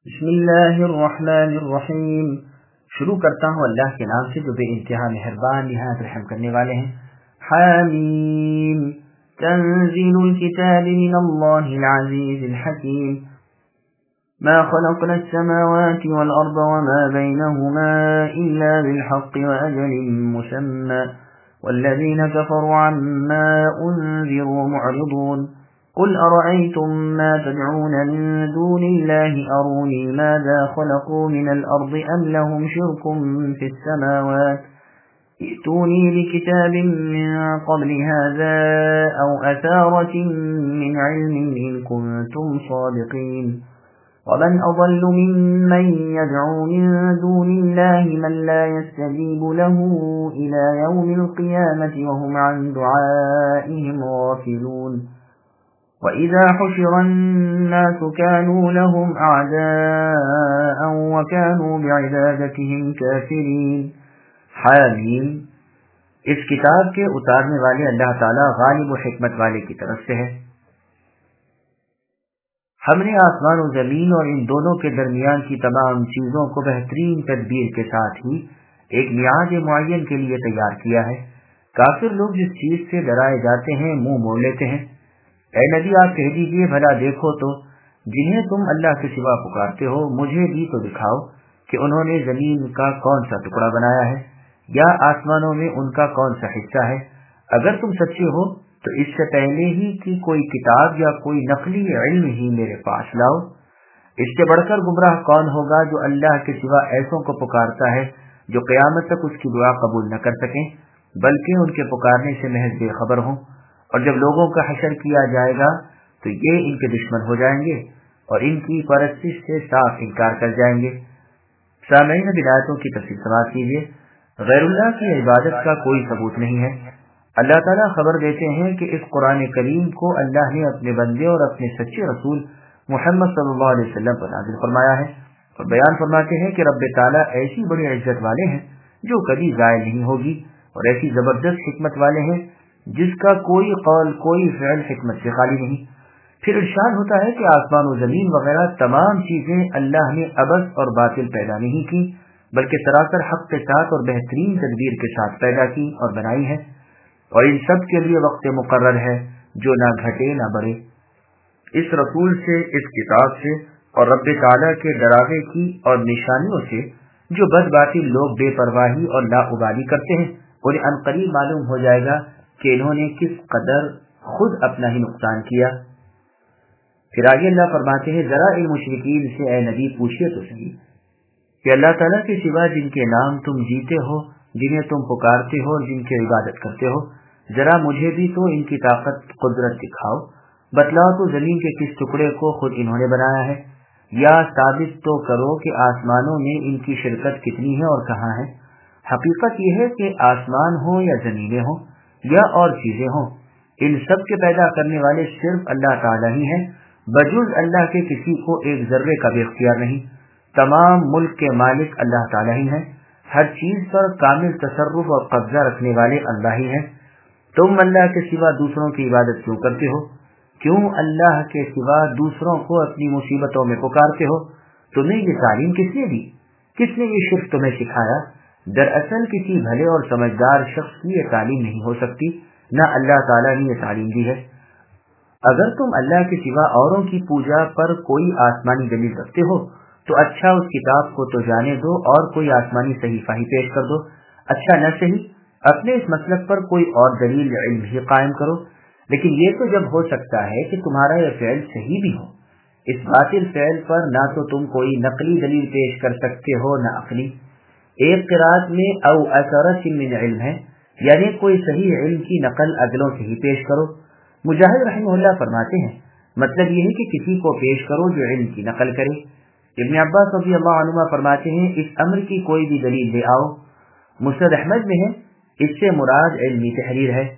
بسم اللہ الرحمن الرحیم۔ شروع کرتا ہوں اللہ کے نام سے جو بے انتہا مہربان نہایت رحم کرنے والے ہیں۔ حامیم تنزیل الكتاب من اللہ العزیز الحکیم۔ ما خلقنا السماوات والأرض وما بينهما إلا بالحق وأجل مسمى والذين كفروا عما أنذروا معرضون قل أرأيتم ما تدعون من دون الله أروني ماذا خلقوا من الأرض أم لهم شرك في السماوات ائتوني بكتاب من قبل هذا أو أثارة من علم إن كنتم صادقين ومن أضل ممن يدعو من دون الله من لا يستجيب له إلى يوم القيامة وهم عن دعائهم غافلون وَإِذَا حُشِرَ النَّاسُ كَانُوا لَهُمْ أَعْدَاءً وَكَانُوا بِعِبَادَتِهِمْ كَافِرِينَ۔ حامیم، اس کتاب کے اتارنے والے اللہ تعالیٰ غالب و حکمت والے کی طرف سے ہے۔ ہم نے آسمان و زمین اور ان دونوں کے درمیان کی تمام چیزوں کو بہترین تدبیر کے ساتھ ہی ایک میعاد معین کے لیے تیار کیا ہے۔ کافر لوگ جس چیز سے ڈرائے جاتے ہیں منہ موڑ لیتے ہیں۔ اے نبی، آپ کہہ دیجئے بھلا دیکھو تو جنہیں تم اللہ کے سوا پکارتے ہو مجھے بھی تو دکھاؤ کہ انہوں نے زمین کا کون سا ٹکڑا بنایا ہے یا آسمانوں میں ان کا کون سا حصہ ہے۔ اگر تم سچے ہو تو اس سے پہلے ہی کہ کوئی کتاب یا کوئی نقلی علم ہی میرے پاس لاؤ۔ اس سے بڑھ کر گمراہ کون ہوگا جو اللہ کے سوا ایسوں کو پکارتا ہے جو قیامت تک اس کی دعا قبول نہ کر سکیں بلکہ ان کے پکارنے سے محض بے خبر ہوں۔ اور جب لوگوں کا حشر کیا جائے گا تو یہ ان کے دشمن ہو جائیں گے اور ان کی پرستش سے صاف انکار کر جائیں گے۔ سامعین، آیتوں کی تفصیل سماعت کیجیے۔ غیر اللہ کی عبادت کا کوئی ثبوت نہیں ہے۔ اللہ تعالیٰ خبر دیتے ہیں کہ اس قرآن کریم کو اللہ نے اپنے بندے اور اپنے سچے رسول محمد صلی اللہ علیہ وسلم پر نازل فرمایا ہے اور بیان فرماتے ہیں کہ رب تعالیٰ ایسی بڑی عزت والے ہیں جو کبھی ضائع نہیں ہوگی اور ایسی زبردست حکمت والے ہیں جس کا کوئی قول کوئی فعل حکمت سے خالی نہیں۔ پھر ارشاد ہوتا ہے کہ آسمان و زمین وغیرہ تمام چیزیں اللہ نے عبث اور باطل پیدا نہیں کی بلکہ سراسر حق کے ساتھ اور بہترین تدبیر کے ساتھ پیدا کی اور بنائی ہے، اور ان سب کے لیے وقت مقرر ہے جو نہ گھٹے نہ بڑھے۔ اس رسول سے، اس کتاب سے اور رب تعالیٰ کے ڈراوے کی اور نشانیوں سے جو بد باطل لوگ بے پرواہی اور لا ابالی کرتے ہیں انہیں عنقریب معلوم ہو جائے گا کہ انہوں نے کس قدر خود اپنا ہی نقصان کیا۔ پھر آگے اللہ فرماتے ہیں، ذرا ان مشرکین سے اے نبی پوچھئے تو صحیح کہ اللہ تعالیٰ کے سوا جن کے نام تم جیتے ہو، جنہیں تم پکارتے ہو اور جن کی عبادت کرتے ہو، ذرا مجھے بھی تو ان کی طاقت قدرت دکھاؤ۔ بتلاؤ تو زمین کے کس ٹکڑے کو خود انہوں نے بنایا ہے، یا ثابت تو کرو کہ آسمانوں میں ان کی شرکت کتنی ہے اور کہاں ہے۔ حقیقت یہ ہے کہ آسمان ہو یا زمینیں ہوں یا اور چیزیں ہوں، ان سب کے پیدا کرنے والے صرف اللہ تعالیٰ ہی ہیں۔ بجز اللہ کے کسی کو ایک ذرے کا بھی اختیار نہیں۔ تمام ملک کے مالک اللہ تعالیٰ ہی ہیں، ہر چیز پر کامل تصرف اور قبضہ رکھنے والے اللہ ہی ہیں۔ تم اللہ کے سوا دوسروں کی عبادت کیوں کرتے ہو؟ کیوں اللہ کے سوا دوسروں کو اپنی مصیبتوں میں پکارتے ہو؟ تمہیں یہ تعلیم کس نے دی؟ کس نے یہ شرک تمہیں سکھایا؟ دراصل کسی بھلے اور سمجھدار شخص کی یہ تعلیم نہیں ہو سکتی، نہ اللہ تعالیٰ نے یہ تعلیم دی ہے۔ اگر تم اللہ کے سوا اوروں کی پوجا پر کوئی آسمانی دلیل رکھتے ہو تو اچھا اس کتاب کو تو جانے دو اور کوئی آسمانی صحیفہ ہی پیش کر دو۔ اچھا نہ صحیح اپنے اس مسلک پر کوئی اور دلیل علم ہی قائم کرو۔ لیکن یہ تو جب ہو سکتا ہے کہ تمہارا یہ فعل صحیح بھی ہو، اس باطل فعل پر نہ تو تم کوئی نقلی دلیل پیش کر سکتے ہو نہ عقلی۔ ایک قرات میں او اثرت من علم ہے، یعنی کوئی صحیح علم کی نقل اگلوں سے ہی پیش کرو۔ مجاہد رحمہ اللہ فرماتے ہیں مطلب یہ ہے کہ کسی کو پیش کرو جو علم کی نقل کرے۔ ابن عباس رضی اللہ عنہما فرماتے ہیں اس امر کی کوئی بھی دلیل لے آؤ۔ مسند احمد میں ہے، اس سے مراد علمی تحریر ہے۔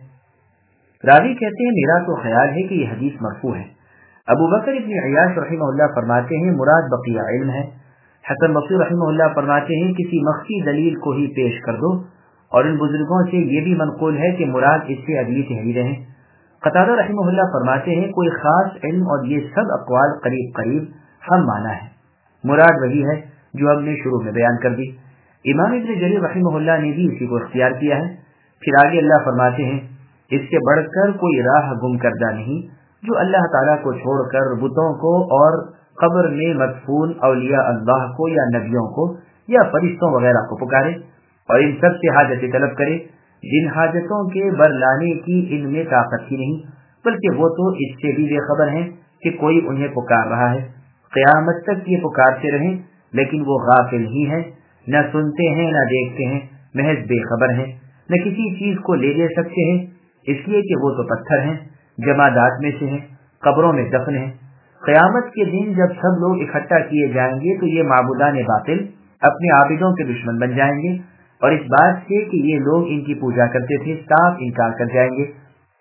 راوی کہتے ہیں میرا تو خیال ہے کہ یہ حدیث مرفوع ہے۔ ابو بکر ابن عیاش رحمہ اللہ فرماتے ہیں مراد بقیہ علم ہے۔ حسن بصری رحمہ اللہ فرماتے ہیں کسی مخفی دلیل کو ہی پیش کر دو، اور ان بزرگوں سے یہ بھی منقول ہے کہ مراد اس سے اگلی تحریریں ہیں۔ قتادہ رحمہ اللہ فرماتے ہیں کوئی خاص علم اور یہ سب اقوال قریب قریب ہم مانا ہے۔ مراد وہی ہے جو ہم نے شروع میں بیان کر دی۔ امام ابن جریر رحمہ اللہ نے بھی اسی کو اختیار کیا ہے۔ پھر آگے اللہ فرماتے ہیں اس سے بڑھ کر کوئی راہ گم کردہ نہیں جو اللہ تعالیٰ کو چھوڑ کر بتوں کو اور قبر میں مدفون اولیاء اللہ کو یا نبیوں کو یا فرشتوں وغیرہ کو پکارے اور ان سب سے حاجت طلب کرے جن حاجتوں کے برلانے کی ان میں طاقت ہی نہیں، بلکہ وہ تو اس سے بھی بے خبر ہیں کہ کوئی انہیں پکار رہا ہے۔ قیامت تک یہ پکارتے رہیں لیکن وہ غافل ہی ہیں، نہ سنتے ہیں نہ دیکھتے ہیں، محض بے خبر ہیں، نہ کسی چیز کو لے دے سکتے ہیں، اس لیے کہ وہ تو پتھر ہیں، جمادات میں سے ہیں، قبروں میں دفن ہیں۔ قیامت کے دن جب سب لوگ اکٹھا کیے جائیں گے تو یہ معبودان باطل اپنے عابدوں کے دشمن بن جائیں گے اور اس بات سے کہ یہ لوگ ان کی پوجا کرتے تھے صاف انکار کر جائیں گے،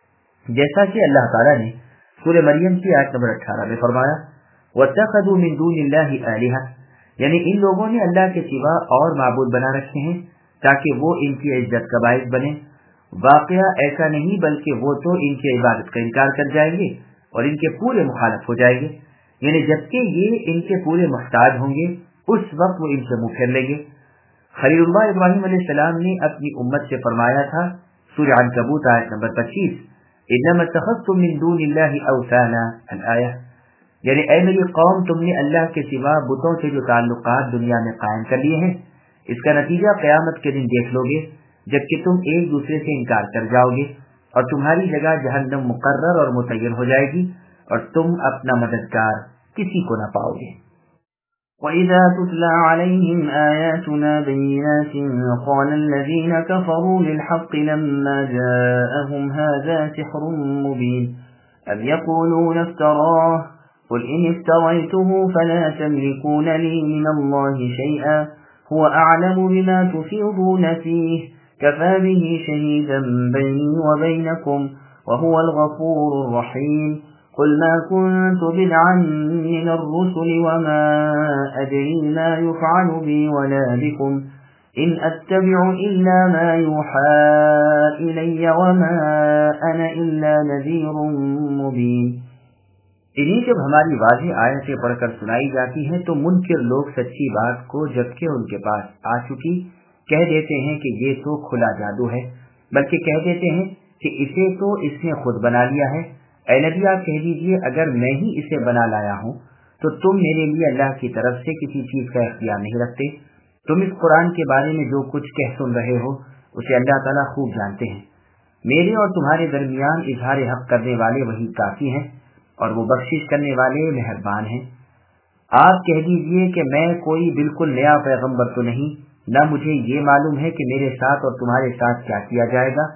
جیسا کہ اللہ تعالیٰ نے سورہ مریم کی آیت نمبر 18 میں فرمایا وَاتَّخَذُوا مِن دُونِ اللَّهِ آلِهَةً، یعنی ان لوگوں نے اللہ کے سوا اور معبود بنا رکھے ہیں تاکہ وہ ان کی عزت کا باعث بنے۔ واقعہ ایسا نہیں بلکہ وہ تو ان کی عبادت کا انکار کر جائیں گے اور ان کے پورے مخالف ہو جائیں گے، یعنی جبکہ یہ ان کے پورے محتاج ہوں گے اس وقت وہ ان سے منہ پھیر لیں گے۔ خلیل اللہ ابراہیم علیہ السلام نے اپنی امت سے فرمایا تھا، سورہ عنکبوت آیت نمبر 25، انما اتخذتم من دون اللہ اوثانا الآیہ، یعنی اے میری قوم تم نے اللہ کے سوا بتوں سے جو تعلقات دنیا میں قائم کر لیے ہیں، اس کا نتیجہ قیامت کے دن دیکھ لو گے جبکہ تم ایک دوسرے سے انکار کر جاؤ گے اور تمہاری جگہ جہنم مقرر اور متعین ہو جائے گی اور تم اپنا مددگار کسی کو نہ پاؤ گے۔ وَإِذَا تُتْلَى عَلَيْهِمْ آيَاتُنَا بَيِّنَاتٍ قَالَ الَّذِينَ كَفَرُوا لِلْحَقِّ لَمَّا جَاءَهُمْ هَذَا سِحْرٌ مُبِينٌ أَمْ يَقُولُونَ افْتَرَاهُ قُلْ إِنِ افْتَرَيْتُهُ فَلَا تَمْلِكُونَ لِي مِنَ اللَّهِ شَيْئًا هُوَ أَعْلَمُ بِمَا تُفِيضُونَ فِيهِ كَفَى بِهِ شَهِيدًا بَيْنِي وَبَيْنَكُمْ وَهُوَ الْغَفُورُ الرَّحِيمُ قل ما كنت بدعا من الرسل وما أدري ما يفعل بي ولا بكم إن أتبع إلا ما يوحى إلي وما أنا إلا نذير مبين۔ انہیں جب ہماری واضح آیتیں پڑھ کر سنائی جاتی ہیں تو منکر لوگ سچی بات کو جبکہ ان کے پاس آ چکی کہہ دیتے ہیں کہ یہ تو کھلا جادو ہے، بلکہ کہہ دیتے ہیں کہ اسے تو اس نے خود بنا لیا ہے۔ اے نبی آپ کہہ دیجئے اگر میں ہی اسے بنا لایا ہوں تو تم میرے لیے اللہ کی طرف سے کسی چیز کا اختیار نہیں رکھتے۔ تم اس قرآن کے بارے میں جو کچھ کہہ سن رہے ہو اسے اللہ تعالیٰ خوب جانتے ہیں۔ میرے اور تمہارے درمیان اظہار حق کرنے والے وہی کافی ہیں اور وہ بخشش کرنے والے مہربان ہیں۔ آپ کہہ دیجئے کہ میں کوئی بالکل نیا پیغمبر تو نہیں، نہ مجھے یہ معلوم ہے کہ میرے ساتھ اور تمہارے ساتھ کیا کیا جائے گا،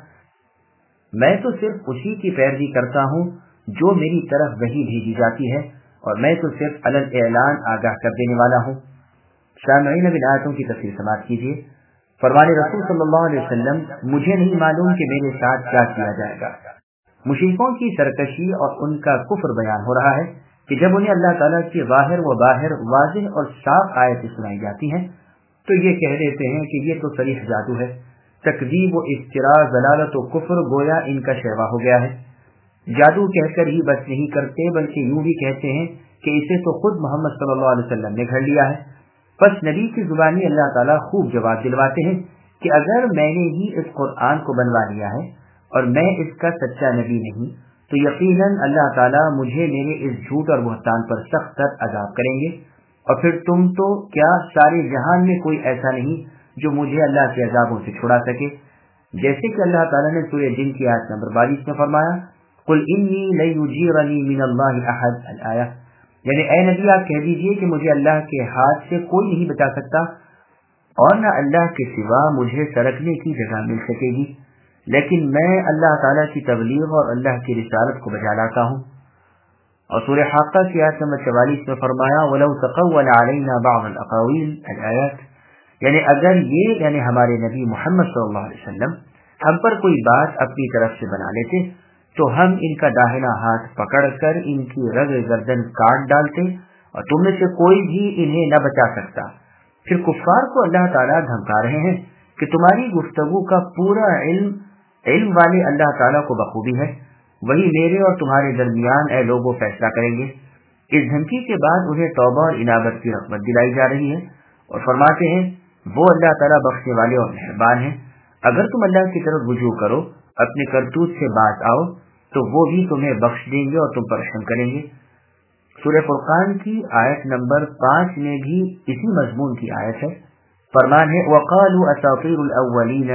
میں تو صرف اسی کی پیروی کرتا ہوں جو میری طرف وحی بھیجی جاتی ہے اور میں تو صرف علل اعلان آگاہ کر دینے والا ہوں۔ سامعین اب آیتوں کی تفسیر سماعت کیجیے۔ فرمان رسول صلی اللہ علیہ وسلم مجھے نہیں معلوم کہ میرے ساتھ کیا کیا جائے گا۔ مشرکوں کی سرکشی اور ان کا کفر بیان ہو رہا ہے کہ جب انہیں اللہ تعالیٰ کی ظاہر و باہر واضح اور صاف آیتیں سنائی جاتی ہیں تو یہ کہہ دیتے ہیں کہ یہ تو صریح جادو ہے۔ تکذیب و افتراء، ضلالت و کفر گویا ان کا شیوا ہو گیا ہے۔ جادو کہہ کر ہی بس نہیں کرتے بلکہ یوں بھی کہتے ہیں کہ اسے تو خود محمد صلی اللہ علیہ وسلم نے گھڑ لیا ہے۔ بس نبی کی زبانی اللہ تعالیٰ خوب جواب دلواتے ہیں کہ اگر میں نے ہی اس قرآن کو بنوا لیا ہے اور میں اس کا سچا نبی نہیں تو یقیناً اللہ تعالیٰ مجھے میرے اس جھوٹ اور بہتان پر سخت تر عذاب کریں گے، اور پھر تم تو کیا سارے جہان میں کوئی ایسا نہیں جو مجھے اللہ کے عذابوں سے چھڑا سکے، جیسے کہ اللہ تعالیٰ نے سورہ جن کی آیت نمبر 22 میں فرمایا قل انی لن یجیرنی من اللہ احد الآیہ، یعنی اے نبی آپ کہہ دیجئے کہ مجھے اللہ کے ہاتھ سے کوئی نہیں بچا سکتا اور نہ اللہ کے سوا مجھے سرکنے کی جگہ مل سکے گی، لیکن میں اللہ تعالیٰ کی تبلیغ اور اللہ کی رسالت کو بجا لاتا ہوں۔ اور سورہ حاقہ کی آیت نمبر 44 میں فرمایا وَلَوْ تَقَوَّلَ عَلَيْنَا بَعْضَ الْأَقَاوِيلِ الْآيَاتِ، یعنی اگر یہ یعنی ہمارے نبی محمد صلی اللہ علیہ وسلم ہم پر کوئی بات اپنی طرف سے بنا لیتے تو ہم ان کا داہنا ہاتھ پکڑ کر ان کی رگ گردن کاٹ ڈالتے اور تم میں سے کوئی بھی انہیں نہ بچا سکتا۔ پھر کفار کو اللہ تعالیٰ دھمکا رہے ہیں کہ تمہاری گفتگو کا پورا علم والے اللہ تعالیٰ کو بخوبی ہے، وہی میرے اور تمہارے درمیان اے لوگوں فیصلہ کریں گے۔ اس دھمکی کے بعد انہیں توبہ اور انابت کی رغبت دلائی جا رہی ہے اور فرماتے ہیں وہ اللہ تعالیٰ بخشنے والے اور مہربان ہیں، اگر تم اللہ کی طرف رجوع کرو، اپنے کرتوت سے باز آؤ تو وہ بھی تمہیں بخش دیں گے اور تم پر رحم کریں گے۔ سورہ فرقان کی آیت نمبر 5 میں بھی اسی مضمون کی آیت ہے۔ فرمان ہے وَقَالُوا أَسَاطِيرُ الْأَوَّلِينَ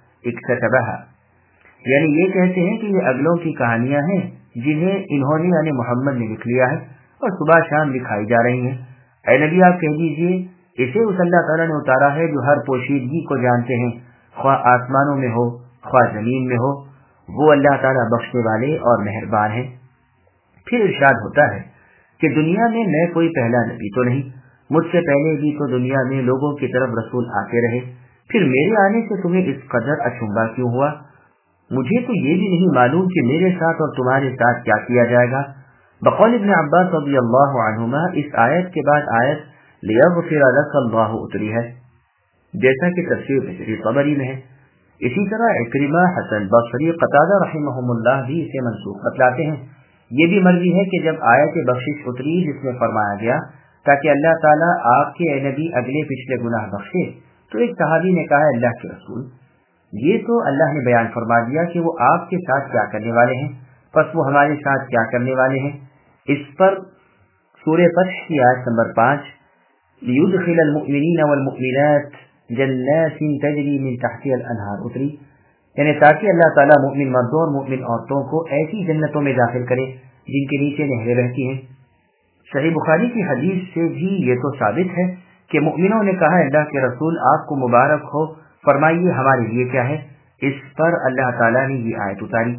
اكتتبها، یعنی یہ کہتے ہیں کہ یہ اگلوں کی کہانیاں ہیں جنہیں انہوں نے یعنی محمد نے لکھ لیا ہے اور صبح شام لکھائی جا رہی ہیں۔ اے نبی آپ کہہ دیجئے اسے اس اللہ تعالیٰ نے اتارا ہے جو ہر پوشیدگی کو جانتے ہیں، خواہ آسمانوں میں ہو خواہ زمین میں ہو، وہ اللہ تعالیٰ بخشنے والے اور مہربان ہیں۔ پھر ارشاد ہوتا ہے کہ دنیا میں میں کوئی پہلا نبی تو نہیں، مجھ سے پہلے بھی تو دنیا میں لوگوں کی طرف رسول آتے رہے، پھر میرے آنے سے تمہیں اس قدر اچنبھا کیوں ہوا؟ مجھے تو یہ بھی نہیں معلوم کہ میرے ساتھ اور تمہارے ساتھ کیا کیا جائے گا۔ بقول ابن عباس رضی اللہ عنہما اس آیت کے بعد آیت لیغفر لک اللہ اتری ہے، جیسا کہ تفسیر جریر طبری میں ہے۔ اسی طرح اکرمہ، حسن بصری، قتادہ رحمہم اللہ بھی اسے منسوخ بتلاتے ہیں۔ یہ بھی مرضی ہے کہ جب آیت بخشش اتری جس میں فرمایا گیا تاکہ اللہ تعالیٰ آپ کے اے نبی اگلے پچھلے گناہ بخشے، تو ایک صحابی نے کہا اللہ کے رسول، یہ تو اللہ نے بیان فرما دیا کہ وہ آپ کے ساتھ کیا کرنے والے ہیں، پس وہ ہمارے ساتھ کیا کرنے والے ہیں۔ اس پر سورہ فتح کی آیت نمبر 5 لِيُدْخِلَ الْمُؤْمِنِينَ وَالْمُؤْمِنَاتِ جَنَّاتٍ تَجْرِي مِن تَحْتِهَا الْأَنْهَارُ اتری، یعنی تاکہ اللہ تعالیٰ مؤمن مردوں اور مؤمن عورتوں کو ایسی جنتوں میں داخل کرے جن کے نیچے نہریں بہتی ہیں۔ صحیح بخاری کی حدیث سے بھی یہ تو ثابت ہے کہ مؤمنوں نے کہا اللہ کے رسول آپ کو مبارک ہو، فرمائیے ہمارے لیے کیا ہے؟ اس پر اللہ تعالیٰ نے یہ آیت اتاری۔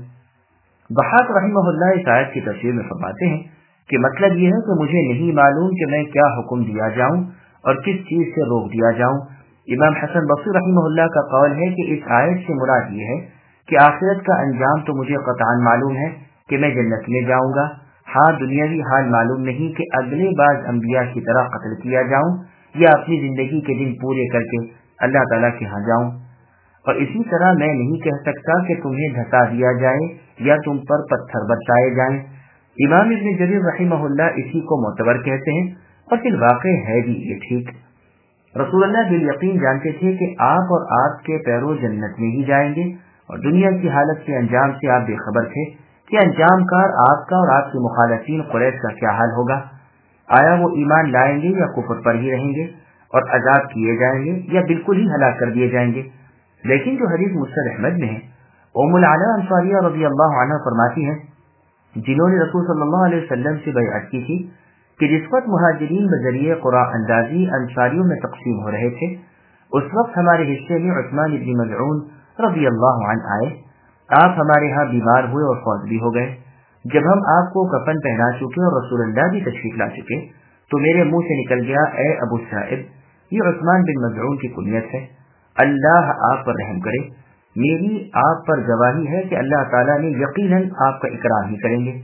بحاق رحمہ اللہ اس آیت کی تفسیر میں فرماتے ہیں کہ مطلب یہ ہے کہ مجھے نہیں معلوم کہ میں کیا حکم دیا جاؤں اور کس چیز سے روک دیا جاؤں۔ امام حسن بصری رحمہ اللہ کا قول ہے کہ اس آیت سے مراد یہ ہے کہ آخرت کا انجام تو مجھے قطعاً معلوم ہے کہ میں جنت میں جاؤں گا، ہاں دنیاوی حال معلوم نہیں کہ اگلے بعض انبیاء کی طرح قتل کیا جاؤں یا اپنی زندگی کے دن پورے کر کے اللہ تعالیٰ کے ہاں جاؤں۔ اور اسی طرح میں نہیں کہہ سکتا کہ تمہیں دھسا دیا جائے یا تم پر پتھر برسائے جائیں۔ امام ابن جریر رحمہ اللہ اسی کو معتبر کہتے ہیں اور فی الواقع ہے بھی یہ ٹھیک۔ رسول اللہ بالیقین جانتے تھے کہ آپ اور آپ کے پیرو جنت میں ہی جائیں گے، اور دنیا کی حالت کے انجام سے آپ بے خبر تھے کہ انجام کار آپ کا اور آپ کے مخالفین قریش کا کیا حال ہوگا۔ آیا وہ ایمان لائیں گے یا کفر پر ہی رہیں گے اور عذاب کیے جائیں گے یا بالکل ہی ہلاک کر دیے جائیں گے؟ لیکن جو حدیث مسند احمد میں ہے، ام العلا انصاریہ رضی اللہ عنہ فرماتی ہیں جنہوں نے رسول صلی اللہ علیہ وسلم سے بیعت کی تھی کہ جس وقت مہاجرین بذریعہ قرآن اندازی انصاریوں میں تقسیم ہو رہے تھے، اس وقت ہمارے حصے میں عثمان بن مظعون رضی اللہ عنہ آئے، آپ ہمارے ہاں بیمار ہوئے اور فوت بھی ہو گئے۔ جب ہم آپ کو کفن پہنا چکے اور رسول اللہ بھی تشریف لا چکے تو میرے منہ سے نکل گیا اے ابو صائب، یہ عثمان بن مظعون کی کنیت ہے، اللہ آپ پر رحم کرے، میری آپ پر گواہی ہے کہ اللہ تعالیٰ نے یقیناً آپ کا اکرام ہی کریں گے۔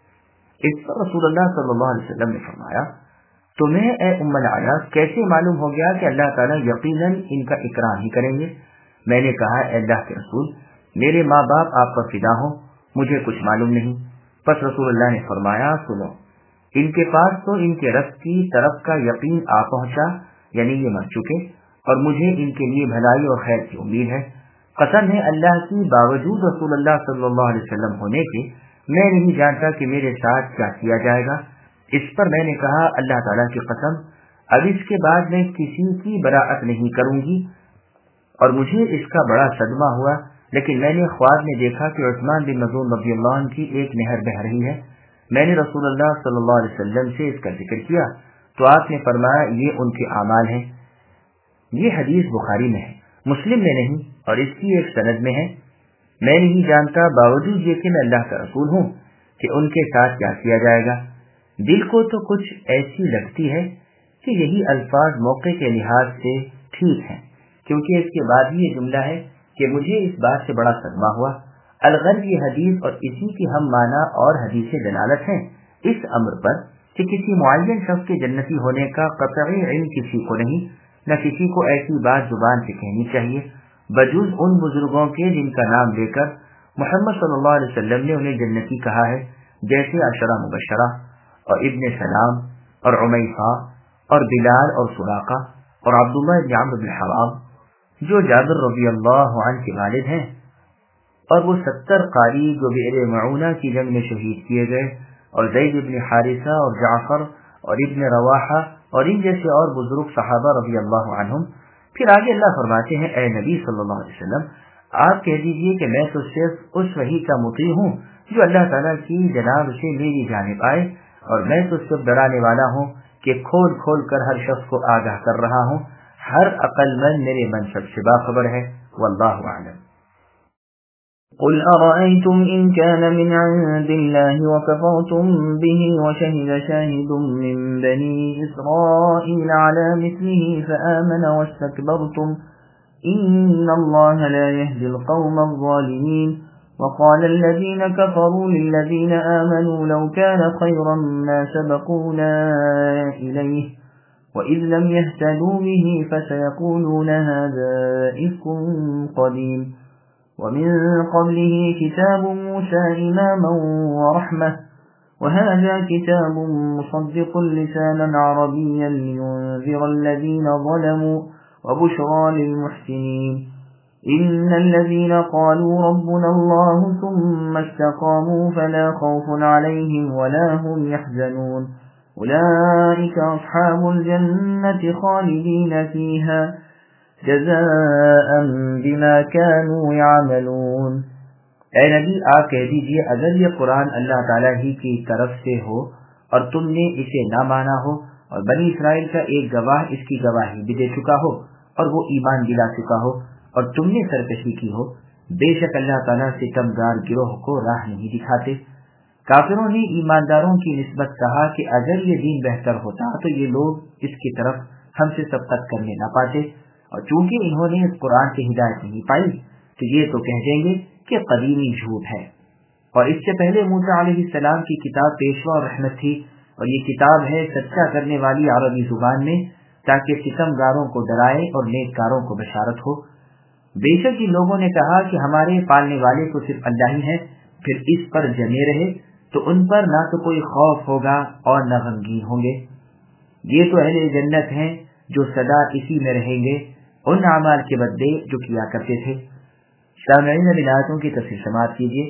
اس پر رسول اللہ صلی اللہ علیہ وسلم نے فرمایا تمہیں اے ام العلا کیسے معلوم ہو گیا کہ اللہ تعالیٰ یقیناً ان کا اکرام ہی کریں گے؟ میں نے کہا اے اللہ کے رسول، میرے ماں باپ آپ پر فدا ہوں، مجھے کچھ معلوم نہیں۔ پس رسول اللہ نے فرمایا سنو، ان کے پاس تو ان کے رب کی طرف کا یقین آ پہنچا، یعنی یہ مر چکے، اور مجھے ان کے لیے بھلائی اور خیر کی امید ہے۔ قسم ہے اللہ کی، باوجود رسول اللہ صلی اللہ علیہ وسلم ہونے کے میں نہیں جانتا کہ میرے ساتھ کیا کیا جائے گا۔ اس پر میں نے کہا اللہ تعالیٰ کی قسم، اب اس کے بعد میں کسی کی براءت نہیں کروں گی، اور مجھے اس کا بڑا صدمہ ہوا، لیکن میں نے خواب میں دیکھا کہ عثمان بن مظعون رضی اللہ عنہ کی ایک نہر بہہ رہی ہے۔ میں نے رسول اللہ صلی اللہ علیہ وسلم سے اس کا ذکر کیا تو آپ نے فرمایا یہ ان کے اعمال ہیں۔ یہ حدیث بخاری میں ہے، مسلم میں نہیں، اور اس کی ایک سند میں ہے۔ میں نہیں جانتا باوجود یہ کہ میں اللہ کا رسول ہوں کہ ان کے ساتھ کیا کیا جائے گا۔ دل کو تو کچھ ایسی لگتی ہے کہ یہی الفاظ موقع کے لحاظ سے ٹھیک ہیں، کیونکہ اس کے بعد ہی یہ جملہ ہے کہ مجھے اس بات سے بڑا صدمہ ہوا۔ الغرض یہ حدیث اور اسی کی ہم معنی اور حدیث دلالت ہیں اس امر پر کہ کسی معین شخص کے جنتی ہونے کا قطعی علم کسی کو نہیں، نہ کسی کو ایسی بات زبان سے کہنی چاہیے بجز ان بزرگوں کے جن کا نام لے کر محمد صلی اللہ علیہ وسلم نے انہیں جنتی کہا ہے، جیسے عشرہ مبشرہ، اور ابن سلام اور عمیفہ اور بلال اور سراقہ اور عبداللہ ابن عمرو بن حرام جو جابر رضی اللہ عنہ کے والد ہیں، اور وہ 70 قاری جو بئر معونہ کی جنگ میں شہید کیے گئے، اور زید ابن حارثہ اور جعفر اور ابن رواحہ اور ان جیسے اور بزرگ صحابہ رضی اللہ عنہم۔ پھر آگے اللہ فرماتے ہیں، اے نبی صلی اللہ علیہ وسلم آپ کہہ دیجئے کہ میں تو صرف اس وحی کا مطیع ہوں جو اللہ تعالیٰ کی جناب سے میری جانب آئے، اور میں تو صرف ڈرانے والا ہوں کہ کھول کھول کر ہر شخص کو آگاہ کر رہا ہوں، ہر عقل مند میرے منصب سے باخبر ہے، واللہ اعلم۔ قل أرأيتم إن كان من عند الله وكفرتم به وشهد شاهد من بني إسرائيل على مثله فآمن واستكبرتم إن الله لا يهدي القوم الظالمين وقال الذين كفروا للذين آمنوا لو كان خيرا ما سبقونا إليه وإذ لم يهتدوا به فسيقولون هذا إفك قديم ومن قبله كتاب موسى إماما ورحمة وهذا كتاب مصدق لسانا عربيا لينذر الذين ظلموا وبشرى للمحسنين إن الذين قالوا ربنا الله ثم استقاموا فلا خوف عليهم ولا هم يحزنون أولئك أصحاب الجنة خالدين فيها جزاء بما كانوا يعملون۔ اے نبی آپ کہہ دیجئے اگر یہ قرآن اللہ تعالیٰ ہی کی طرف سے ہو اور تم نے اسے نہ مانا ہو، اور بنی اسرائیل کا ایک گواہ اس کی گواہی بھی دے چکا ہو اور وہ ایمان دلا چکا ہو، اور تم نے سرکشی کی ہو، بے شک اللہ تعالیٰ ستمگار گروہ کو راہ نہیں دکھاتے۔ کافروں نے ایمانداروں کی نسبت کہا کہ اگر یہ دین بہتر ہوتا تو یہ لوگ اس کی طرف ہم سے سبقت کرنے نہ پاتے، اور چونکہ انہوں نے اس قرآن کی ہدایت نہیں پائی تو یہ تو کہہ دیں گے کہ قدیمی جھوٹ ہے۔ اور اس سے پہلے موسیٰ علیہ السلام کی کتاب پیشوا اور رحمت تھی، اور یہ کتاب ہے سچا کرنے والی عربی زبان میں، تاکہ ستمگاروں کو ڈرائے اور نیککاروں کو بشارت ہو۔ بے شک جن لوگوں نے کہا کہ ہمارے پالنے والے تو صرف اللہ ہی ہے، پھر اس پر جمے رہے تو ان پر نہ تو کوئی خوف ہوگا اور نہ غمگین ہوں گے۔ یہ تو اہل جنت ہیں جو سدا اسی میں رہیں گے ان اعمال کے بدلے جو کیا کرتے تھے۔ سامعین اب آیتوں کی تفسیر سماعت کیجیے۔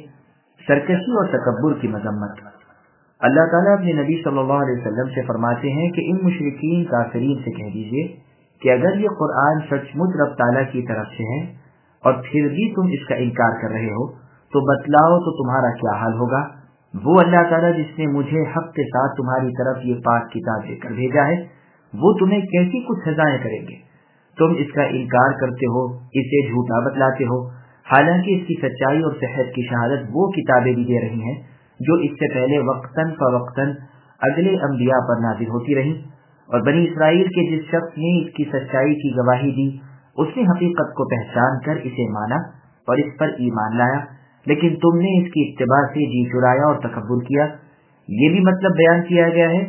سرکشی اور تکبر کی مذمت۔ اللہ تعالیٰ اپنے نبی صلی اللہ علیہ وسلم سے فرماتے ہیں کہ ان مشرکین کافرین سے کہہ دیجیے کہ اگر یہ قرآن سچ مچ رب تعالیٰ کی طرف سے ہے اور پھر بھی تم اس کا انکار کر رہے ہو تو بتلاؤ تو تمہارا کیا حال ہوگا۔ وہ اللہ تعالیٰ جس نے مجھے حق کے ساتھ تمہاری طرف یہ پاک کتاب دے کر بھیجا ہے، وہ تمہیں کیسی کچھ سزائیں کریں گے۔ تم اس کا انکار کرتے ہو، اسے جھوٹا بتلاتے ہو، حالانکہ اس کی سچائی اور صحت کی شہادت وہ کتابیں بھی دے رہی ہیں جو اس سے پہلے وقتاً فوقتاً اگلے انبیاء پر نازل ہوتی رہی۔ اور بنی اسرائیل کے جس شخص نے اس کی سچائی کی گواہی دی، اس نے حقیقت کو پہچان کر اسے مانا اور اس پر ایمان لایا، لیکن تم نے اس کی اتباع سے جی چرایا اور تکبر کیا۔ یہ بھی مطلب بیان کیا گیا ہے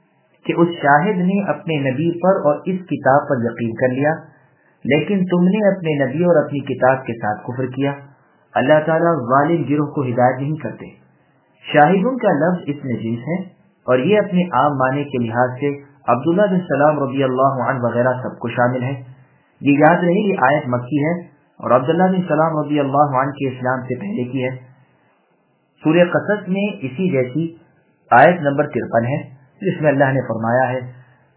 کہ اس شاہد نے اپنے نبی پر اور اس کتاب پر یقین کر لیا، لیکن تم نے اپنے نبی اور اپنی کتاب کے ساتھ کفر کیا۔ اللہ تعالیٰ ظالم گروہ کو ہدایت نہیں کرتے۔ شاہدوں کا لفظ اس میں جنس ہے، اور یہ اپنے عام معنی کے لحاظ سے عبداللہ بن سلام رضی اللہ عنہ وغیرہ سب کو شامل ہے۔ یہ یاد رہے یہ آیت مکی ہے اور عبداللہ بن سلام رضی اللہ عنہ کے اسلام سے پہلے کی ہے۔ سورہ قصص میں اسی جیسی آیت نمبر 53 ہے جس میں اللہ نے فرمایا ہے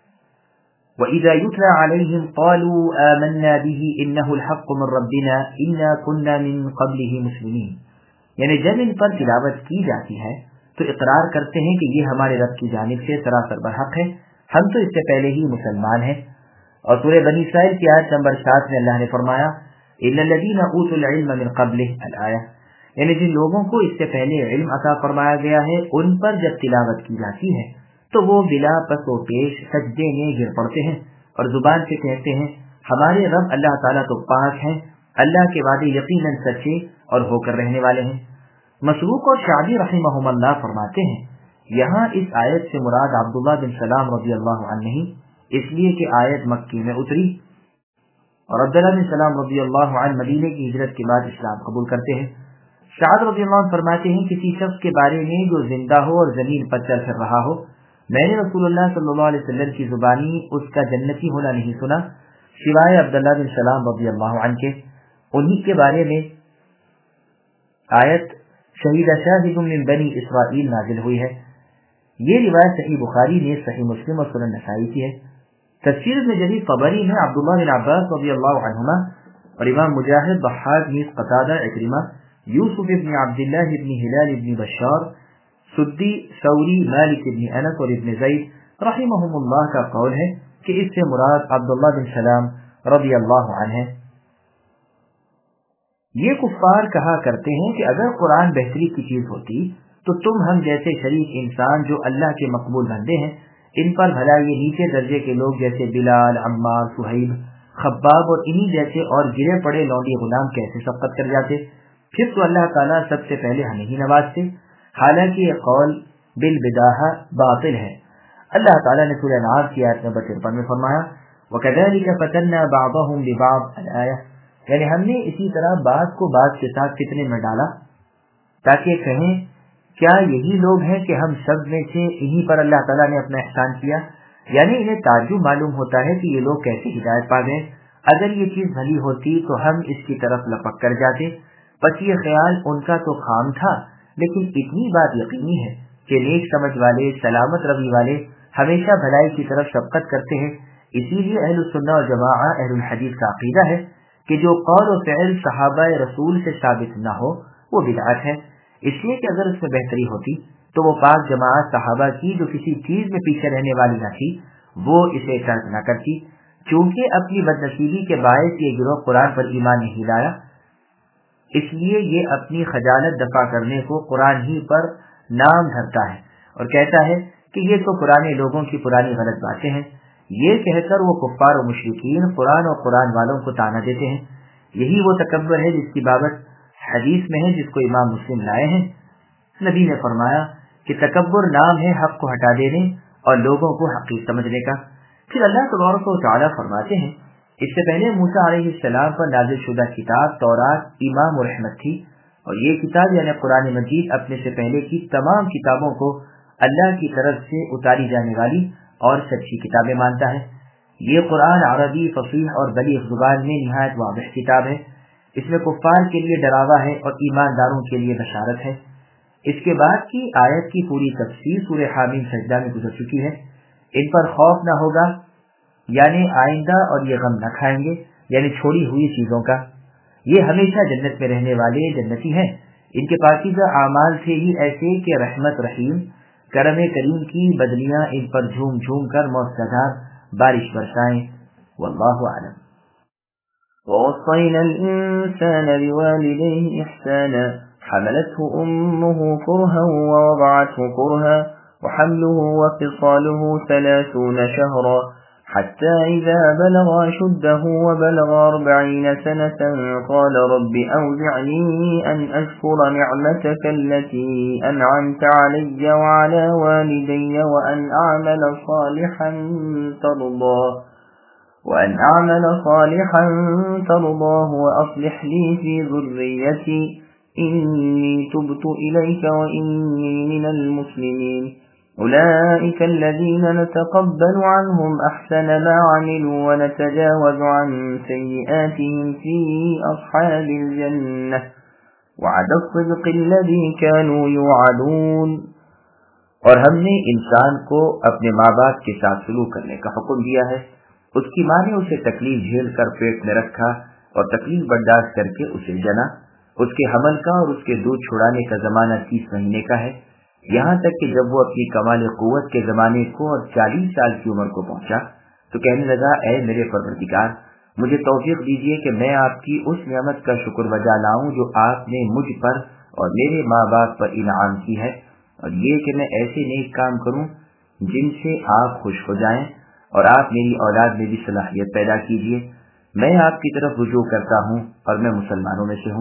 وَإِذَا يُتْلَى عَلَيْهِمْ قَالُوا آمَنَّا بِهِ إِنَّهُ الْحَقُّ مِنْ رَبِّنَا إِنَّا كُنَّا مِنْ قَبْلِهِ مُسْلِمِينَ، یعنی جب ان پر تلاوت کی جاتی ہے تو اقرار کرتے ہیں کہ یہ ہمارے رب کی جانب سے سراسر برحق ہے، ہم تو اس سے پہلے ہی مسلمان ہیں۔ اور سورہ بنی اسرائیل کی آیت نمبر 7 میں اللہ نے فرمایا إِلَّا الَّذِينَ أُوتُوا الْعِلْمَ مِنْ قَبْلِهِ الآیہ، یعنی جن لوگوں کو اس سے پہلے علم عطا فرمایا گیا ہے ان پر جب تلاوت کی جاتی ہے تو وہ بلا پس و پیش سجدے میں گر پڑتے ہیں اور زبان سے کہتے ہیں ہمارے رب اللہ تعالیٰ تو پاک ہیں، اللہ کے وعدے یقیناً سچے اور ہو کر رہنے والے ہیں۔ مسروق اور شعبی رحمہم اللہ فرماتے ہیں یہاں اس آیت سے مراد عبداللہ بن سلام رضی اللہ عنہ نہیں، اس لیے کہ آیت مکی میں اتری اور عبداللہ بن سلام رضی اللہ عنہ مدینے کی ہجرت کے بعد اسلام قبول کرتے ہیں۔ سعد رضی اللہ عنہ فرماتے ہیں کسی شخص کے بارے میں جو زندہ ہو اور زمین پر چل پھر رہا ہو میں نے رسول اللہ صلی اللہ علیہ وسلم کی زبانی اس کا جنتی ہونا نہیں سنا سوائے عبداللہ بن سلام رضی اللہ عنہ کے. انہی کے بارے میں آیت شہید شاہد من بنی اسرائیل نازل ہوئی ہے. یہ روایت صحیح بخاری نے صحیح مسلم اور سنن نسائی کی ہے. تفسیر ابن جریر طبری میں عبداللہ بن عباس رضی اللہ عنہما اور امام مجاہد ضحاک نیز قتادہ اکرمہ یوسف ابن عبداللہ ابن ہلال ابن بشار سدی ثوری مالک ابن انس اور ابن زید رحمہم اللہ کا قول ہے کہ اس سے مراد عبداللہ بن سلام رضی اللہ عنہ ہے. یہ کفار کہا کرتے ہیں کہ اگر قرآن بہتری کی چیز ہوتی تو تم ہم جیسے شریف انسان جو اللہ کے مقبول بندے ہیں ان پر بھلا یہ نیچے درجے کے لوگ جیسے بلال، عمار، صہیب، خباب اور انہی جیسے اور گرے پڑے لونڈی غلام کیسے سبقت کر جاتے؟ پھر تو اللہ تعالیٰ سب سے پہلے ہمیں ہی نوازتے. حالانکہ یہ قول بالبداہہ باطل ہے. اللہ تعالیٰ نے سورہ انعام کی آیت نمبر 53 میں فرمایا وَكَذَلِكَ فَتَنَّا بَعْضَهُمْ بِبَعْضٍ الْآیَةِ، یعنی ہم نے اسی طرح بعض کو بعض کے ساتھ فتنے میں ڈالا تاکہ کہیں کیا یہی لوگ ہیں کہ ہم سب میں سے انہی پر اللہ تعالیٰ نے اپنا احسان کیا. یعنی انہیں تعجب معلوم ہوتا ہے کہ یہ لوگ کیسے ہدایت پا گئے. اگر یہ چیز بھلی ہوتی تو ہم اس کی طرف لپک کر جاتے. بس یہ خیال ان کا تو خام تھا، لیکن اتنی بات یقینی ہے کہ نیک سمجھ والے، سلامت روی والے ہمیشہ بھلائی کی طرف سبقت کرتے ہیں. اسی لیے اہل السنہ والجماعہ اہل الحدیث کا عقیدہ ہے کہ جو قول و فعل صحابہ رسول سے ثابت نہ ہو وہ بدعت ہے. اس لیے کہ اگر اس میں بہتری ہوتی تو وہ پاک جماعت صحابہ کی جو کسی چیز میں پیچھے رہنے والی نہ تھی وہ اسے ترک نہ کرتی. چونکہ اپنی بدنصیبی کے باعث یہ گروہ قرآن پر ایمان نہیں لایا، اس لیے یہ اپنی خجالت دفع کرنے کو قرآن ہی پر نام دھرتا ہے اور کہتا ہے کہ یہ تو پرانے لوگوں کی پرانی غلط باتیں ہیں. یہ کہہ کر وہ کفار و مشرکین قرآن اور قرآن والوں کو طعنہ دیتے ہیں. یہی وہ تکبر ہے جس کی بابت حدیث میں ہے جس کو امام مسلم لائے ہیں. نبی نے فرمایا کہ تکبر نام ہے حق کو ہٹا دینے اور لوگوں کو حقیق سمجھنے کا. پھر اللہ تبارک و تعالیٰ فرماتے ہیں اس سے پہلے موسیٰ علیہ السلام پر نازل شدہ کتاب تورات ایمان و رحمت تھی، اور یہ کتاب یعنی قرآن مجید اپنے سے پہلے کی تمام کتابوں کو اللہ کی طرف سے اتاری جانے والی اور سچی کتابیں مانتا ہے. یہ قرآن عربی فصیح اور بلیغ زبان میں نہایت واضح کتاب ہے. اس میں کفار کے لیے ڈراوا ہے اور ایمانداروں کے لیے بشارت ہے. اس کے بعد کی آیت کی پوری تفسیر سورہ حامیم سجدہ میں گزر چکی ہے. ان پر خوف نہ ہوگا یعنی آئندہ، اور یہ غم نہ کھائیں گے یعنی چھوڑی ہوئی چیزوں کا. یہ ہمیشہ جنت میں رہنے والے جنتی ہیں. ان کے پاکیزہ اعمال تھے ہی ایسے کہ رحمت رحیم کرم کریم کی بدلیاں ان پر جھوم جھوم کر موسلادھار بارش برسائیں. واللہ اعلم. ووصينا الإنسان بوالديه إحسانا حملته أمه كرها ووضعته كرها وحمله وفصاله 30 شهرا حتى إذا بلغ أشده وبلغ 40 سنة قال رب أوزعني أن أشكر نعمتك التي أنعمت علي وعلى والدي وأن أعمل صالحا ترضاه وأصلح لي في ذريتي إني تبت إليك وإني من المسلمين أولئك الذين نتقبل عنهم أحسن ما عملوا ونتجاوز عن سيئاتهم في أصحاب الجنة وعد الصدق الذي كانوا يوعدون. اور ہم نے انسان کو اپنے ماں باپ کے ساتھ سلوک کرنے کا حکم دیا ہے. اس کی ماں نے اسے تکلیف جھیل کر پیٹ میں رکھا اور تکلیف برداشت کر کے اسے جنا. اس کے حمل کا اور اس کے دودھ چھڑانے کا زمانہ 30 مہینے کا ہے، یہاں تک کہ جب وہ اپنی کمال قوت کے زمانے کو اور 40 سال کی عمر کو پہنچا تو کہنے لگا اے میرے پروردگار، مجھے توفیق دیجیے کہ میں آپ کی اس نعمت کا شکر بجا لاؤں جو آپ نے مجھ پر اور میرے ماں باپ پر انعام کی ہے، اور یہ کہ میں ایسے نیک کام کروں جن سے آپ خوش ہو جائیں، اور آپ میری اولاد میں بھی صلاحیت پیدا کیجیے. میں آپ کی طرف رجوع کرتا ہوں اور میں مسلمانوں میں سے ہوں.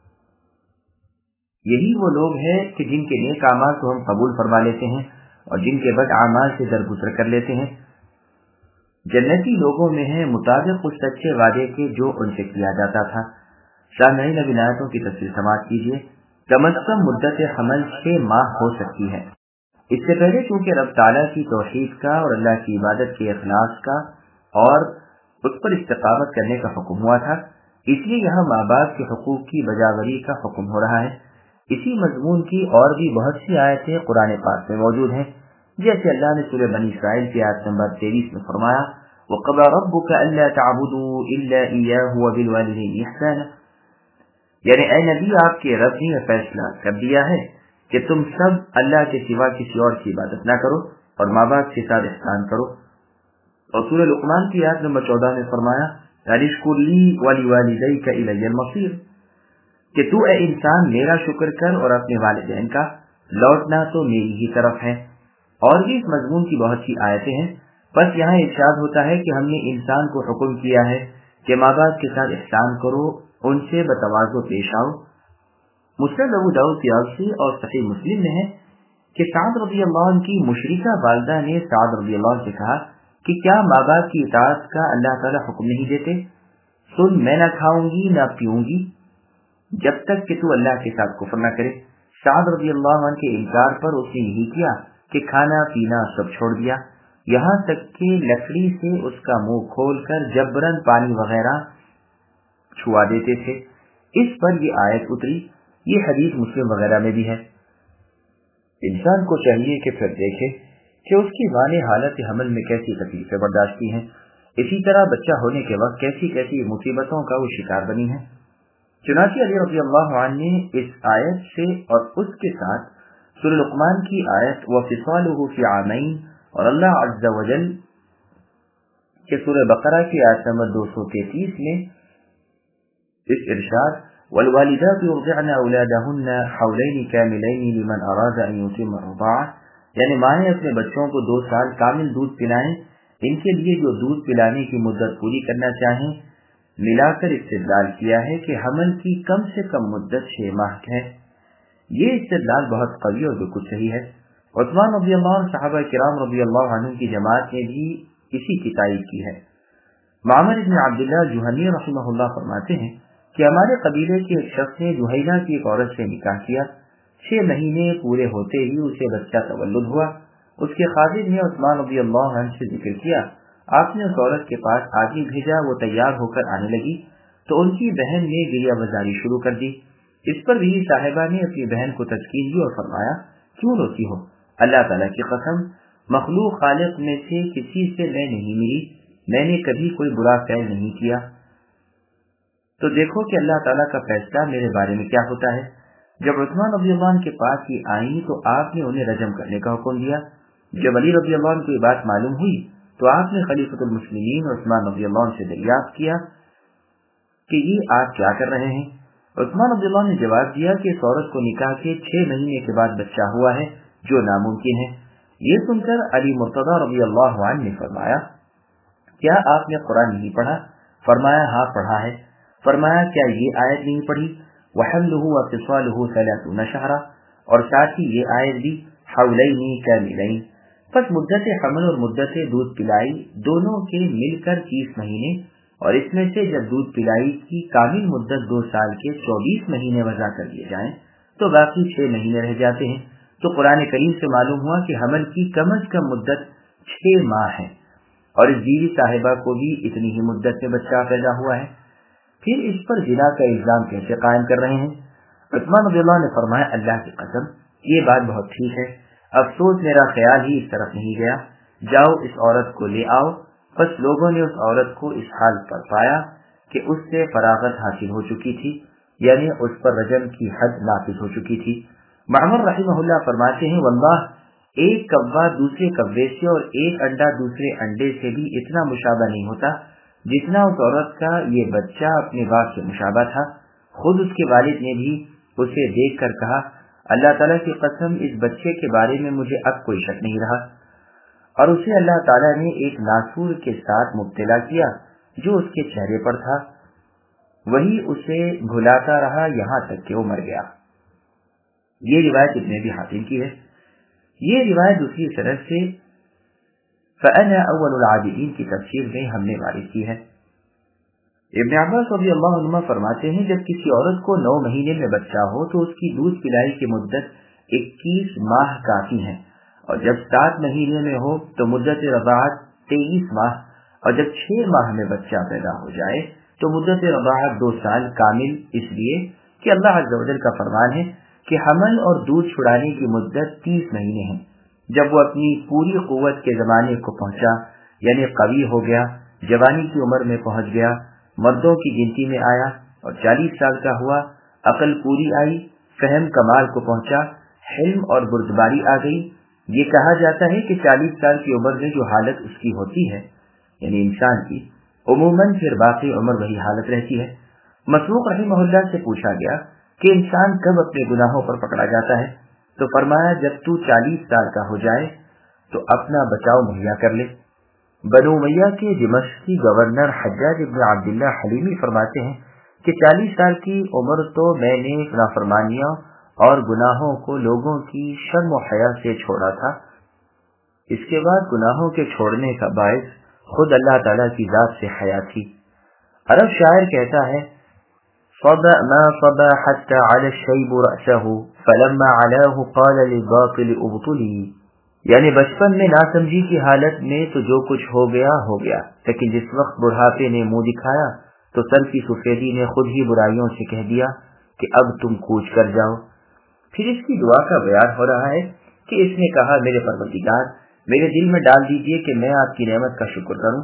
یہی وہ لوگ ہیں کہ جن کے نیک اعمال کو ہم قبول فرما لیتے ہیں اور جن کے بد اعمال سے درگزر کر لیتے ہیں. جنتی لوگوں میں ہیں مطابق اس سچے وعدے کے جو ان سے کیا جاتا تھا. سامعین اب آیتوں کی تفسیر سماعت کیجیے. کم از کم مدت حمل 6 ماہ ہو سکتی ہے. اس سے پہلے چونکہ رب تعالیٰ کی توحید کا اور اللہ کی عبادت کے اخلاص کا اور اس پر استقامت کرنے کا حکم ہوا تھا، اس لیے یہاں ماں باپ کے حقوق کی بجاوری کا حکم ہو رہا ہے۔ اسی مضمون کی اور بھی بہت سی آیتیں قرآن پاک میں موجود ہیں، جیسے اللہ نے سورہ بنی اسرائیل کی آیت نمبر 23 میں فرمایا وَقَضَىٰ رَبُّكَ أَلَّا تَعْبُدُوا إِلَّا إِيَّاهُ وَبِالْوَالِدَيْنِ إِحْسَانًا، یعنی اے نبی آپ کے رب نے یہ فیصلہ کر دیا ہے کہ تم سب اللہ کے سوا کسی اور کی عبادت نہ کرو اور ماں باپ کے ساتھ احسان کرو۔ اور سورہ لقمان کی آیت نمبر 14 میں فرمایا اشکر لی وَلِوَالِدَيْكَ إِلَيَّ الْمَصِيرُ، کہ تو اے انسان میرا شکر کر اور اپنے والدین کا، لوٹنا تو میری ہی طرف ہے۔ اور بھی اس مضمون کی بہت سی آیتیں ہیں، بس یہاں ارشاد ہوتا ہے کہ ہم نے انسان کو حکم کیا ہے کہ ماں باپ کے ساتھ احسان کرو، ان سے بتواضع پیش آؤ۔ مسند ابو داؤد طیالسی اور صحیح مسلم میں ہے کہ سعد رضی اللہ عنہ کی مشرکہ والدہ نے سعد رضی اللہ عنہ سے کہا کہ کیا ماں باپ کی اطاعت کا اللہ تعالیٰ حکم نہیں دیتے؟ سن، میں نہ کھاؤں گی نہ پیوں گی جب تک کہ تو اللہ کے ساتھ کفر نہ کرے۔ سعد رضی اللہ عنہ کے انکار پر اس نے یہی کیا کہ کھانا پینا سب چھوڑ دیا، یہاں تک کہ لکڑی سے اس کا منہ کھول کر جبرن پانی وغیرہ چھوا دیتے تھے۔ اس پر یہ آیت اتری۔ یہ حدیث مسلم وغیرہ میں بھی ہے۔ انسان کو چاہیے کہ پھر دیکھے کہ اس کی ماں نے حالت حمل میں کیسی تکلیفیں برداشت کی ہیں، اسی طرح بچہ ہونے کے وقت کیسی کیسی مصیبتوں کا وہ شکار بنی ہے۔ چنانچہ علی رضی اللہ عنہ نے اس آیت سے اور اس کے ساتھ سورہ لقمان کی آیت وَفِصَالُهُ فِي عَامَيْنِ اور اللہ عز و جل کے سورہ بقرہ کی آیت نمبر 233 میں اس ارشاد وَالْوَالِدَاتُ يُرْضِعْنَ أَوْلَادَهُنَّ حَوْلَيْنِ كَامِلَيْنِ لِمَنْ أَرَادَ أَنْ يُتِمَّ الرِّضَاعَةَ، یعنی مائیں اپنے بچوں کو 2 سال کامل دودھ پلائیں، ان کے لیے جو دودھ پلانے کی مدت پوری کرنا چاہیں۔ ملا کر استدلال کیا ہے کہ حمل کی کم سے کم مدت 6 ماہ ہے۔ یہ استدلال بہت قوی اور بالکل صحیح ہے۔ عثمان رضی اللہ عنہ، صحابہ کرام رضی اللہ عنہ کی جماعت نے بھی اسی کی تائید کی ہے۔ معمر بن عبداللہ جوہنی رحمہ اللہ فرماتے ہیں کہ ہمارے قبیلے کے ایک شخص نے جوہینہ کی ایک عورت سے نکاح کیا، 6 مہینے پورے ہوتے ہی اسے بچہ تولد ہوا۔ اس کے خادم نے عثمان رضی اللہ عنہ سے ذکر کیا، آپ نے اس عورت کے پاس آدمی بھیجا، وہ تیار ہو کر آنے لگی تو ان کی بہن نے گریہ بازاری شروع کر دی۔ اس پر بھی صاحبہ نے اپنی بہن کو تسکین دی اور فرمایا کیوں روتی ہو؟ اللہ تعالیٰ کی قسم، مخلوق خالق میں سے کسی سے میں نہیں ملی، میں نے کبھی کوئی برا فعل نہیں کیا، تو دیکھو کہ اللہ تعالیٰ کا فیصلہ میرے بارے میں کیا ہوتا ہے۔ جب عثمان رضی اللہ عنہ کے پاس ہی آئیں تو آپ نے انہیں رجم کرنے کا حکم دیا۔ جب علی رضی اللہ عنہ کو یہ بات معلوم ہوئی تو آپ نے خلیفۃ المسلمین عثمان رضی اللہ عنہ سے دریافت کیا کہ یہ آپ کیا کر رہے ہیں؟ عثمان رضی اللہ عنہ نے جواب دیا کہ اس عورت کو نکاح کے 6 مہینے کے بعد بچہ ہوا ہے، جو ناممکن ہے۔ یہ سن کر علی مرتضی رضی اللہ عنہ نے فرمایا کیا آپ نے قرآن نہیں پڑھا؟ فرمایا ہاں پڑھا ہے۔ فرمایا کیا یہ آیت نہیں پڑھی وَحَمْلُهُ وَفِصَالُهُ 30 شَهْرًا، اور ساتھ ہی یہ آیت بھی حَوْلَيْنِ كَامِلَيْنِ، پس مدت حمل اور مدت دودھ پلائی دونوں کے مل کر 30 مہینے، اور اس میں سے جب دودھ پلائی کی کامل مدت 2 سال کے 24 مہینے وضع کر دیے جائیں تو باقی 6 مہینے رہ جاتے ہیں۔ تو قرآن کریم سے معلوم ہوا کہ حمل کی کم از کم مدت 6 ماہ ہے، اور اس بیوی صاحبہ کو بھی اتنی ہی مدت میں بچہ پیدا ہوا ہے۔ پھر اس پر زنا کا الزام کیسے قائم کر رہے ہیں؟ عثمان رضی اللہ عنہ نے فرمایا اللہ کی قسم یہ بات بہت ٹھیک ہے، افسوس میرا خیال ہی اس طرف نہیں گیا، جاؤ اس عورت کو لے آؤ۔ بس لوگوں نے اس عورت کو اس حال پر پایا کہ اس سے فراغت حاصل ہو چکی تھی، یعنی اس پر رجم کی حد نافذ ہو چکی تھی۔ معمر رحمہ اللہ فرماتے ہیں واللہ ایک کوا دوسرے کوے سے اور ایک انڈا دوسرے انڈے سے بھی اتنا مشابہ نہیں ہوتا جتنا اس عورت کا یہ بچہ اپنے باپ سے مشابہ تھا۔ خود اس کے والد نے بھی اسے دیکھ کر کہا اللہ تعالیٰ کی قسم اس بچے کے بارے میں مجھے اب کوئی شک نہیں رہا، اور اسے اللہ تعالیٰ نے ایک ناسور کے ساتھ مبتلا کیا جو اس کے چہرے پر تھا، وہی اسے بھلاتا رہا یہاں تک کہ وہ مر گیا۔ یہ روایت ابن ابی حاتم کی ہے۔ یہ روایت دوسری سند سے فَأَنَا أَوَّلُ الْعَابِدِينَ کی تفسیر میں ہم نے وارد کی ہے۔ ابن عباس رضی اللہ عنہ فرماتے ہیں جب کسی عورت کو 9 مہینے میں بچہ ہو تو اس کی دودھ پلائی کی مدت 21 ماہ کافی ہے، اور جب 7 مہینے میں ہو تو مدت رضاعت 23 ماہ، اور جب 6 ماہ میں بچہ پیدا ہو جائے تو مدت رضاعت 2 سال کامل، اس لیے کہ اللہ عز و جل کا فرمان ہے کہ حمل اور دودھ چھڑانے کی مدت 30 مہینے ہے۔ جب وہ اپنی پوری قوت کے زمانے کو پہنچا، یعنی قوی ہو گیا، جوانی کی عمر میں پہنچ گیا، مردوں کی گنتی میں آیا اور 40 سال کا ہوا، عقل پوری آئی، فہم کمال کو پہنچا، حلم اور بردباری آ گئی، یہ کہا جاتا ہے کہ 40 سال کی عمر میں جو حالت اس کی ہوتی ہے یعنی انسان کی، عموماً پھر باقی عمر وہی حالت رہتی ہے۔ مسروق رحمہ اللہ سے پوچھا گیا کہ انسان کب اپنے گناہوں پر پکڑا جاتا ہے، تو فرمایا جب تو 40 سال کا ہو جائے تو اپنا بچاؤ مہیا کر لے۔ بنو امیہ کے دمشقی گورنر حجاج ابن عبداللہ حلیمی فرماتے ہیں کہ 40 سال کی عمر تو میں نے نافرمانیاں اور گناہوں کو لوگوں کی شرم و حیا سے چھوڑا تھا، اس کے بعد گناہوں کے چھوڑنے کا باعث خود اللہ تعالیٰ کی ذات سے حیا تھی۔ عرب شاعر کہتا ہے صبا ما صبا حتى على الشيب رأسه فلما علاه قال للباطل ابطلی، یعنی بچپن میں ناسمجھی کی حالت میں تو جو کچھ ہو گیا ہو گیا، لیکن جس وقت بڑھاپے نے منہ دکھایا تو سر کی سفیدی نے خود ہی برائیوں سے کہہ دیا کہ اب تم کوچ کر جاؤ۔ پھر اس کی دعا کا بیان ہو رہا ہے کہ اس نے کہا میرے پروردگار، میرے دل میں ڈال دیجئے کہ میں آپ کی نعمت کا شکر کروں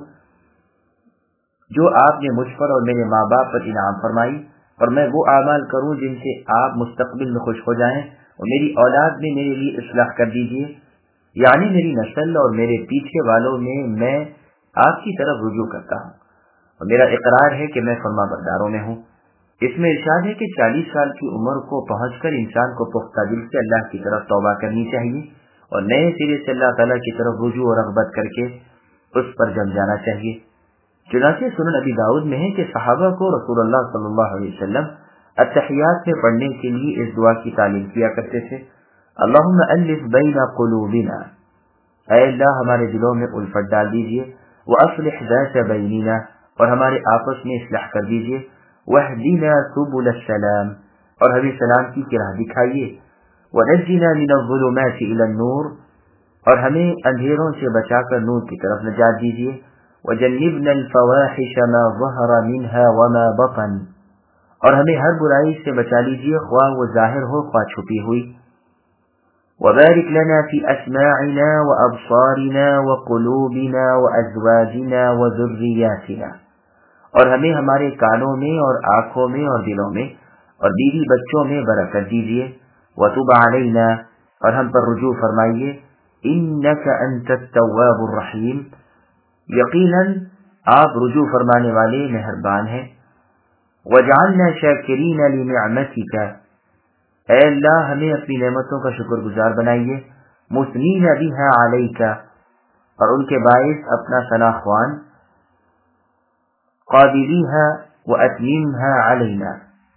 جو آپ نے مجھ پر اور میرے ماں باپ پر انعام فرمائی، اور میں وہ اعمال کروں جن سے آپ مستقبل میں خوش ہو جائیں، اور میری اولاد میں میرے لیے اصلاح کر دیجئے، یعنی میری نسل اور میرے پیچھے والوں میں آپ کی طرف رجوع کرتا ہوں، اور میرا اقرار ہے کہ میں فرما برداروں میں ہوں۔ اس میں ارشاد ہے کہ 40 سال کی عمر کو پہنچ کر انسان کو پختہ دل سے اللہ کی طرف توبہ کرنی چاہیے اور نئے سرے سے اللہ تعالیٰ کی طرف رجوع اور رغبت کر کے اس پر جم جانا چاہیے۔ چنانچہ سنن ابی داؤد میں ہے کہ صحابہ کو رسول اللہ صلی اللہ علیہ وسلم التحیات میں پڑھنے کے لیے اس دعا کی تعلیم کیا کرتے تھے، اللہم الف بین قلوبنا، اے اللہ ہمارے دلوں میں الفت ڈال دیجئے، واصلح ذات بیننا، اور ہمارے آپس میں اصلاح کر دیجئے، واہدنا سبل السلام، اور ہمیں سلامتی کی راہ دکھائیے، ونجنا من الظلمات الى النور، اور ہمیں اندھیروں سے بچا کر نور کی طرف نجات دیجیے، وجنبنا الفواحش ما ظهر منها وما بطن، اور ہمیں ہر برائی سے بچا لیجیے خواہ وہ ظاہر ہو خواہ چھپی ہوئی، وبارک لنا في اسماعنا وابصارنا وقلوبنا وازواجنا وذرياتنا، اور ہمیں ہمارے کانوں میں اور آنکھوں میں اور دلوں میں اور بیوی بچوں میں برکت دیجیے، وتب علینا، اور ہم پر رجوع فرمائیے، انک انت التواب الرحیم، یقیناً آپ رجوع فرمانے والے مہربان ہیں، وجعلنا شاکرین لنعمتک، اے اللہ ہمیں اپنی نعمتوں کا شکر گزار بنائیے، مثنین بها علیک، اور ان کے باعث اپنا ثنا خوان، قابلیها واتممها علینا،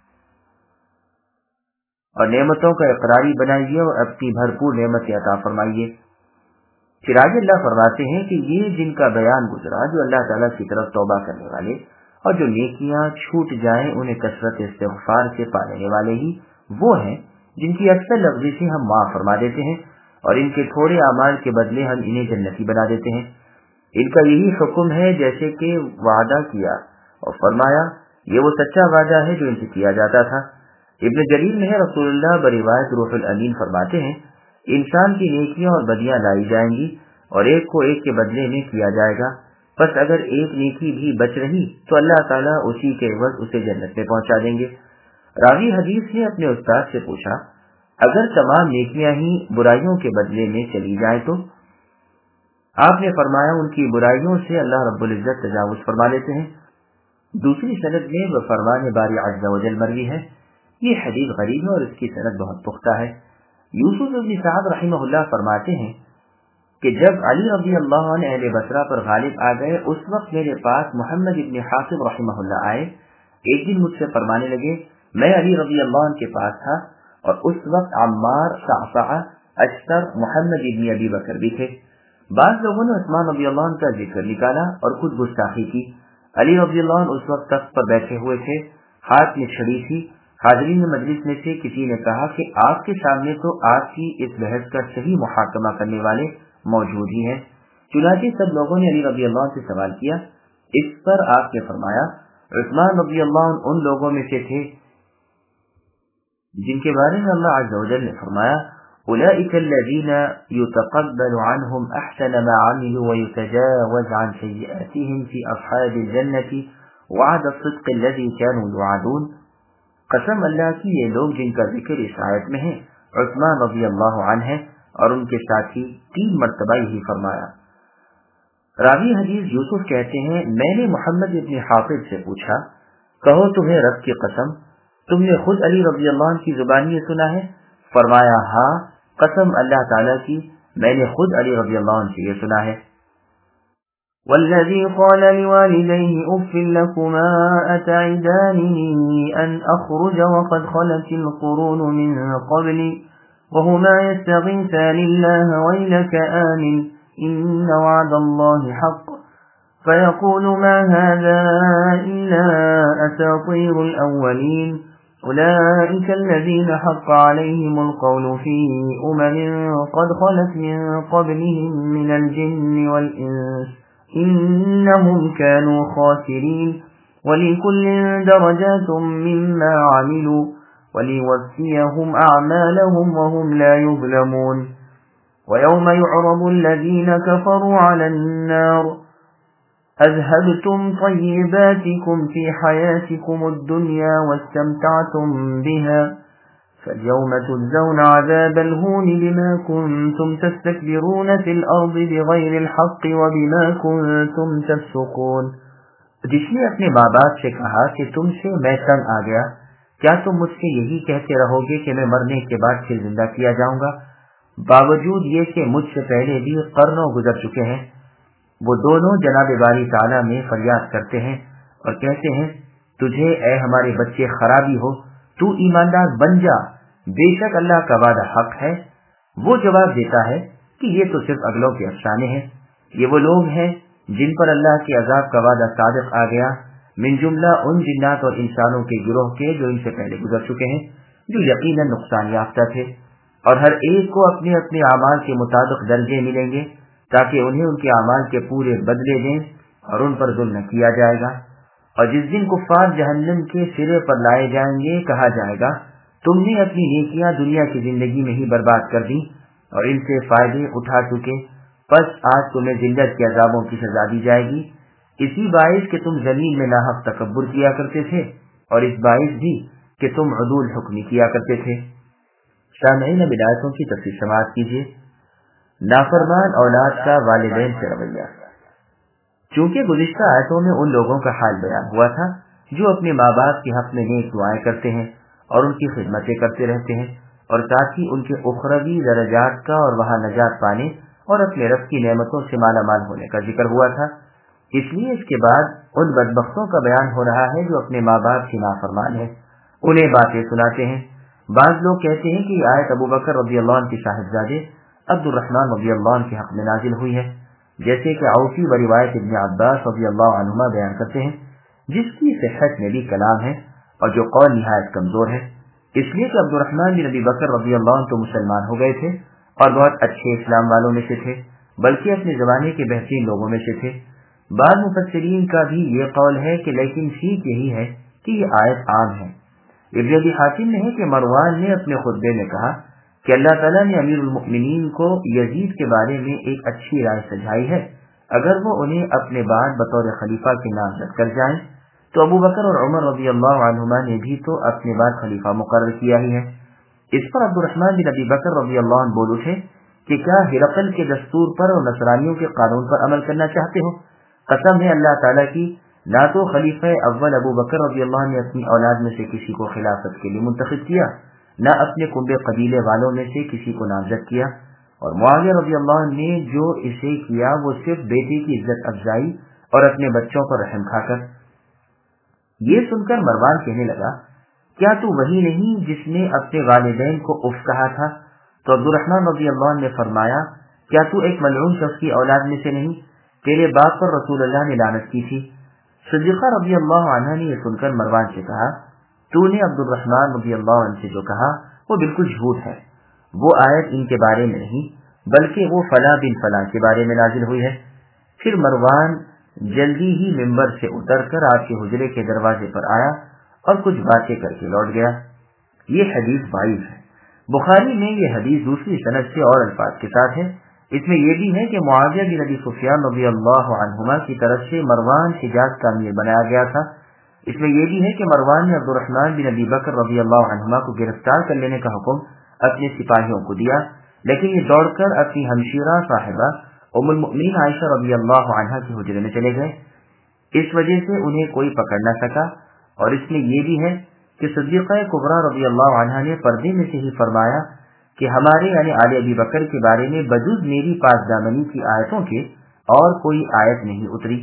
اور نعمتوں کا اقراری بنائیے اور اپنی بھرپور نعمت عطا فرمائیے۔ پھر آگے اللہ فرماتے ہیں کہ یہ جن کا بیان گزرا جو اللہ تعالیٰ کی طرف توبہ کرنے والے اور جو نیکیاں چھوٹ جائیں انہیں کثرت استغفار سے پا لینے والے ہی وہ ہیں جن کی اکثر لفظی سے ہم معاف فرما دیتے ہیں اور ان کے تھوڑے اعمال کے بدلے ہم انہیں جنتی بنا دیتے ہیں۔ ان کا یہی حکم ہے جیسے کہ وعدہ کیا اور فرمایا، یہ وہ سچا وعدہ ہے جو ان سے کیا جاتا تھا۔ ابن جریر میں رسول اللہ بروایت روح الامین فرماتے ہیں، انسان کی نیکیاں اور بدیاں لائی جائیں گی اور ایک کو ایک کے بدلے میں کیا جائے گا، بس اگر ایک نیکی بھی بچ رہی تو اللہ تعالیٰ اسی کے عوض اسے جنت میں پہنچا دیں گے۔ راوی حدیث نے اپنے استاد سے پوچھا، اگر تمام نیکیاں ہی برائیوں کے بدلے میں چلی جائیں تو؟ آپ نے فرمایا، ان کی برائیوں سے اللہ رب العزت تجاوز فرما لیتے ہیں۔ دوسری سند میں وہ فرمان باری عز و جل مروی ہے۔ یہ حدیث غریب ہے اور اس کی سند بہت پختہ ہے۔ یوسف بن سعد رحمہ اللہ فرماتے ہیں کہ جب علی رضی اللہ عنہ اہل بصرہ پر غالب آ گئے اس وقت میرے پاس محمد ابن حاطب رحمہ اللہ آئے۔ ایک دن مجھ سے فرمانے لگے، میں علی رضی اللہ عنہ کے پاس تھا اور اس وقت عمار، صعصعہ، اشتر، محمد ابن ابی بکر بھی تھے۔ بعض لوگوں نے عثمان رضی اللہ عنہ کا ذکر نکالا اور خود گستاخی کی۔ علی رضی اللہ عنہ اس وقت تخت پر بیٹھے ہوئے تھے، ہاتھ میں چھڑی تھی، حاضرین مجلس میں سے کسی نے کہا کہ آپ کے سامنے تو آپ کی اس بحث کا صحیح محاکمہ کرنے والے موجود ہی ہیں۔ چنانچہ سب لوگوں نے علی رضی اللہ عنہ سے سوال کیا۔ اس پر آپ نے فرمایا عثمان رضی اللہ عنہ ان لوگوں میں سے تھے جن کے بارے میں اللہ عز و جل نے فرمایا اولئک الذین یتقبل عنہم احسن ما عملوا ویتجاوز عن سیئاتهم فی اصحاب الجنۃ وعد الصدق الذی كانوا یوعدون۔ قسم اللہ کی یہ لوگ جن کا ذکر اس آیت میں ہے عثمان رضی اللہ عنہ ہے اور ان کے ساتھی 3 مرتبہ یہی فرمایا۔ راوی حدیث یوسف کہتے ہیں میں نے محمد ابن حافظ سے پوچھا کہو تمہیں رب کی قسم تم نے خود علی رضی اللہ عنہ کی زبانی یہ سنا ہے؟ فرمایا ہاں قسم اللہ تعالیٰ کی میں نے خود علی رضی اللہ عنہ سے یہ سنا ہے۔ والذی قال لوالدیہ اف لکما اتعداننی ان اخرج وقد خلت القرون من قبلی وهما يستغيثان الله ويلك آمن إن وعد الله حق فيقول ما هذا إلا أساطير الأولين أولئك الذين حق عليهم القول في قد خلت من قبلهم من الجن والإنس إنهم كانوا خاسرين ولكل درجات مما عملوا وليوفيهم أعمالهم وهم لا يظلمون ويوم يعرض الذين كفروا على النار أذهبتم طيباتكم في حياتكم الدنيا واستمتعتم بها فاليوم تجزون عذاب الهون بما كنتم تستكبرون في الأرض بغير الحق وبما كنتم تفسقون۔ جس نے اپنے ماں باپ سے کہا کہ تم سے میں تنگ آ گیا، کیا تم مجھ سے یہی کہتے رہو گے کہ میں مرنے کے بعد پھر زندہ کیا جاؤں گا؟ باوجود یہ کہ مجھ سے پہلے بھی قرنوں گزر چکے ہیں۔ وہ دونوں جناب باری تعالیٰ میں فریاد کرتے ہیں اور کہتے ہیں تجھے اے ہمارے بچے خرابی ہو، تو ایماندار بن جا، بے شک اللہ کا وعدہ حق ہے۔ وہ جواب دیتا ہے کہ یہ تو صرف اگلوں کے افسانے ہیں، یہ وہ لوگ ہیں جن پر اللہ کے عذاب کا وعدہ صادق آ گیا، من جملہ ان جنات اور انسانوں کے گروہ کے جو ان سے پہلے گزر چکے ہیں، جو یقیناً نقصان یافتہ تھے، اور ہر ایک کو اپنے اپنے اعمال کے مطابق درجے ملیں گے تاکہ انہیں ان کے اعمال کے پورے بدلے دیں اور ان پر ظلم نہ کیا جائے گا۔ اور جس دن کفار جہنم کے سرے پر لائے جائیں گے کہا جائے گا تم نے اپنی نیکیاں دنیا کی زندگی میں ہی برباد کر دی اور ان سے فائدے اٹھا چکے، پس آج تمہیں ذلت کے عذابوں کی سزا دی جائے گی، اسی باعث کہ تم زمین میں ناحق تکبر کیا کرتے تھے اور اس باعث بھی کہ تم عدول حکمی کیا کرتے تھے۔ سامعین بدایتوں کی تفصیل سماعت کیجیے۔ نافرمان اولاد کا والدین سے رویہ۔ چونکہ گزشتہ آیتوں میں ان لوگوں کا حال بیان ہوا تھا جو اپنے ماں باپ کے حق میں نیک دعائیں کرتے ہیں اور ان کی خدمتیں کرتے رہتے ہیں، اور ساتھ ہی ان کے اخروی درجات کا اور وہاں نجات پانے اور اپنے رب کی نعمتوں سے مالا مال ہونے کا ذکر ہوا تھا۔ اس لیے اس کے بعد ان بدبختوں کا بیان ہو رہا ہے جو اپنے ماں باپ کی نافرمان ہیں، انہیں باتیں سناتے ہیں۔ بعض لوگ کہتے ہیں کہ یہ آیت ابو بکر رضی اللہ عنہ کے صاحبزادے عبد الرحمن رضی اللہ عنہ کے حق میں نازل ہوئی ہے، جیسے کہ عوفی و روایت ابن عباس رضی اللہ عنہما بیان کرتے ہیں، جس کی صحت میں بھی کلام ہے اور جو قول نہایت کمزور ہے، اس لیے کہ عبد الرحمن بن ابی بکر رضی اللہ عنہ تو مسلمان ہو گئے تھے اور بہت اچھے اسلام والوں میں سے تھے، بلکہ اپنے زمانے کے بہترین لوگوں میں سے تھے۔ بعض مفسرین کا بھی یہ قول ہے کہ لیکن ٹھیک یہی ہے کہ یہ آیت عام ہے۔ ابن ابی حاتم نے ہے کہ مروان نے اپنے خطبے میں کہا کہ اللہ تعالیٰ نے امیر المؤمنین کو یزید کے بارے میں ایک اچھی رائے سجھائی ہے، اگر وہ انہیں اپنے بعد بطور خلیفہ کے نامزد کر جائیں تو ابو بکر اور عمر رضی اللہ عنہما نے بھی تو اپنے بعد خلیفہ مقرر کیا ہی ہے۔ اس پر عبد الرحمن بن ابی بکر رضی اللہ عنہ بول اٹھے کہ کیا ہرقل کے دستور پر اور نصرانیوں کے قانون پر عمل کرنا چاہتے ہو؟ قسم ہے اللہ تعالیٰ کی، نہ تو خلیفہ اول ابو بکر رضی اللہ عنہ نے اپنی اولاد میں سے کسی کو خلافت کے لیے منتخب کیا، نہ اپنے کنبے قبیلے والوں میں سے کسی کو نامزد کیا، اور معاویہ رضی اللہ عنہ نے جو اسے کیا وہ صرف بیٹے کی عزت افزائی اور اپنے بچوں پر رحم کھا کر۔ یہ سن کر مروان کہنے لگا کیا تو وہی نہیں جس نے اپنے والدین کو اف کہا تھا؟ تو عبد الرحمن رضی اللہ عنہ نے فرمایا کیا تو ایک ملعون شخص کی اولاد میں سے نہیں؟ تیرے باپ پر رسول اللہ نے لعنت کی تھی۔ صدیقہ رضی اللہ عنہ نے یہ سن کر مروان سے کہا تو نے عبد الرحمن رضی اللہ عنہ سے جو کہا وہ بالکل جھوٹ ہے، وہ آیت ان کے بارے میں نہیں بلکہ وہ فلاں بن فلاں کے بارے میں نازل ہوئی ہے۔ پھر مروان جلدی ہی ممبر سے اتر کر آپ کے حجرے کے دروازے پر آیا اور کچھ باتیں کر کے لوٹ گیا۔ یہ حدیث ضعیف ہے۔ بخاری میں یہ حدیث دوسری سند سے اور الفاظ کے ساتھ ہے۔ اس میں یہ بھی ہے کہ معاویہ بن ابی سفیان رضی اللہ عنہما کی طرف سے مروان حجاز کا امیر بنایا گیا تھا۔ اس میں یہ بھی ہے کہ مروان نے عبد الرحمن بن ابی بکر رضی اللہ عنہما کو گرفتار کر لینے کا حکم اپنے سپاہیوں کو دیا، لیکن یہ دوڑ کر اپنی ہمشیرہ صاحبہ ام المؤمنین عائشہ رضی اللہ عنہا کے حجرے میں چلے گئے۔ اس وجہ سے انہیں کوئی پکڑ نہ سکا۔ اور اس میں یہ بھی ہے کہ صدیقہ کبریٰ رضی اللہ عنہا نے پردے میں سے ہی فرمایا کہ ہمارے یعنی آل ابی بکر کے بارے میں بجز میری پاس دامنی کی آیتوں کے اور کوئی آیت نہیں اتری۔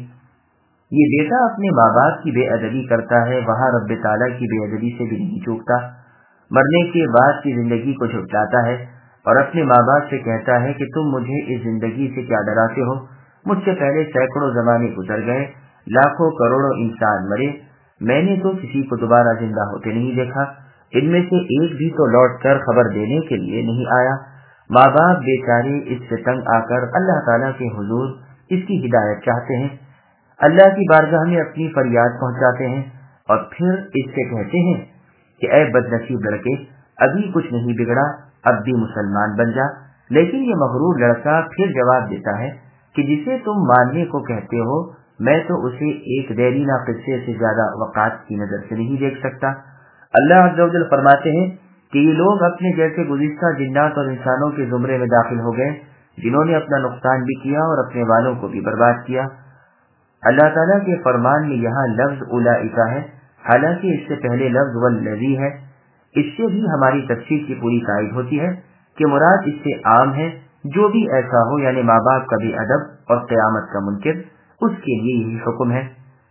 یہ بیٹا اپنے ماں باپ کی بے ادبی کرتا ہے، وہاں رب تعالیٰ کی بے ادبی سے بھی نہیں چوکتا۔ مرنے کے بعد کی زندگی کو جھٹلاتا ہے اور اپنے ماں باپ سے کہتا ہے کہ تم مجھے اس زندگی سے کیا ڈراتے ہو؟ مجھ سے پہلے سینکڑوں زمانے گزر گئے، لاکھوں کروڑوں انسان مرے، میں نے تو کسی کو دوبارہ زندہ ہوتے نہیں دیکھا، ان میں سے ایک بھی تو لوٹ کر خبر دینے کے لیے نہیں آیا۔ ماں باپ بیچارے اس سے تنگ آ کر اللہ تعالیٰ کے حضور اس کی ہدایت چاہتے ہیں، اللہ کی بارگاہ میں اپنی فریاد پہنچاتے ہیں اور پھر اس سے کہتے ہیں کہ اے بد نصیب لڑکے، ابھی کچھ نہیں بگڑا، اب بھی مسلمان بن جا۔ لیکن یہ مغرور لڑکا پھر جواب دیتا ہے کہ جسے تم ماننے کو کہتے ہو میں تو اسے ایک دیرینہ قصے سے زیادہ وقات کی نظر سے نہیں دیکھ سکتا۔ اللہ عز و جل فرماتے ہیں کہ یہ لوگ اپنے جیسے گزشتہ جنات اور انسانوں کے زمرے میں داخل ہو گئے جنہوں نے اپنا نقصان بھی کیا اور اپنے والوں کو بھی برباد کیا۔ اللہ تعالیٰ کے فرمان میں یہاں لفظ اولئک ہے، حالانکہ اس سے پہلے لفظ والذی ہے۔ اس سے بھی ہماری تفسیر کی پوری تائید ہوتی ہے کہ مراد اس سے عام ہے، جو بھی ایسا ہو یعنی ماں باپ کا بے ادب اور قیامت کا منکر، اس کے لیے یہی حکم ہے۔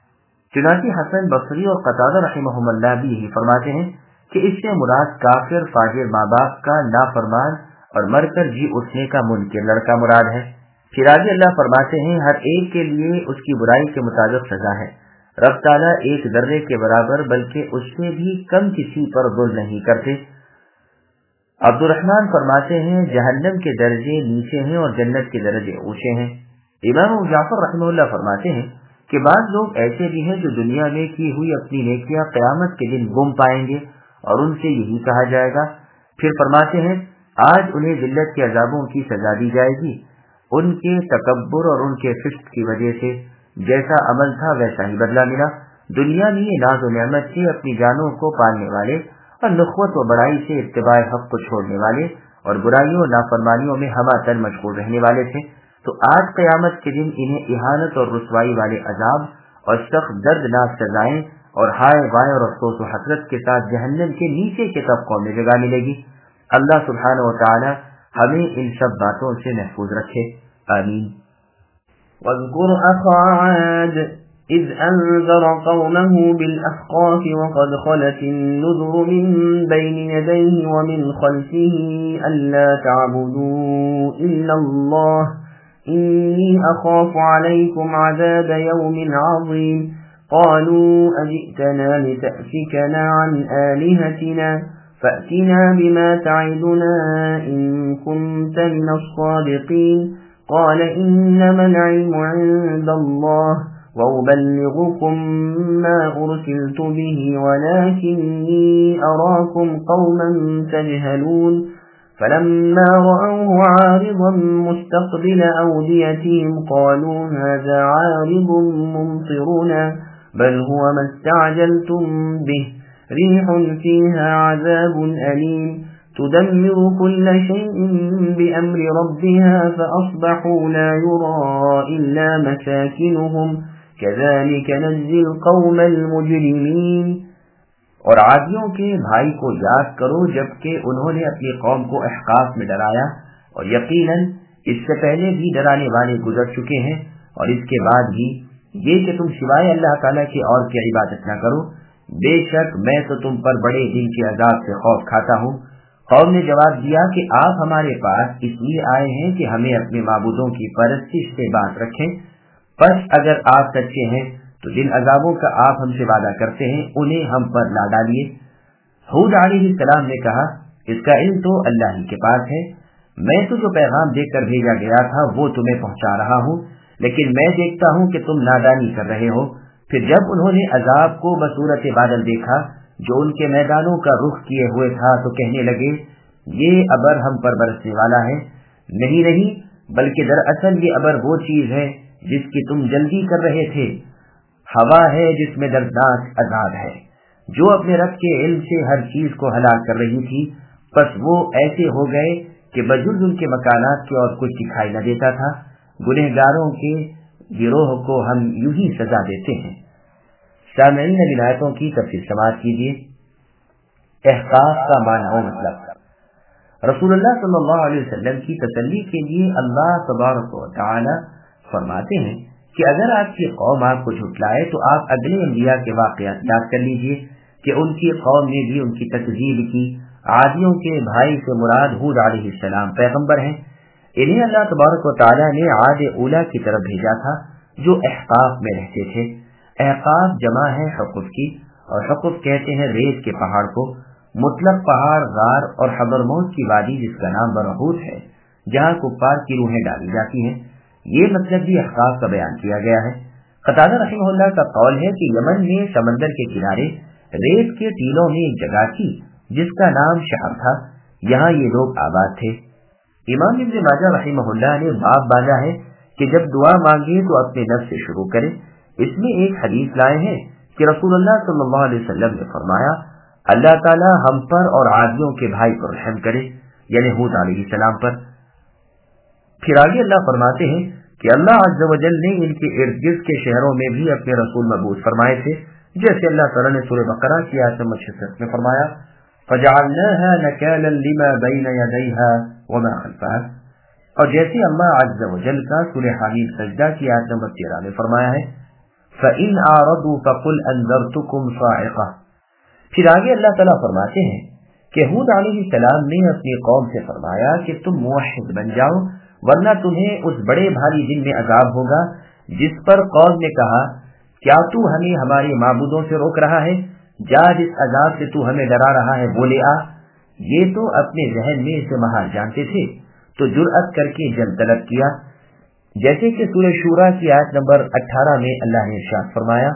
چنانچہ حسن بصری اور قتادہ رحمہم اللہ بھی یہی فرماتے ہیں کہ اس سے مراد کافر فاجر ماں باپ کا نافرمان اور مر کر جی اٹھنے کا منکر لڑکا مراد ہے۔ پھر آگے اللہ فرماتے ہیں ہر ایک کے لیے اس کی برائی کے مطابق سزا ہے، رب تعالیٰ ایک ذرے کے برابر بلکہ اس سے بھی کم کسی پر ظلم نہیں کرتے۔ عبد الرحمن فرماتے ہیں جہنم کے درجے نیچے ہیں اور جنت کے درجے اونچے ہیں۔ امام ابو جعفر رحمہ اللہ فرماتے ہیں کہ بعض لوگ ایسے بھی ہیں جو دنیا میں کی ہوئی اپنی نیکیاں قیامت کے دن گم پائیں گے اور ان سے یہی کہا جائے گا۔ پھر فرماتے ہیں آج انہیں ذلت کے عذابوں کی سزا دی جائے گی، ان کے تکبر اور ان کے فسق کی وجہ سے جیسا عمل تھا ویسا ہی بدلہ ملا۔ دنیا میں یہ ناز و نعمت سے اپنی جانوں کو پالنے والے اور نخوت و بڑائی سے اتباع حق کو چھوڑنے والے اور برائیوں اور نافرمانیوں میں ہمہ تن مشغول رہنے والے تھے، تو آج قیامت کے دن انہیں اہانت اور رسوائی والے عذاب اور سخت دردناک سزائیں اور ہائے بائے اور افسوس و حسرت کے ساتھ جہنم کے نیچے کے طبقوں میں جگہ ملے گی۔ اللہ سبحانہ و تعالی ہمیں ان سب باتوں سے محفوظ رکھے، آمین۔ واذكر أخا عاد إذ أنذر قومه بالأحقاف وقد خلت النذر من بين يديه ومن خلفه ألا تعبدوا إلا الله إني أخاف عليكم عذاب يوم عظيم قالوا أجئتنا لتأفكنا عن آلهتنا فأتنا بما تعدنا إن كنت من الصادقين قال إنما العلم عند الله وأبلغكم ما أرسلت به ولكني أراكم قوما تجهلون فلما رأوه عارضا مستقبل أوديتهم قالوا هذا عارض ممطرنا بل هو ما استعجلتم به ريح فيها عذاب أليم تدمر كل شيء بأمر ربها فأصبحوا لا يرى إلا مساكنهم كذلك نجزي القوم المجرمين۔ اور عادیوں کے بھائی کو یاد کرو جبکہ انہوں نے اپنی قوم کو احقاف میں ڈرایا، اور یقیناً اس سے پہلے بھی ڈرانے والے گزر چکے ہیں، اور اس کے بعد بھی یہ کہ تم سوائے اللہ تعالیٰ کے اور کی عبادت نہ کرو، بے شک میں تو تم پر بڑے دن کے عذاب سے خوف کھاتا ہوں۔ قوم نے جواب دیا کہ آپ ہمارے پاس اس لیے آئے ہیں کہ ہمیں اپنے معبودوں کی پرستش سے بات رکھیں، پس اگر آپ سچے ہیں تو جن عذابوں کا آپ ہم سے وعدہ کرتے ہیں انہیں ہم پر لا ڈالیے۔ ہود علیہ السلام نے کہا اس کا علم تو اللہ ہی کے پاس ہے، میں تو جو پیغام دے کر بھیجا گیا تھا وہ تمہیں پہنچا رہا ہوں، لیکن میں دیکھتا ہوں کہ تم نادانی کر رہے ہو۔ پھر جب انہوں نے عذاب کو بصورت بادل دیکھا جو ان کے میدانوں کا رخ کیے ہوئے تھا تو کہنے لگے یہ ابر ہم پر برسنے والا ہے۔ نہیں بلکہ دراصل یہ ابر وہ چیز ہے جس کی تم جلدی کر رہے تھے، ہوا ہے جس میں دردناک عذاب ہے، جو اپنے رب کے علم سے ہر چیز کو ہلاک کر رہی تھی۔ پس وہ ایسے ہو گئے کہ بجز ان کے مکانات کے اور کچھ دکھائی نہ دیتا تھا۔ گنہگاروں کے گروہ کو ہم یوں ہی سزا دیتے ہیں۔ سامعین اب آیتوں کی تفصیل سماعت کیجیے۔ احقاف کا معنی و مطلب۔ رسول اللہ صلی اللہ علیہ وسلم کی تسلی کے لیے اللہ تبارک و تعالی فرماتے ہیں کہ اگر آپ کی قوم آپ کو جھٹلائے تو آپ اگلے انبیاء کے واقعات یاد کر لیجیے کہ ان کی قوم نے بھی ان کی تکذیب کی۔ عادیوں کے بھائی سے مراد ہود علیہ السلام پیغمبر ہیں، انہیں اللہ تبارک و تعالی نے عاد اولا کی طرف بھیجا تھا جو احقاف میں رہتے تھے۔ احقاف جمع ہے حقف کی، اور حقف کہتے ہیں ریت کے پہاڑ کو۔ مطلق پہاڑ، غار اور حضرموت کی وادی جس کا نام برہوت ہے، جہاں کفار کی روحیں ڈالی جاتی ہیں، یہ مطلب بھی احقاف کا بیان کیا گیا ہے۔ قتادہ رحمہ اللہ کا قول ہے کہ یمن میں سمندر کے کنارے ریت کے ٹیلوں میں ایک جگہ تھی جس کا نام شہر تھا، یہاں یہ لوگ آباد تھے۔ امام ابن ماجہ رحمہ اللہ نے باب باندھا ہے کہ جب دعا مانگے تو اپنے نفس سے شروع کرے۔ اس میں ایک حدیث لائے ہیں کہ رسول اللہ صلی اللہ علیہ وسلم نے فرمایا اللہ تعالی ہم پر اور عادیوں کے بھائی پر رحم کرے، یعنی ہود علیہ السلام پر۔ پھر آگے اللہ فرماتے ہیں کہ اللہ عز و جل نے ان کے ارد گرد کے شہروں میں بھی اپنے رسول مبعوث فرمائے تھے، جیسے اللہ تعالیٰ نے سورہ بقرہ کی آیت نمبر 66 میں فرمایا فَجَعَلْنَاهَا نَكَالًا لِمَا بَيْنَ يَدَيْهَا وَمَا خَلْفَهَا، اور جیسے اللہ عز و جل کا سورہ حمید سجدہ کی آیت نمبر 13 میں فرمایا ہے فَإِنْ أَعْرَضُوا فَقُلْ أَنذَرْتُكُمْ صَاعِقَةً۔ پھر آگے اللہ تعالیٰ فرماتے ہیں کہ ہود علیہ السلام نے اپنی قوم سے فرمایا کہ تم موحد بن جاؤ ورنہ تمہیں اس بڑے بھاری دن میں عذاب ہوگا جس پر قوم نے کہا کیا تو ہمیں ہمارے معبودوں سے روک رہا ہے، جا جس عذاب سے تو ہمیں ڈرا رہا ہے وہ لے آ۔ یہ تو اپنے ذہن میں اسے محال جانتے تھے تو جرأت کر کے جلد طلب کیا، جیسے کہ سورہ شورى کی آیت نمبر 18 میں اللہ نے ارشاد فرمایا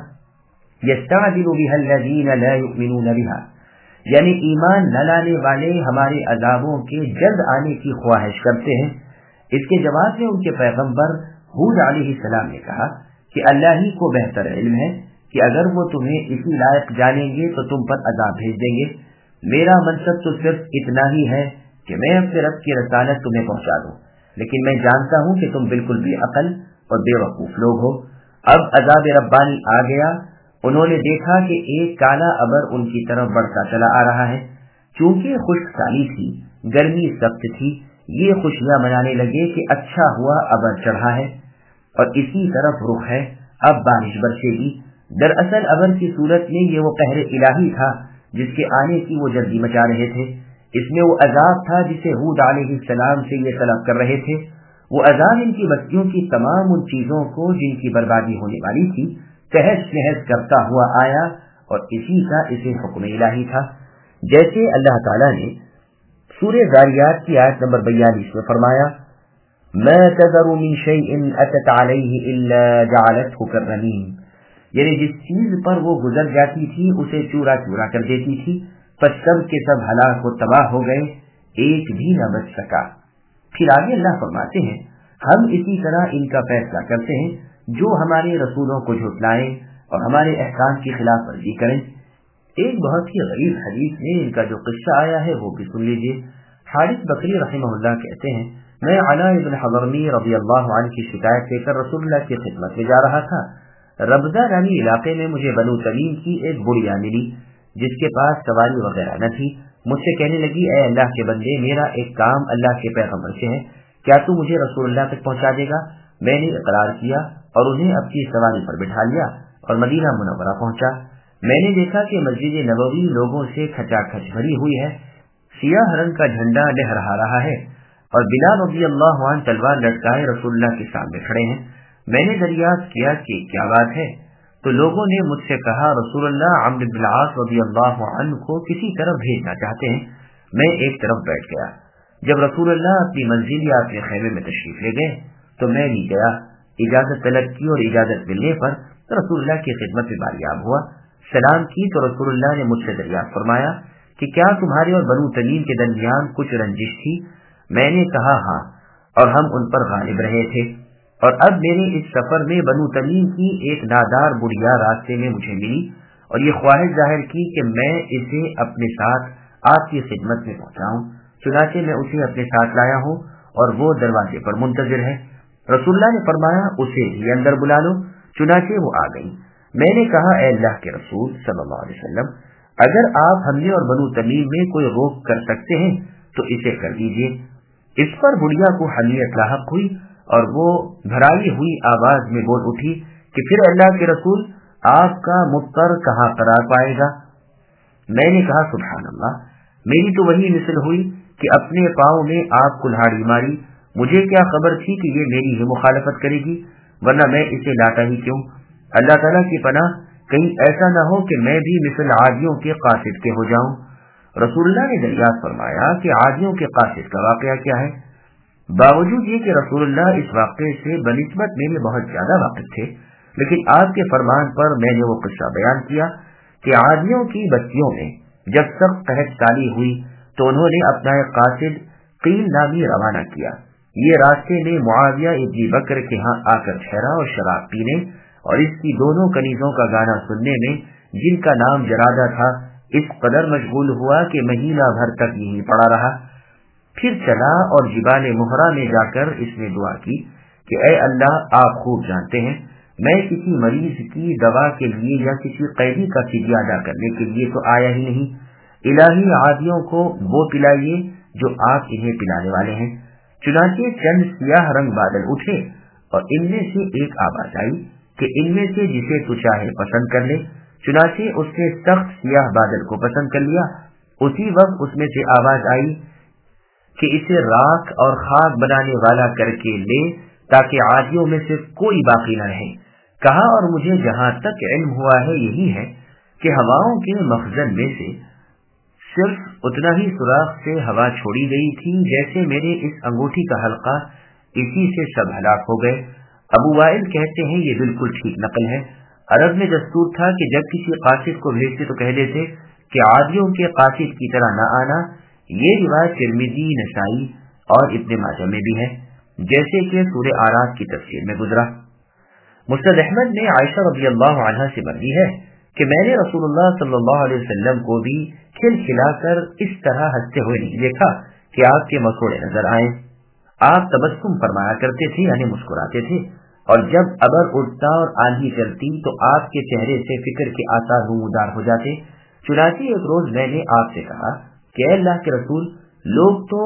یستعجل بها الذین لا یؤمنون بها، یعنی ایمان نہ لانے والے ہمارے عذابوں کے جلد آنے کی خواہش کرتے ہیں۔ اس کے جواب میں ان کے پیغمبر ہود علیہ السلام نے کہا کہ اللہ ہی کو بہتر علم ہے کہ اگر وہ تمہیں اسی لائق جانیں گے تو تم پر عذاب بھیج دیں گے۔ میرا منصب تو صرف اتنا ہی ہے کہ میں اپنے رب کی رسالت تمہیں پہنچا دوں، لیکن میں جانتا ہوں کہ تم بالکل بے عقل اور بے وقوف لوگ ہو۔ اب عذاب ربانی آ گیا، انہوں نے دیکھا کہ ایک کالا ابر ان کی طرف بڑھتا چلا آ رہا ہے۔ چونکہ خشک سالی تھی، گرمی سخت تھی، یہ خوشیاں منانے لگے کہ اچھا ہوا ابر چڑھا ہے اور اسی طرف رخ ہے، اب بارش برسے گی۔ دراصل ابر کی صورت میں یہ وہ قہر الہی تھا جس کے آنے کی وہ جلدی مچا رہے تھے، اس میں وہ عذاب تھا جسے ہود علیہ السلام سے یہ طلب کر رہے تھے۔ وہ عذاب ان کی بستیوں کی تمام ان چیزوں کو جن کی بربادی ہونے والی تھی تہس نہس کرتا ہوا آیا، اور اسی کا اسے حکم الہی تھا، جیسے اللہ تعالیٰ نے سورہ ذاریات کی آیت نمبر 42 میں فرمایا مَا تَذَرُ مِن شَيْءٍ أَتَتْ عَلَيْهِ إِلَّا جَعَلَتْهُ كَالرَّمِيمِ، یعنی جس چیز پر وہ گزر جاتی تھی اسے چورا چورا کر دیتی تھی، پس سب کے سب ہلاک و تباہ ہو گئے، ایک بھی نہ بچ سکا۔ پھر آگے اللہ فرماتے ہیں ہم اسی طرح ان کا فیصلہ کرتے ہیں جو ہمارے رسولوں کو جھٹلائیں اور ہمارے احکام کی خلاف ورزی کریں۔ ایک بہت ہی غریب حدیث میں ان کا جو قصہ آیا ہے وہ بھی سن لیجیے۔ حارث بکری رحمہ اللہ کہتے ہیں میں علاء بن حضرمی رضی اللہ عنہ کی شکایت لے کر رسول اللہ کی خدمت میں جا رہا تھا۔ ربضہ نامی علاقے میں مجھے بنو تمیم کی ایک بڑھیا ملی جس کے پاس سواری وغیرہ نہ تھی۔ مجھ سے کہنے لگی اے اللہ کے بندے، میرا ایک کام اللہ کے پیغمبر سے ہے، کیا تو مجھے رسول اللہ تک پہنچا دے گا؟ میں نے اقرار کیا اور انہیں اپنی سواری پر بٹھا لیا اور مدینہ منورہ پہنچا۔ میں نے دیکھا کہ مسجد نبوی لوگوں سے کھچا کھچ بھری ہوئی ہے، سیاہ رنگ کا جھنڈا لہرا رہا ہے اور بلال رضی اللہ عنہ تلوار لٹکائے رسول اللہ کے سامنے کھڑے ہیں۔ میں نے دریافت کیا کہ کیا بات ہے، تو لوگوں نے مجھ سے کہا رسول اللہ عمرو بن العاص رضی اللہ عنہ کو کسی طرف بھیجنا چاہتے ہیں۔ میں ایک طرف بیٹھ گیا۔ جب رسول اللہ اپنی منزل یا اپنے خیمے میں تشریف لے گئے تو میں بھی گیا، اجازت طلب کی اور اجازت ملنے پر رسول اللہ کی خدمت میں باریاب ہوا۔ سلام کی تو رسول اللہ نے مجھ سے دریافت فرمایا کہ کیا تمہارے اور بنو تمیم کے درمیان کچھ رنجش تھی؟ میں نے کہا ہاں، اور ہم ان پر غالب رہے تھے، اور اب میرے اس سفر میں بنو تمیم کی ایک نادار بڑھیا راستے میں مجھے ملی اور یہ خواہش ظاہر کی کہ میں اسے اپنے ساتھ آپ کی خدمت میں پہنچاؤں، چنانچہ میں اسے اپنے ساتھ لایا ہوں اور وہ دروازے پر منتظر ہے۔ رسول اللہ نے فرمایا اسے بھی اندر بلا لو، چنانچہ وہ آ گئی۔ میں نے کہا اے اللہ کے رسول صلی اللہ علیہ وسلم، اگر آپ ہم نے اور بنو تمیم میں کوئی روک کر سکتے ہیں تو اسے کر دیجیے۔ اس پر بڑھیا کو حمیت لاحق ہوئی اور وہ بھرائی ہوئی آواز میں بول اٹھی کہ پھر اللہ کے رسول، آپ کا مضطر کہاں قرار پائے گا؟ میں نے کہا سبحان اللہ، میری تو وہی مثل ہوئی کہ اپنے پاؤں میں آپ کلہاڑی ماری، مجھے کیا خبر تھی کہ یہ میری ہی مخالفت کرے گی، ورنہ میں اسے لاتا ہی کیوں؟ اللہ تعالیٰ کی پناہ کہیں ایسا نہ ہو کہ میں بھی مثل عادیوں کے قاصد کے ہو جاؤں۔ رسول اللہ نے دریافت فرمایا کہ عادیوں کے قاصد کا واقعہ کیا ہے؟ باوجود یہ کہ رسول اللہ اس واقعے سے بنسبت میرے بہت زیادہ واقف تھے، لیکن آپ کے فرمان پر میں نے وہ قصہ بیان کیا کہ عادیوں کی بستیوں میں جب سخت قحط سالی ہوئی تو انہوں نے اپنا ایک قاصد قیل نامی روانہ کیا۔ یہ راستے میں معاویہ ابن بکر کے ہاں آ کر ٹھہرا اور شراب پینے اور اس کی دونوں کنیزوں کا گانا سننے میں، جن کا نام جرادہ تھا، اس قدر مشغول ہوا کہ مہینہ بھر تک یہیں پڑا رہا۔ پھر چلا اور جبال مہرہ میں جا کر اس نے دعا کی کہ اے اللہ، آپ خوب جانتے ہیں میں کسی مریض کی دوا کے لیے یا کسی قیدی کا فدیہ ادا کرنے کے لیے تو آیا ہی نہیں، الہی عادیوں کو وہ پلائیے جو آپ انہیں پلانے والے ہیں۔ چنانچہ چند سیاہ رنگ بادل اٹھے اور ان میں سے ایک آواز آئی کہ ان میں سے جسے تو چاہے پسند کر لے۔ چنانچہ اس نے سخت سیاہ بادل کو پسند کر لیا۔ اسی وقت اس میں سے آواز آئی کہ اسے راکھ اور خاک بنانے والا کر کے لے تاکہ عادیوں میں سے کوئی باقی نہ رہے۔ کہا اور مجھے جہاں تک علم ہوا ہے یہی ہے کہ ہواؤں کے مخزن میں سے صرف اتنا ہی سوراخ سے ہوا چھوڑی گئی تھی جیسے میرے اس انگوٹھی کا حلقہ، اسی سے سب ہلاک ہو گئے۔ ابو وائل کہتے ہیں یہ بالکل ٹھیک نقل ہے۔ عرب میں دستور تھا کہ جب کسی قاصد کو بھیجتے تو کہہ دیتے کہ عادیوں کے قاصد کی طرح نہ آنا۔ یہ روایت ترمذی، نسائی اور ابن ماجہ میں بھی ہے، جیسے کہ سورہ اعراف کی تفسیر میں گزرا۔ مسند احمد میں عائشہ رضی اللہ عنہا سے مروی ہے کہ میں نے رسول اللہ صلی اللہ علیہ وسلم کو بھی کھل کھلا کر اس طرح ہنستے ہوئے نہیں دیکھا کہ آپ کے مسوڑے نظر آئیں۔ آپ تبسم فرمایا کرتے تھے، یعنی مسکراتے تھے، اور جب ابر اٹھتا اور آندھی چلتی تو آپ کے چہرے سے فکر کے آثار نمودار ہو جاتے۔ چنانچہ ایک روز میں نے آپ سے کہا کہ اے اللہ کے رسول، لوگ تو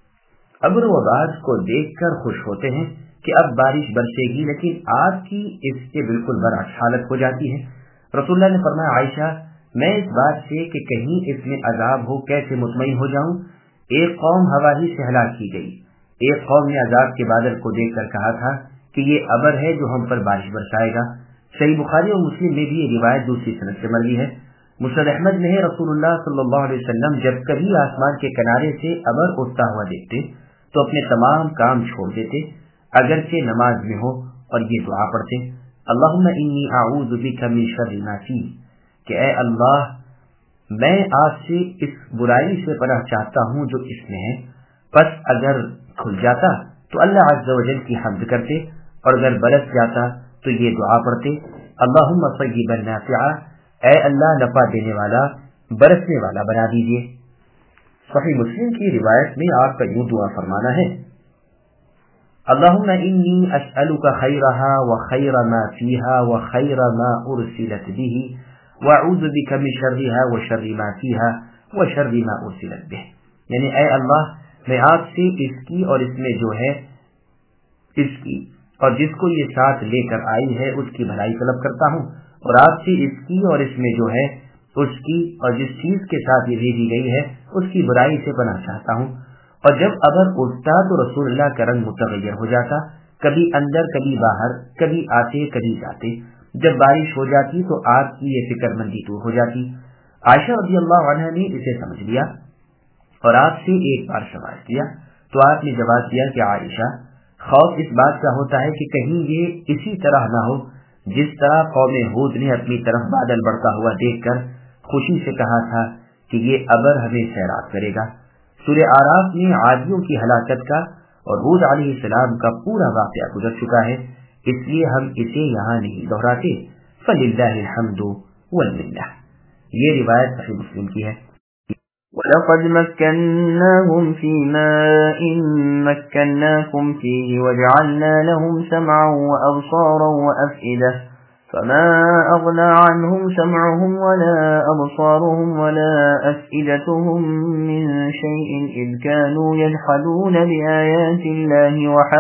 ابر و بارش کو دیکھ کر خوش ہوتے ہیں کہ اب بارش برسے گی، لیکن آپ کی اس سے بالکل برعکس حالت ہو جاتی ہے۔ رسول اللہ نے فرمایا عائشہ، میں اس بات سے کہ کہیں اس میں عذاب ہو کیسے مطمئن ہو جاؤں؟ ایک قوم ہوا ہی سے ہلاک کی گئی، ایک قوم نے عذاب کے بادل کو دیکھ کر کہا تھا کہ یہ ابر ہے جو ہم پر بارش برسائے گا۔ صحیح بخاری اور مسلم میں بھی یہ روایت دوسری سند سے مروی ہے۔ مسند احمد میں ہے رسول اللہ صلی اللہ علیہ وسلم جب کبھی آسمان کے کنارے سے ابر اٹھتا ہوا دیکھتے تو اپنے تمام کام چھوڑ دیتے، اگرچہ نماز میں ہو، اور یہ دعا پڑھتے اللہم انی اعوذ بک من شر ما فیہ، کہ اے اللہ میں آپ سے اس برائی سے پناہ چاہتا ہوں جو اس میں ہے۔ پس اگر کھل جاتا تو اللہ عز و جل کی حمد کرتے، اور اگر برس جاتا تو یہ دعا پڑھتے اللہم طیبا نافعا، اے اللہ نفع دینے والا، برسنے والا بنا دیجئے۔ صحیح مسلم کی روایت میں آپ کا یوں دعا فرمانا ہے اللہم انی اسألک خیرہا وخیر ما فیہا وخیر ما ارسلت به واعوذ بک من شرہا وشر ما فیہا وشر ما ارسلت به، یعنی اے اللہ میں آپ سے اس کی اور اس میں جو ہے اس کی اور جس کو یہ ساتھ لے کر آئی ہے اس کی بھلائی طلب کرتا ہوں، اور آپ سے اس کی اور اس میں جو ہے اس کی اور جس چیز کے ساتھ یہ بھیجی گئی ہے اس کی برائی سے پناہ چاہتا ہوں۔ اور جب ابر اٹھتا تو رسول اللہ کا رنگ متغیر ہو جاتا، کبھی اندر کبھی باہر، کبھی آتے کبھی جاتے، جب بارش ہو جاتی تو آپ کی یہ فکر مندی دور ہو جاتی۔ عائشہ رضی اللہ عنہ نے اسے سمجھ لیا اور آپ سے ایک بار سوال کیا تو آپ نے جواب دیا کہ عائشہ، خوف اس بات کا ہوتا ہے کہ کہیں یہ اسی طرح نہ ہو جس طرح قوم ہود نے اپنی طرف بادل بڑھتا ہوا دیکھ کر خوشی سے کہا تھا کہ یہ ابر ہمیں سیراب کرے گا۔ سورہ اعراف میں عادیوں کی ہلاکت کا اور ہود علیہ السلام کا پورا واقعہ گزر چکا ہے، اس لیے ہم اسے یہاں نہیں دہراتے۔ فللہ الحمد والمنہ۔ یہ روایت صحیح مسلم کی ہے۔ وَلَقَدْ مَكَّنَّاهُمْ فِي مَاءٍ مَكَّنَّاكُمْ فِيهِ وَجَعَلْنَا لَهُمْ سَمْعًا وَأَبْصَارًا وَأَفْئِدَةً فَمَا أَغْنَى عَنْهُمْ سَمْعُهُمْ وَلَا أَبْصَارُهُمْ وَلَا أَفْئِدَتُهُمْ مِنْ شَيْءٍ إِذْ كَانُوا يَجْحَدُونَ بِآيَاتِ اللَّهِ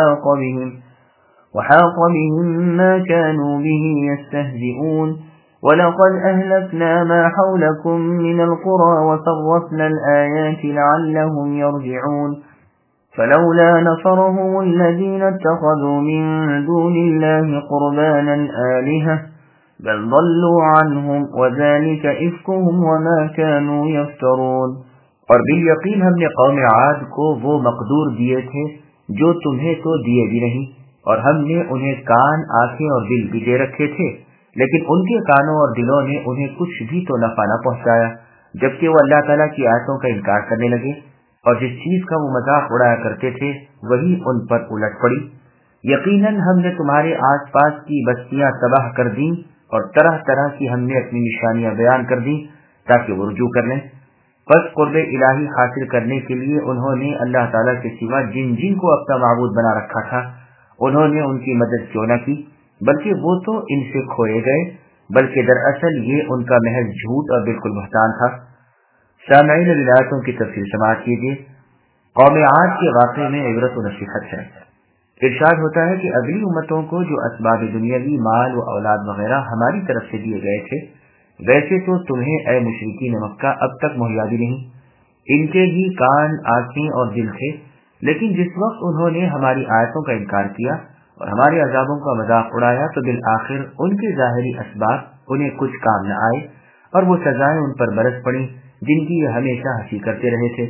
وَحَاقَ بِهِمْ مَا كَانُوا بِهِ يَسْتَهْزِئُونَ وَلَقَدْ أَهْلَكْنَا مَا حَوْلَكُمْ مِنَ الْقُرَى وَصَرَّفْنَا الْآيَاتِ لَعَلَّهُمْ يَرْجِعُونَ فَلَوْلَا نَصَرَهُمُ الَّذِينَ اتَّخَذُوا مِن دُونِ اللَّهِ قُرْبَانًا آلِهَةً بَلْ ضَلُّوا عَنْهُمْ وَذَلِكَ إِفْكُهُمْ وَمَا كَانُوا يَفْتَرُونَ۔ اور بالیقین ہم نے قوم عاد کو وہ مقدور دیے تھے جو تمہیں تو دیے بھی نہیں، اور ہم نے انہیں کان، آنکھیں اور دل بھی دے رکھے تھے، لیکن ان کے کانوں اور دلوں نے انہیں کچھ بھی تو نفع نہ پہنچایا، جبکہ وہ اللہ تعالیٰ کی آیتوں کا انکار کرنے لگے، اور جس چیز کا وہ مذاق اڑایا کرتے تھے وہی ان پر الٹ پڑی۔ یقیناً ہم نے تمہارے آس پاس کی بستیاں تباہ کر دیں اور طرح طرح کی ہم نے اپنی نشانیاں بیان کر دیں تاکہ وہ رجوع کر لیں۔ بس قرب الہی حاصل کرنے کے لیے انہوں نے اللہ تعالیٰ کے سوا جن جن کو اپنا معبود بنا رکھا تھا انہوں نے ان کی مدد کیوں نہ کی، بلکہ وہ تو ان سے کھوئے گئے، بلکہ دراصل یہ ان کا محض جھوٹ اور بالکل بہتان تھا۔ سامعین روایتوں کی تفصیل سماعت کیجیے۔ قوم عاد کے واقعے میں عبرت و نصیحت ہے۔ ارشاد ہوتا ہے کہ اگلی امتوں کو جو اسباب دنیاوی، مال و اولاد وغیرہ ہماری طرف سے دیے گئے تھے، ویسے تو تمہیں اے مشرکین مکہ اب تک مہیا بھی نہیں۔ ان کے بھی کان، آنکھیں اور دل تھے، لیکن جس وقت انہوں نے ہماری آیتوں کا انکار کیا اور ہمارے عذابوں کا مذاق اڑایا تو بالآخر ان کے ظاہری اسباب انہیں کچھ کام نہ آئے اور وہ سزائیں ان پر برس پڑیں جن کی یہ ہمیشہ ہنسی کرتے رہے تھے۔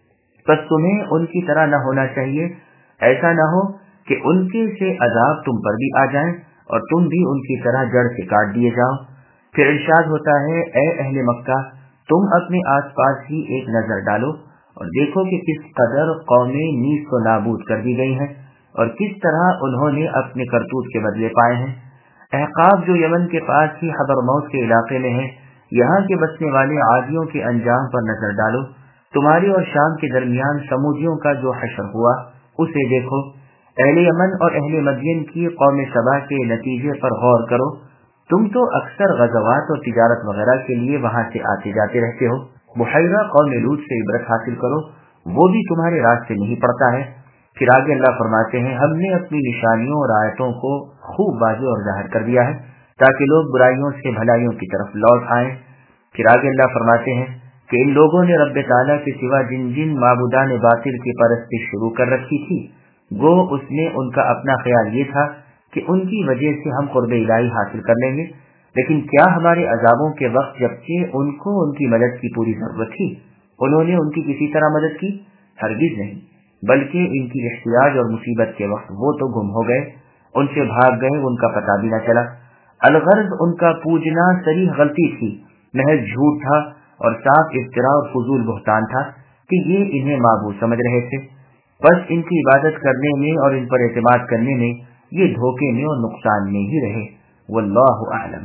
بس تمہیں ان کی طرح نہ ہونا چاہیے، ایسا نہ ہو کہ ان کے سے عذاب تم پر بھی آ جائیں اور تم بھی ان کی طرح جڑ سے کاٹ دیے جاؤ۔ پھر ارشاد ہوتا ہے، اے اہل مکہ، تم اپنے آس پاس ہی ایک نظر ڈالو اور دیکھو کہ کس قدر قومیں نیز و نابود کر دی گئی ہیں اور کس طرح انہوں نے اپنے کرتوت کے بدلے پائے ہیں۔ احقاف جو یمن کے پاس ہی حضرموت کے علاقے میں ہے، یہاں کے بسنے والے عادیوں کے انجام پر نظر ڈالو۔ تمہاری اور شام کے درمیان سمودیوں کا جو حشر ہوا اسے دیکھو۔ اہل یمن اور اہل مدین کی قوم سبا کے نتیجے پر غور کرو۔ تم تو اکثر غزوات اور تجارت وغیرہ کے لیے وہاں سے آتے جاتے رہتے ہو۔ بحیرہ قوم لوط سے عبرت حاصل کرو، وہ بھی تمہارے راستے نہیں پڑتا ہے۔ پھر آگے اللہ فرماتے ہیں، ہم نے اپنی نشانیوں اور آیتوں کو خوب واضح اور ظاہر کر دیا ہے تاکہ لوگ برائیوں سے بھلائیوں کی طرف لوٹ آئیں۔ پھر آگے اللہ فرماتے ہیں کہ ان لوگوں نے رب تعالیٰ کے سوا جن جن معبودان باطل کی پرستی شروع کر رکھی تھی، گو اس میں ان کا اپنا خیال یہ تھا کہ ان کی وجہ سے ہم قرب الہی حاصل کر لیں گے، لیکن کیا ہمارے عذابوں کے وقت جبکہ ان کو ان کی مدد کی پوری ضرورت تھی انہوں نے ان کی کسی طرح مدد کی؟ ہرگز نہیں، بلکہ ان کی احتیاج اور مصیبت کے وقت وہ تو گم ہو گئے، ان سے بھاگ گئے، ان کا پتہ بھی نہ چلا۔ الغرض ان کا پوجنا صریح غلطی تھی، محض جھوٹ تھا اور صاف افتراء اور فضول بہتان تھا کہ یہ انہیں معبود سمجھ رہے تھے۔ بس ان کی عبادت کرنے میں اور ان پر اعتماد کرنے میں یہ دھوکے میں اور نقصان میں ہی رہے۔ واللہ اعلم۔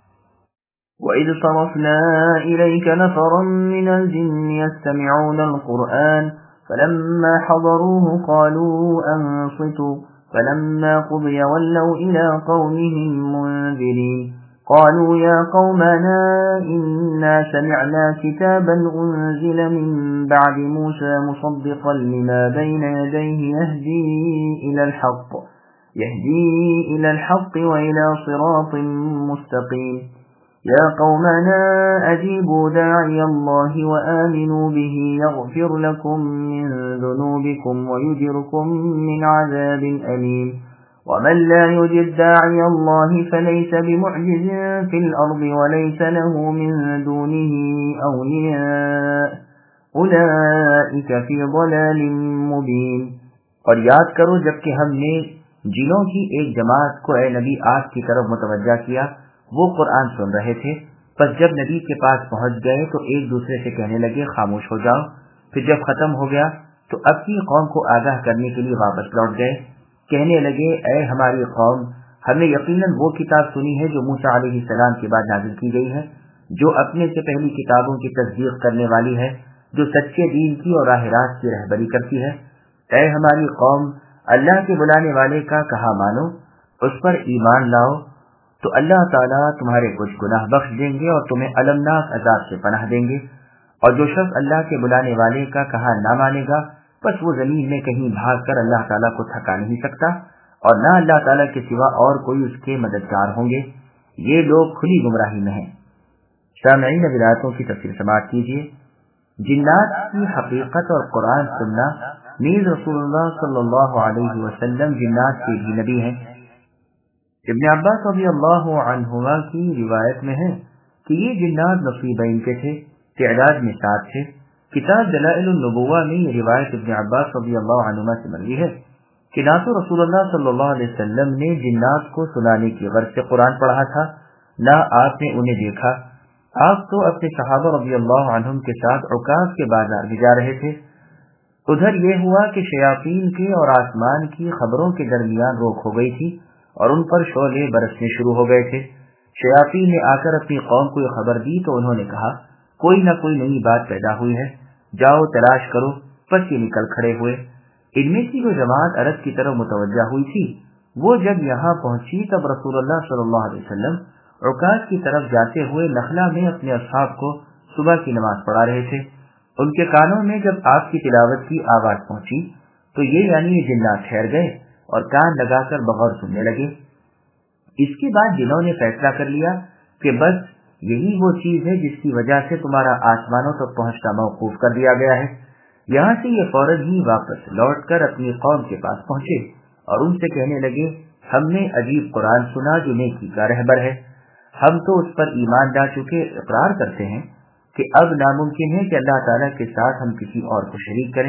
وَإِذْ صَرَفْنَا إِلَيْكَ نَفَرًا مِنَ الْجِنِّ يَسْتَمِعُونَ الْقُرْآنَ فَلَمَّا حَضَرُوهُ قَالُوا أَنصِتُوا فَلَمَّا قُضِيَ وَلَّوْا إِلَى قَوْمِهِمْ مُنذِرِينَ قَالُوا يَا قَوْمَنَا إِنَّا سَمِعْنَا كِتَابًا أُنزِلَ مِن بَعْدِ مُوسَى مُصَدِّقًا لِمَا بَيْنَ يَدَيْهِ يَهْدِي إِلَى الْحَقِّ وَإِلَى صِرَاطٍ مُسْتَقِيمٍ يَا قَوْمَنَا أَجِيبُوا دَاعِيَ اللَّهِ وَآمِنُوا بِهِ يَغْفِرْ لَكُم مِّن ذُنُوبِكُمْ وَيُجِرْكُم مِّنْ عَذَابٍ أَلِيمٍ ومن لا يجب داعي الله فليس بمعجز في الأرض وليس له من دونه أولياء أولئك في ضلال مبين۔ اور یاد کرو جبکہ ہم نے جنوں کی ایک جماعت کو اے نبی آگ کی طرف متوجہ کیا، وہ قرآن سن رہے تھے، پس جب نبی کے پاس پہنچ گئے تو ایک دوسرے سے کہنے لگے خاموش ہو جاؤ، پھر جب ختم ہو گیا تو اپنی قوم کو آگاہ کرنے کے لیے واپس لوٹ گئے، کہنے لگے اے ہماری قوم، ہم نے یقیناً وہ کتاب سنی ہے جو موسیٰ علیہ السلام کے بعد نازل کی گئی ہے، جو اپنے سے پہلی کتابوں کی تصدیق کرنے والی ہے، جو سچے دین کی اور راہ راست کی رہبری کرتی ہے۔ اے ہماری قوم، اللہ کے بلانے والے کا کہا مانو، اس پر ایمان لاؤ تو اللہ تعالیٰ تمہارے کچھ گناہ بخش دیں گے اور تمہیں المناک عذاب سے پناہ دیں گے، اور جو شخص اللہ کے بلانے والے کا کہا نہ مانے گا بس وہ زمین میں کہیں بھاگ کر اللہ تعالیٰ کو تھکا نہیں سکتا، اور نہ اللہ تعالیٰ کے سوا اور کوئی اس کے مددگار ہوں گے، یہ لوگ کھلی گمراہی میں ہیں۔ سامعین اب آیتوں کی تفسیر سماعت کیجیے۔ جنات کی حقیقت اور قرآن سننا، نیز رسول اللہ صلی اللہ علیہ وسلم جنات کے بھی نبی ہیں۔ ابن عباس رضی اللہ عنہما کی روایت میں ہے کہ یہ جنات نصیبین کے تھے، تعداد میں 7 تھے۔ کتاب دلائل النبوہ میں یہ روایت ابن عباس رضی اللہ عنہما سے مروی ہے کہ نہ تو رسول اللہ صلی اللہ علیہ وسلم نے جنات کو سنانے کی غرض سے قرآن پڑھا تھا، نہ آپ نے انہیں دیکھا۔ آپ تو اپنے صحابہ رضی اللہ عنہم کے ساتھ عکاظ کے بازار میں جا رہے تھے۔ ادھر یہ ہوا کہ شیاطین کے اور آسمان کی خبروں کے درمیان روک ہو گئی تھی اور ان پر شعلے برسنے شروع ہو گئے تھے۔ شیاطین نے آ کر اپنی قوم کو یہ خبر دی تو انہوں نے کہا کوئی نہ کوئی نئی بات پیدا ہوئی ہے، جاؤ تلاش کرو۔ پس یہ نکل کھڑے ہوئے۔ ان میں کی جو جماعت عرب کی طرف متوجہ ہوئی تھی، وہ جب یہاں پہنچی تب رسول اللہ صلی اللہ علیہ وسلم عکاظ کی طرف جاتے ہوئے نخلا میں اپنے اصحاب کو صبح کی نماز پڑھا رہے تھے۔ ان کے کانوں میں جب آپ کی تلاوت کی آواز پہنچی تو یہ یعنی جنات ٹھہر گئے اور کان لگا کر بغور سننے لگے۔ اس کے بعد جنہوں نے فیصلہ کر لیا کہ بس یہی وہ چیز ہے جس کی وجہ سے تمہارا آسمانوں تک پہنچنا موقوف کر دیا گیا ہے، یہاں سے یہ فوراً ہی واپس لوٹ کر اپنی قوم کے پاس پہنچے اور ان سے کہنے لگے ہم نے عجیب قرآن سنا جو نیکی کا رہبر ہے، ہم تو اس پر ایمان لا چکے، اقرار کرتے ہیں کہ اب ناممکن ہے کہ اللہ تعالیٰ کے ساتھ ہم کسی اور کو شریک کریں۔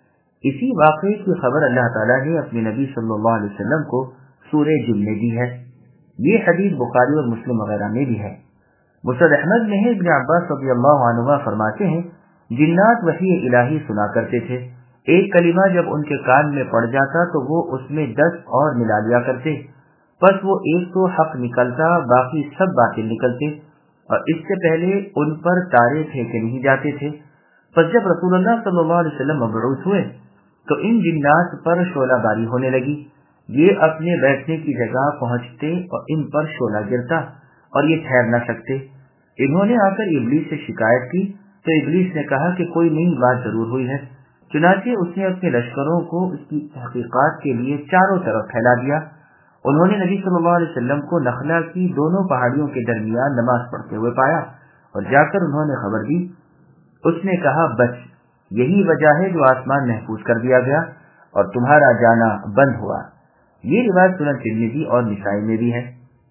اسی واقعے کی خبر اللہ تعالیٰ نے اپنے نبی صلی اللہ علیہ وسلم کو سورہ جن میں دی ہے۔ یہ حدیث بخاری اور مسلم وغیرہ میں بھی ہے۔ مسند احمد میں ہے، ابن عباس رضی اللہ عنہ فرماتے ہیں جنات وحی الہی سنا کرتے تھے، ایک کلمہ جب ان کے کان میں پڑ جاتا تو وہ اس میں 10 اور ملا لیا کرتے، پس وہ ایک تو حق نکلتا، باقی سب باطل نکلتے، اور اس سے پہلے ان پر تارے پھینکے نہیں جاتے تھے۔ پس جب رسول اللہ صلی اللہ علیہ وسلم مبعوث ہوئے تو ان جنات پر شعلہ باری ہونے لگی، یہ اپنے بیٹھنے کی جگہ پہنچتے اور ان پر شعلہ گرتا اور یہ ٹھہر نہ سکتے۔ انہوں نے آ کر ابلیس سے شکایت کی تو ابلیس نے کہا کہ کوئی نئی بات ضرور ہوئی ہے، چنانچہ اس نے اپنے لشکروں کو اس کی تحقیقات کے لیے چاروں طرف پھیلا دیا۔ انہوں نے نبی صلی اللہ علیہ وسلم کو نخلا کی دونوں پہاڑیوں کے درمیان نماز پڑھتے ہوئے پایا اور جا کر انہوں نے خبر دی۔ اس نے کہا بس یہی وجہ ہے جو آسمان محفوظ کر دیا گیا اور تمہارا جانا بند ہوا۔ یہ روایت سنن ترمذی اور نسائی میں بھی ہے۔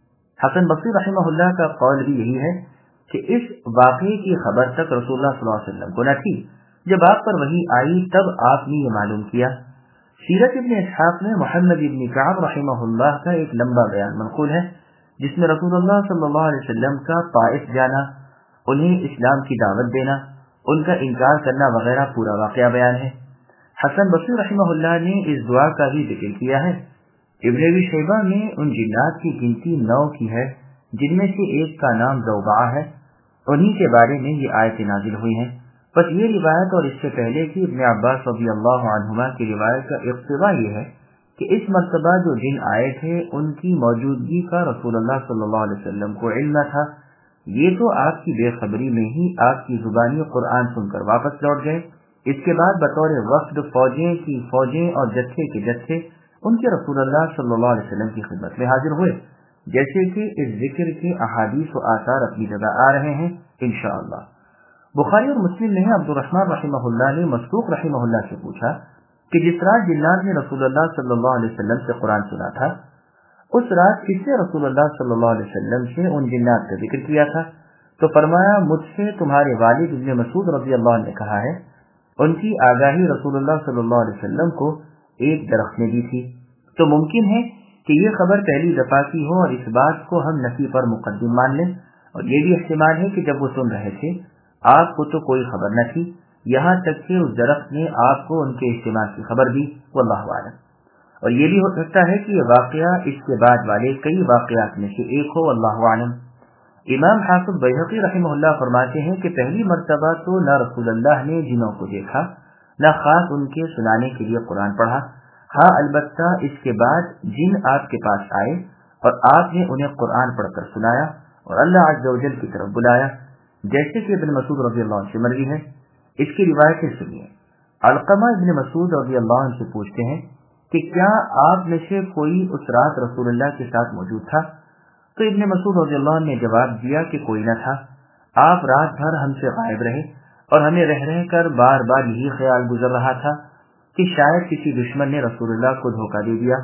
حسن بصری رحمہ اللہ کا قول بھی یہی ہے کہ اس واقعے کی خبر تک رسول اللہ صلی اللہ علیہ وسلم کو نہ تھی، جب آپ پر وحی آئی تب آپ نے یہ معلوم کیا۔ سیرت ابن اسحاق میں محمد ابن کعب رحمہ اللہ کا ایک لمبا بیان منقول ہے جس میں رسول اللہ صلی اللہ علیہ وسلم کا طائف جانا، انہیں اسلام کی دعوت دینا، ان کا انکار کرنا وغیرہ پورا واقعہ بیان ہے۔ حسن بصری رحمہ اللہ نے اس دعا کا بھی ذکر کیا ہے۔ ابن ابی شیبہ میں ان جنات کی گنتی 9 کی ہے جن میں سے ایک کا نام زوبعہ ہے، انہی کے بارے میں یہ آیت نازل ہوئی ہیں۔ بس یہ روایت اور اس سے پہلے کی ابن عباس رضی اللہ عنہما کی روایت کا اقتضا یہ ہے کہ اس مرتبہ جو جن آئے تھے ان کی موجودگی کا رسول اللہ صلی اللہ علیہ وسلم کو علم نہ تھا، یہ تو آپ کی بے خبری میں ہی آپ کی زبانی قرآن سن کر واپس لوٹ گئے۔ اس کے بعد بطور وفد فوجیں کی فوجیں اور جتھے کے جتھے ان کے رسول اللہ صلی اللہ علیہ وسلم کی خدمت میں حاضر ہوئے، جیسے کہ اس ذکر کے احادیث و آثار اپنی جگہ آ رہے ہیں انشاءاللہ۔ بخاری اور مسلم میں عبد الرحمن رحمہ اللہ نے مسروق رحمہ اللہ سے پوچھا کہ جس رات جنات نے رسول اللہ صلی اللہ علیہ وسلم سے قرآن سنا تھا، اس رات کس سے رسول اللہ صلی اللہ علیہ وسلم سے ان جنات کا ذکر کیا تھا؟ تو فرمایا مجھ سے تمہارے والد ابن مسعود رضی اللہ عنہ نے کہا ہے۔ ان کی آگاہی رسول اللہ صلی اللہ علیہ وسلم کو ایک درخت نے دی تھی، تو ممکن ہے کہ یہ خبر پہلی دفعہ کی ہو اور اس بات کو ہم نفی پر مقدم مان لیں، اور یہ بھی احتمال ہے کہ جب وہ سن رہے تھے آپ کو تو کوئی خبر نہ تھی، یہاں تک کہ اس درخت نے آپ کو ان کے اجتماع کی خبر دی، واللہ اعلم۔ اور یہ بھی ہو سکتا ہے کہ یہ واقعہ اس کے بعد والے کئی واقعات میں سے ایک ہو، واللہ اعلم۔ امام حافظ بیہقی رحمہ اللہ فرماتے ہیں کہ پہلی مرتبہ تو نہ رسول اللہ نے جنوں کو دیکھا، نہ خاص ان کے سنانے کے لیے قرآن پڑھا، ہاں البتہ اس کے بعد جن آپ کے پاس آئے اور آپ نے انہیں قرآن پڑھ کر سنایا اور اللہ عز و جل کی طرف بلایا، جیسے کہ ابن مسعود رضی اللہ عنہ سے مروی ہے۔ اس کی روایتیں سنیے۔ علقمہ ابن مسعود رضی اللہ عنہ سے پوچھتے ہیں کہ کیا آپ میں سے کوئی اس رات رسول اللہ کے ساتھ موجود تھا؟ تو ابن مسعود رضی اللہ عنہ نے جواب دیا کہ کوئی نہ تھا، آپ رات بھر ہم سے غائب رہے اور ہمیں رہ کر بار بار یہی خیال گزر رہا تھا کہ شاید کسی دشمن نے رسول اللہ کو دھوکہ دے دیا،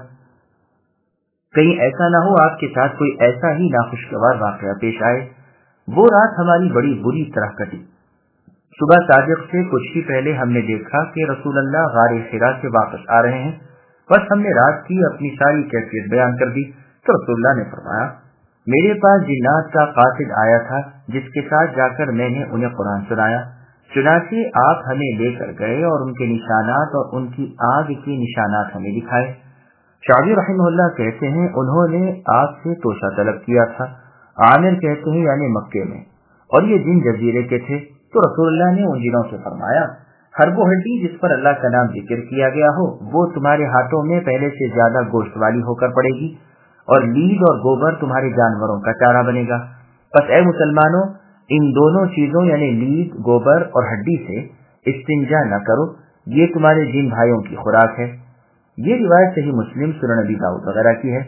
کہیں ایسا نہ ہو آپ کے ساتھ کوئی ایسا ہی ناخوشگوار واقعہ پیش آئے۔ وہ رات ہماری بڑی بری طرح کٹی۔ صبح صادق سے کچھ ہی پہلے ہم نے دیکھا کہ رسول اللہ غار حرا سے واپس آ رہے ہیں، بس ہم نے رات کی اپنی ساری کیفیت بیان کر دی تو رسول اللہ نے فرمایا میرے پاس جنات کا قاصد آیا تھا جس کے ساتھ جا کر میں نے انہیں قرآن سنایا، چنانچہ آپ ہمیں لے کر گئے اور ان کے نشانات اور ان کی آگ کے نشانات ہمیں دکھائے۔ شعبی رحمہ اللہ کہتے ہیں انہوں نے آپ سے توشہ طلب کیا تھا، عامر کہتے ہیں یعنی مکے میں، اور یہ جن جزیرے کے تھے، تو رسول اللہ نے ان جنوں سے فرمایا ہر وہ ہڈی جس پر اللہ کا نام ذکر کیا گیا ہو وہ تمہارے ہاتھوں میں پہلے سے زیادہ گوشت والی ہو کر پڑے گی، اور لید اور گوبر تمہارے جانوروں کا چارہ بنے گا۔ پس اے مسلمانوں، ان دونوں چیزوں یعنی لید، گوبر اور ہڈی سے استنجا نہ کرو، یہ تمہارے جن بھائیوں کی خوراک ہے۔ یہ روایت صحیح مسلم، سنن نبی داؤد وغیرہ کی ہے۔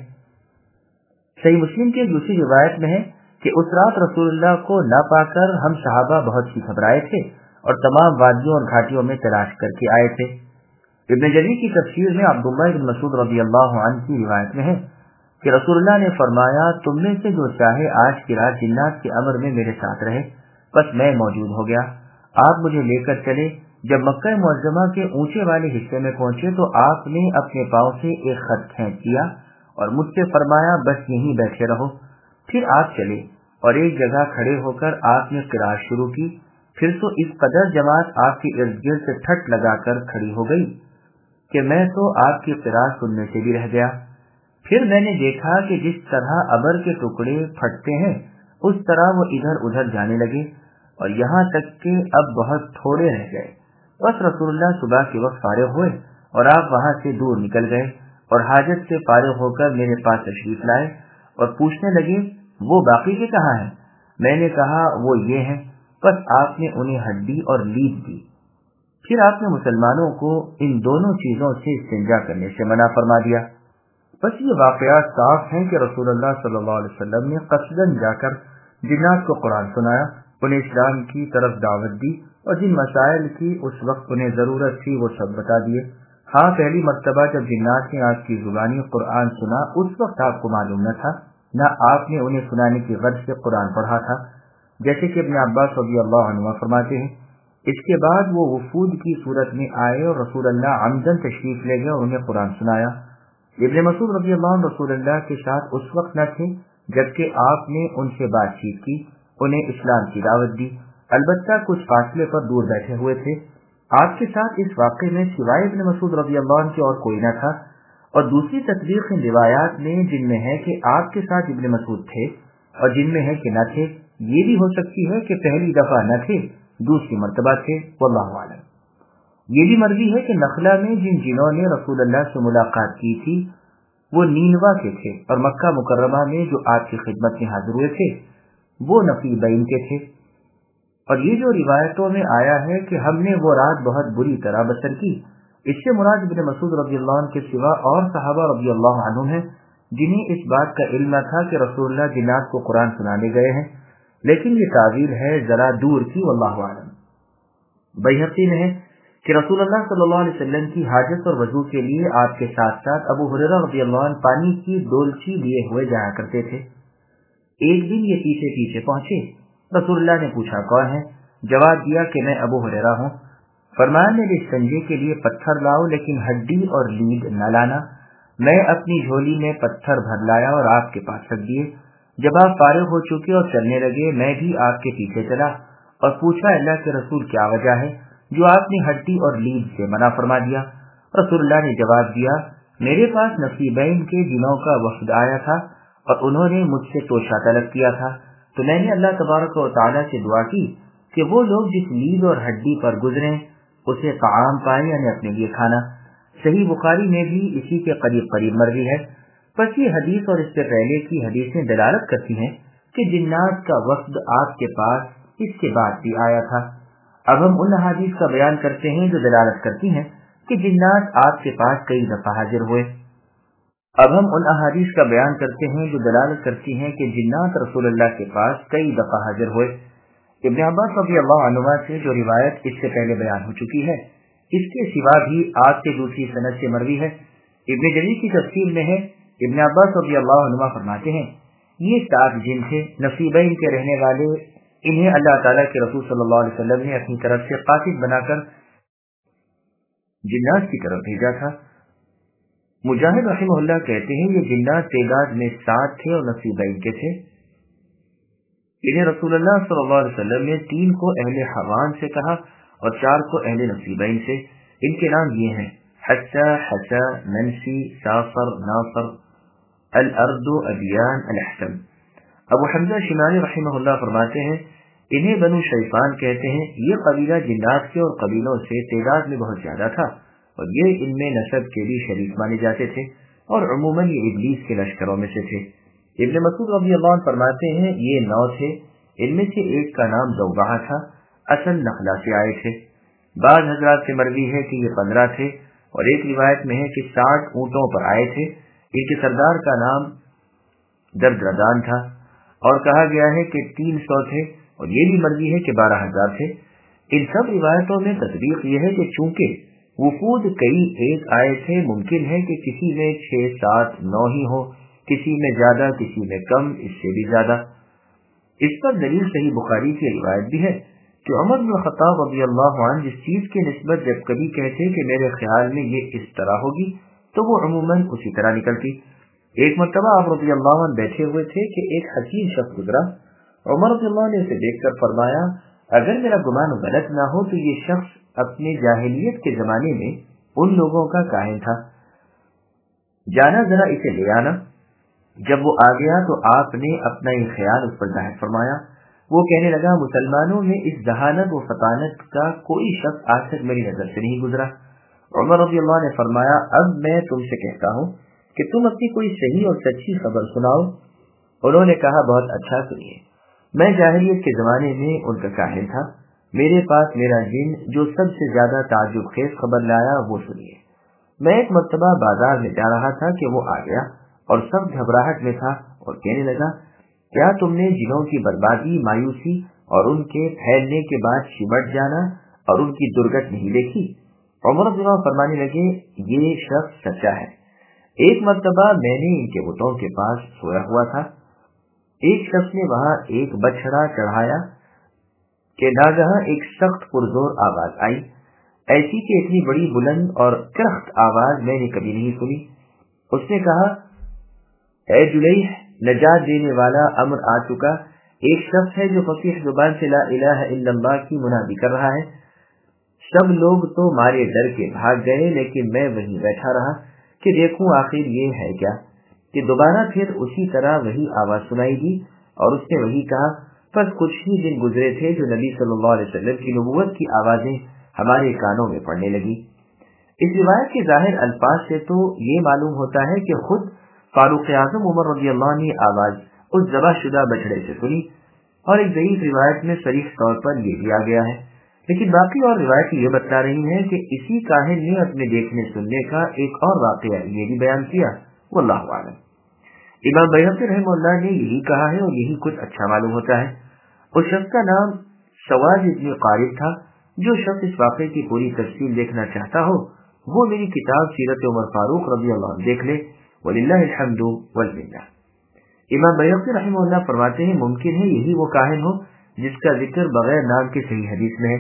صحیح مسلم کی دوسری روایت میں ہے کہ اس رات رسول اللہ کو نہ پا کر ہم صحابہ بہت ہی گھبرائے تھے اور تمام وادیوں اور گھاٹیوں میں تلاش کر کے آئے تھے۔ ابن جریر کی تفسیر میں عبداللہ بن مسعود رضی اللہ عنہ کی روایت میں ہے کہ رسول اللہ نے فرمایا تم میں سے جو چاہے آج کی رات جنات کے امر میں میرے ساتھ رہے، بس میں موجود ہو گیا۔ آپ مجھے لے کر چلے۔ جب مکہ معظمہ کے اونچے والے حصے میں پہنچے تو آپ نے اپنے پاؤں سے ایک خط کھینچ دیا اور مجھ سے فرمایا بس یہیں بیٹھے رہو۔ پھر آپ چلے اور ایک جگہ کھڑے ہو کر آپ نے قرات شروع کی، پھر تو اس قدر جماعت آپ کے ارد گرد سے ٹھٹ لگا کر کھڑی ہو گئی کہ میں تو آپ کی قرات سننے سے بھی رہ گیا۔ پھر میں نے دیکھا کہ جس طرح ابر کے ٹکڑے پھٹتے ہیں اس طرح وہ ادھر ادھر جانے لگے اور یہاں تک کہ اب بہت تھوڑے رہ گئے۔ بس رسول اللہ صبح کے وقت فارغ ہوئے اور آپ وہاں سے دور نکل گئے اور حاجت سے فارغ ہو کر میرے پاس تشریف لائے اور پوچھنے لگے وہ باقی کے کہاں ہیں؟ میں نے کہا وہ یہ ہیں۔ بس آپ نے انہیں ہڈی اور لید دی۔ پھر آپ نے مسلمانوں کو ان دونوں چیزوں سے استنجا کرنے سے منع فرما دیا۔ بس یہ واقعات صاف ہیں کہ رسول اللہ صلی اللہ علیہ وسلم نے قصداً جا کر جنات کو قرآن سنایا، انہیں اسلام کی طرف دعوت دی اور جن مسائل کی اس وقت انہیں ضرورت تھی وہ سب بتا دیے۔ ہاں پہلی مرتبہ جب جنات نے آپ کی زبانی قرآن سنا اس وقت آپ کو معلوم نہ تھا، نہ آپ نے انہیں سنانے کی غرض سے قرآن پڑھا تھا، جیسے کہ ابن عباس رضی اللہ عنہ فرماتے ہیں اس کے بعد وہ وفود کی صورت میں آئے اور رسول اللہ عمدن تشریف لے گئے اور انہیں قرآن سنایا۔ ابن مسعود رضی اللہ عنہ رسول اللہ کے ساتھ اس وقت نہ تھے جبکہ آپ نے ان سے بات چیت کی، انہیں اسلام کی دعوت دی، البتہ کچھ فاصلے پر دور بیٹھے ہوئے تھے۔ آپ کے ساتھ اس واقعے میں سوائے ابن مسعود رضی اللہ عنہ کے اور کوئی نہ تھا، اور دوسری تصدیق ان روایات میں جن میں ہے کہ آپ کے ساتھ ابن مسعود تھے اور جن میں ہے کہ نہ تھے، یہ بھی ہو سکتی ہے کہ پہلی دفعہ نہ تھے دوسری مرتبہ تھے، واللہ اعلم۔ یہ بھی مروی ہے کہ نخلا میں جن جنہوں نے رسول اللہ سے ملاقات کی تھی وہ نینوا کے تھے، اور مکہ مکرمہ میں جو آپ کی خدمت میں حاضر ہوئے تھے وہ نقیبین کے تھے۔ اور یہ جو روایتوں میں آیا ہے کہ ہم نے وہ رات بہت بری طرح بسر کی، اس سے مراد ابن مسعود رضی اللہ عنہ کے سوا اور صحابہ رضی اللہ عنہم ہیں جنہیں اس بات کا علم نہ تھا کہ رسول اللہ جنات کو قرآن سنانے گئے ہیں، لیکن یہ تعویل ہے ذرا دور کی، واللہ اعلم۔ بیہقی میں ہے کہ رسول اللہ صلی اللہ علیہ وسلم کی حاجت اور وضو کے لیے آپ کے ساتھ ساتھ ابو ہریرہ رضی اللہ عنہ پانی کی ڈولچی لیے ہوئے جایا کرتے تھے۔ ایک دن یہ پیچھے پیچھے پہنچے۔ رسول اللہ نے پوچھا کون ہے؟ جواب دیا کہ میں ابو ہریرہ ہوں۔ فرمایا میرے استنجے کے لیے پتھر لاؤ لیکن ہڈی اور لید نہ لانا۔ میں اپنی جھولی میں پتھر بھر لایا اور آپ کے پاس رکھ دیے۔ جب آپ فارغ ہو چکے اور چلنے لگے میں بھی آپ کے پیچھے چلا اور پوچھا اللہ کے رسول کیا وجہ ہے جو آپ نے ہڈی اور لید سے منع فرما دیا؟ رسول اللہ نے جواب دیا میرے پاس نصیبین کے دنوں کا وفد آیا تھا اور انہوں نے مجھ سے توشہ طلب کیا تھا، تو میں نے اللہ تبارک و تعالیٰ سے دعا کی کہ وہ لوگ جس لید اور ہڈی پر گزریں اسے طعام پائیں یعنی اپنے لیے کھانا۔ صحیح بخاری میں بھی اسی کے قریب قریب مروی ہے۔ پس یہ حدیث اور اس سے پہلے کی حدیثیں دلالت کرتی ہیں کہ جنات کا وفد آپ کے پاس اس کے بعد بھی آیا تھا۔ اب ہم ان حدیث کا بیان کرتے ہیں جو دلالت کرتی ہیں کہ جنات آپ کے پاس کئی دفعہ حاضر ہوئے۔ اب ہم ان احادیث کا بیان کرتے ہیں جو دلالت کرتی ہیں کہ جنات رسول اللہ کے پاس کئی دفعہ حاضر ہوئے۔ ابن عباس رضی اللہ عنہما سے جو روایت اس سے پہلے بیان ہو چکی ہے، اس کے سوا بھی آپ کے دوسری سند سے مروی ہے۔ ابن جریر کی تفسیر میں ہے، ابن عباس رضی اللہ عنہما فرماتے ہیں یہ 7 جن تھے نصیبین کے رہنے والے، انہیں اللہ تعالیٰ کے رسول صلی اللہ علیہ وسلم نے اپنی طرف سے قاصد بنا کر جنات کی طرف بھیجا تھا۔ مجاہد رحمہ اللہ کہتے ہیں یہ جنات تعداد میں 7 تھے اور نصیبین کے تھے۔ انہیں رسول اللہ صلی اللہ علیہ وسلم نے 3 کو اہل حوان سے کہا اور 4 کو اہل نصیبین سے۔ ان کے نام یہ ہیں حسا، حسا، منسی، سافر، ناصر، الارض، ابیان، الاحسن۔ ابو حمزہ شمالی رحمہ اللہ فرماتے ہیں انہیں بنو شیفان کہتے ہیں۔ یہ قبیلہ جنات کے اور قبیلوں سے تعداد میں بہت زیادہ تھا اور یہ ان میں نسب کے بھی شریک مانے جاتے تھے اور عموماً یہ ابلیس کے لشکروں میں سے تھے۔ ابن مسعود رضی اللہ عنہ فرماتے ہیں یہ 9 تھے، ان میں سے ایک کا نام زوبہ تھا، اصل نخلا سے آئے تھے۔ بعض حضرات سے مروی ہے کہ یہ 15 تھے اور ایک روایت میں ہے کہ 60 اونٹوں پر آئے تھے۔ ان کے سردار کا نام دردردان تھا اور کہا گیا ہے کہ 300 تھے اور یہ بھی مروی ہے کہ 12,000 تھے۔ ان سب روایتوں میں تطبیق یہ ہے کہ چونکہ وفود کئی ایک آئے تھے، ممکن ہے کہ کسی میں 6، 7، 9 ہی ہو، کسی میں زیادہ کسی میں کم، اس سے بھی زیادہ۔ اس پر دلیل صحیح بخاری کی روایت بھی ہے کہ عمر بن الخطاب رضی اللہ عنہ جس چیز کی نسبت جب کبھی کہتے کہ میرے خیال میں یہ اس طرح ہوگی تو وہ عموماً اسی طرح نکلتی۔ ایک مرتبہ آپ رضی اللہ عنہ بیٹھے ہوئے تھے کہ ایک حکیم شخص گزرا۔ عمر رضی اللہ عنہ نے اسے دیکھ کر فرمایا اگر میرا گمان غلط نہ ہو تو یہ شخص اپنے جاہلیت کے زمانے میں ان لوگوں کا کاہن تھا، جانا ذرا اسے لے آنا۔ جب وہ آ گیا تو آپ نے اپنا یہ خیال اس پر ظاہر فرمایا۔ وہ کہنے لگا مسلمانوں میں اس ذہانت و فطانت کا کوئی شخص آج تک میری نظر سے نہیں گزرا۔ عمر رضی اللہ عنہ نے فرمایا اب میں تم سے کہتا ہوں کہ تم اپنی کوئی صحیح اور سچی خبر سناؤ۔ انہوں نے کہا بہت اچھا، سنیے۔ میں جاہلیت کے زمانے میں ان کا کاہن تھا، میرے پاس میرا جن جو سب سے زیادہ تعجب خیز خبر لایا وہ سنیے۔ میں ایک مرتبہ بازار میں جا رہا تھا کہ وہ آ گیا اور سب گھبراہٹ میں تھا اور کہنے لگا کیا تم نے جنوں کی بربادی، مایوسی اور ان کے پھیلنے کے بعد سمٹ جانا اور ان کی درگت نہیں دیکھی؟ عمر رضی اللہ عنہ فرمانے لگے یہ شخص سچا ہے۔ ایک مرتبہ میں نے ان کے بتوں کے پاس سویا ہوا تھا، ایک شخص نے وہاں ایک بچڑا چڑھایا کہ ناگہاں ایک سخت پرزور آواز آئی، ایسی کہ اتنی بڑی بلند اور کرخت آواز میں نے کبھی نہیں سنی۔ اس نے کہا اے جلیح، نجات دینے والا امر آ چکا، ایک شخص ہے جو فصیح زبان سے لا الہ الا اللہ کی منادی کر رہا ہے۔ سب لوگ تو مارے ڈر کے بھاگ گئے لیکن میں وہیں بیٹھا رہا کہ دیکھوں آخر یہ ہے کیا، کہ دوبارہ پھر اسی طرح وہی آواز سنائی دی اور اس نے وہی کہا۔ پس کچھ ہی دن گزرے تھے جو نبی صلی اللہ علیہ وسلم کی نبوت کی آوازیں ہمارے کانوں میں پڑنے لگی۔ اس روایت کے ظاہر الفاظ سے تو یہ معلوم ہوتا ہے کہ خود فاروق اعظم عمر رضی اللہ عنہ نے آواز اس ذبح شدہ بچڑے سے سنی، اور ایک ضعیف روایت میں صریح طور پر یہ بھی آ گیا ہے، لیکن باقی اور روایت یہ بتا رہی ہیں کہ اسی کاہن نے اپنے دیکھنے سننے کا ایک اور واقعہ یہ بھی بیان کیا، واللہ اعلم۔ امام بیہقی رحمہ اللہ نے یہی کہا ہے اور یہی کچھ اچھا معلوم ہوتا ہے۔ اس شخص کا نام سواد ابن قارب تھا، جو شخص اس واقعے کی پوری تفصیل دیکھنا چاہتا ہو وہ میری کتاب سیرت عمر فاروق رضی اللہ عنہ دیکھ لے، وللہ الحمد والمنہ۔ امام بیہقی رحمہ اللہ فرماتے ہیں ممکن ہے یہی وہ کاہن ہو جس کا ذکر بغیر نام کے صحیح حدیث میں ہے۔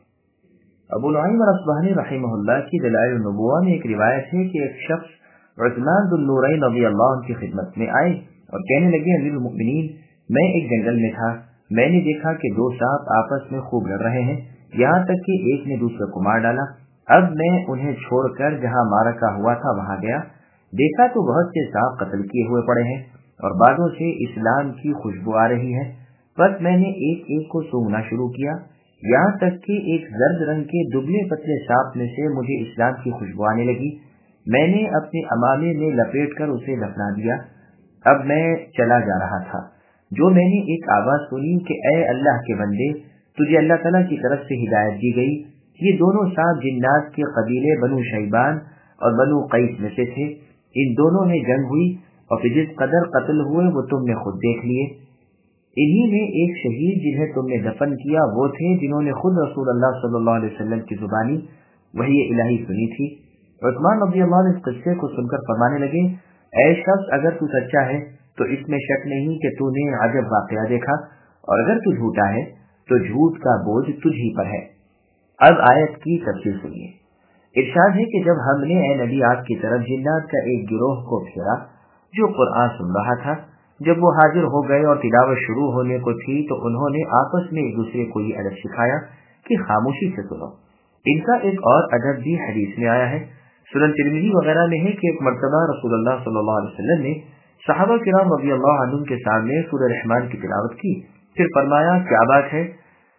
ابو نعیم الاصبہانی رحمہ اللہ کی دلائل النبوہ میں ایک روایت ہے کہ ایک شخص عثمان ذو النورین رضی اللہ عنہ کی خدمت میں آئے اور کہنے لگے امیر المؤمنین میں ایک جنگل میں تھا، میں نے دیکھا کہ دو سانپ آپس میں خوب لڑ رہے ہیں، یہاں تک کہ ایک نے دوسرے کو مار ڈالا۔ اب میں انہیں چھوڑ کر جہاں معرکہ ہوا تھا وہاں گیا، دیکھا تو بہت سے سانپ قتل کیے ہوئے پڑے ہیں اور بعضوں سے اسلام کی خوشبو آ رہی ہے۔ بس میں نے ایک ایک کو سونگنا شروع کیا، یہاں تک کہ ایک زرد رنگ کے دبلے پتلے سانپ میں سے مجھے اسلام کی خوشبو آنے لگی۔ میں نے اپنے امامے میں لپیٹ کر اسے دفنا دیا۔ اب میں چلا جا رہا تھا، جو میں نے ایک آواز سنی کہ اے اللہ کے بندے، تجھے اللہ تعالیٰ کی طرف سے ہدایت دی گئی۔ یہ دونوں سانپ جنات کے قبیلے بنو شیبان اور بنو قیس میں سے تھے، ان دونوں میں جنگ ہوئی اور پھر جس قدر قتل ہوئے وہ تم نے خود دیکھ لیے۔ انہی میں ایک شہید جنہیں تم نے دفن کیا وہ تھے جنہوں نے خود رسول اللہ صلی اللہ علیہ وسلم کی زبانی وحی الہی سنی تھی۔ عثمان رضی اللہ عنہ اس قصے کو سن کر فرمانے لگے اے شخص اگر تو سچا ہے تو اس میں شک نہیں کہ تو نے عجب واقعہ دیکھا، اور اگر تو جھوٹا ہے تو جھوٹ کا بوجھ تجھ ہی پر ہے۔ اب آیت کی تفصیل سنیے۔ ارشاد ہے کہ جب ہم نے اے نبی آپ کی طرف جنات کا ایک گروہ کو پھیرا جو قرآن سن رہا تھا، جب وہ حاضر ہو گئے اور تلاوت شروع ہونے کو تھی تو انہوں نے آپس میں ایک دوسرے کو یہ ادب سکھایا کہ خاموشی سے سنو۔ ان کا ایک اور ادب بھی حدیث میں آیا ہے، سنن ترمذی وغیرہ میں ہے کہ ایک مرتبہ رسول اللہ صلی اللہ علیہ وسلم نے صحابہ کرام رضی اللہ عنہم کے سامنے سورہ رحمان کی تلاوت کی، پھر فرمایا کیا بات ہے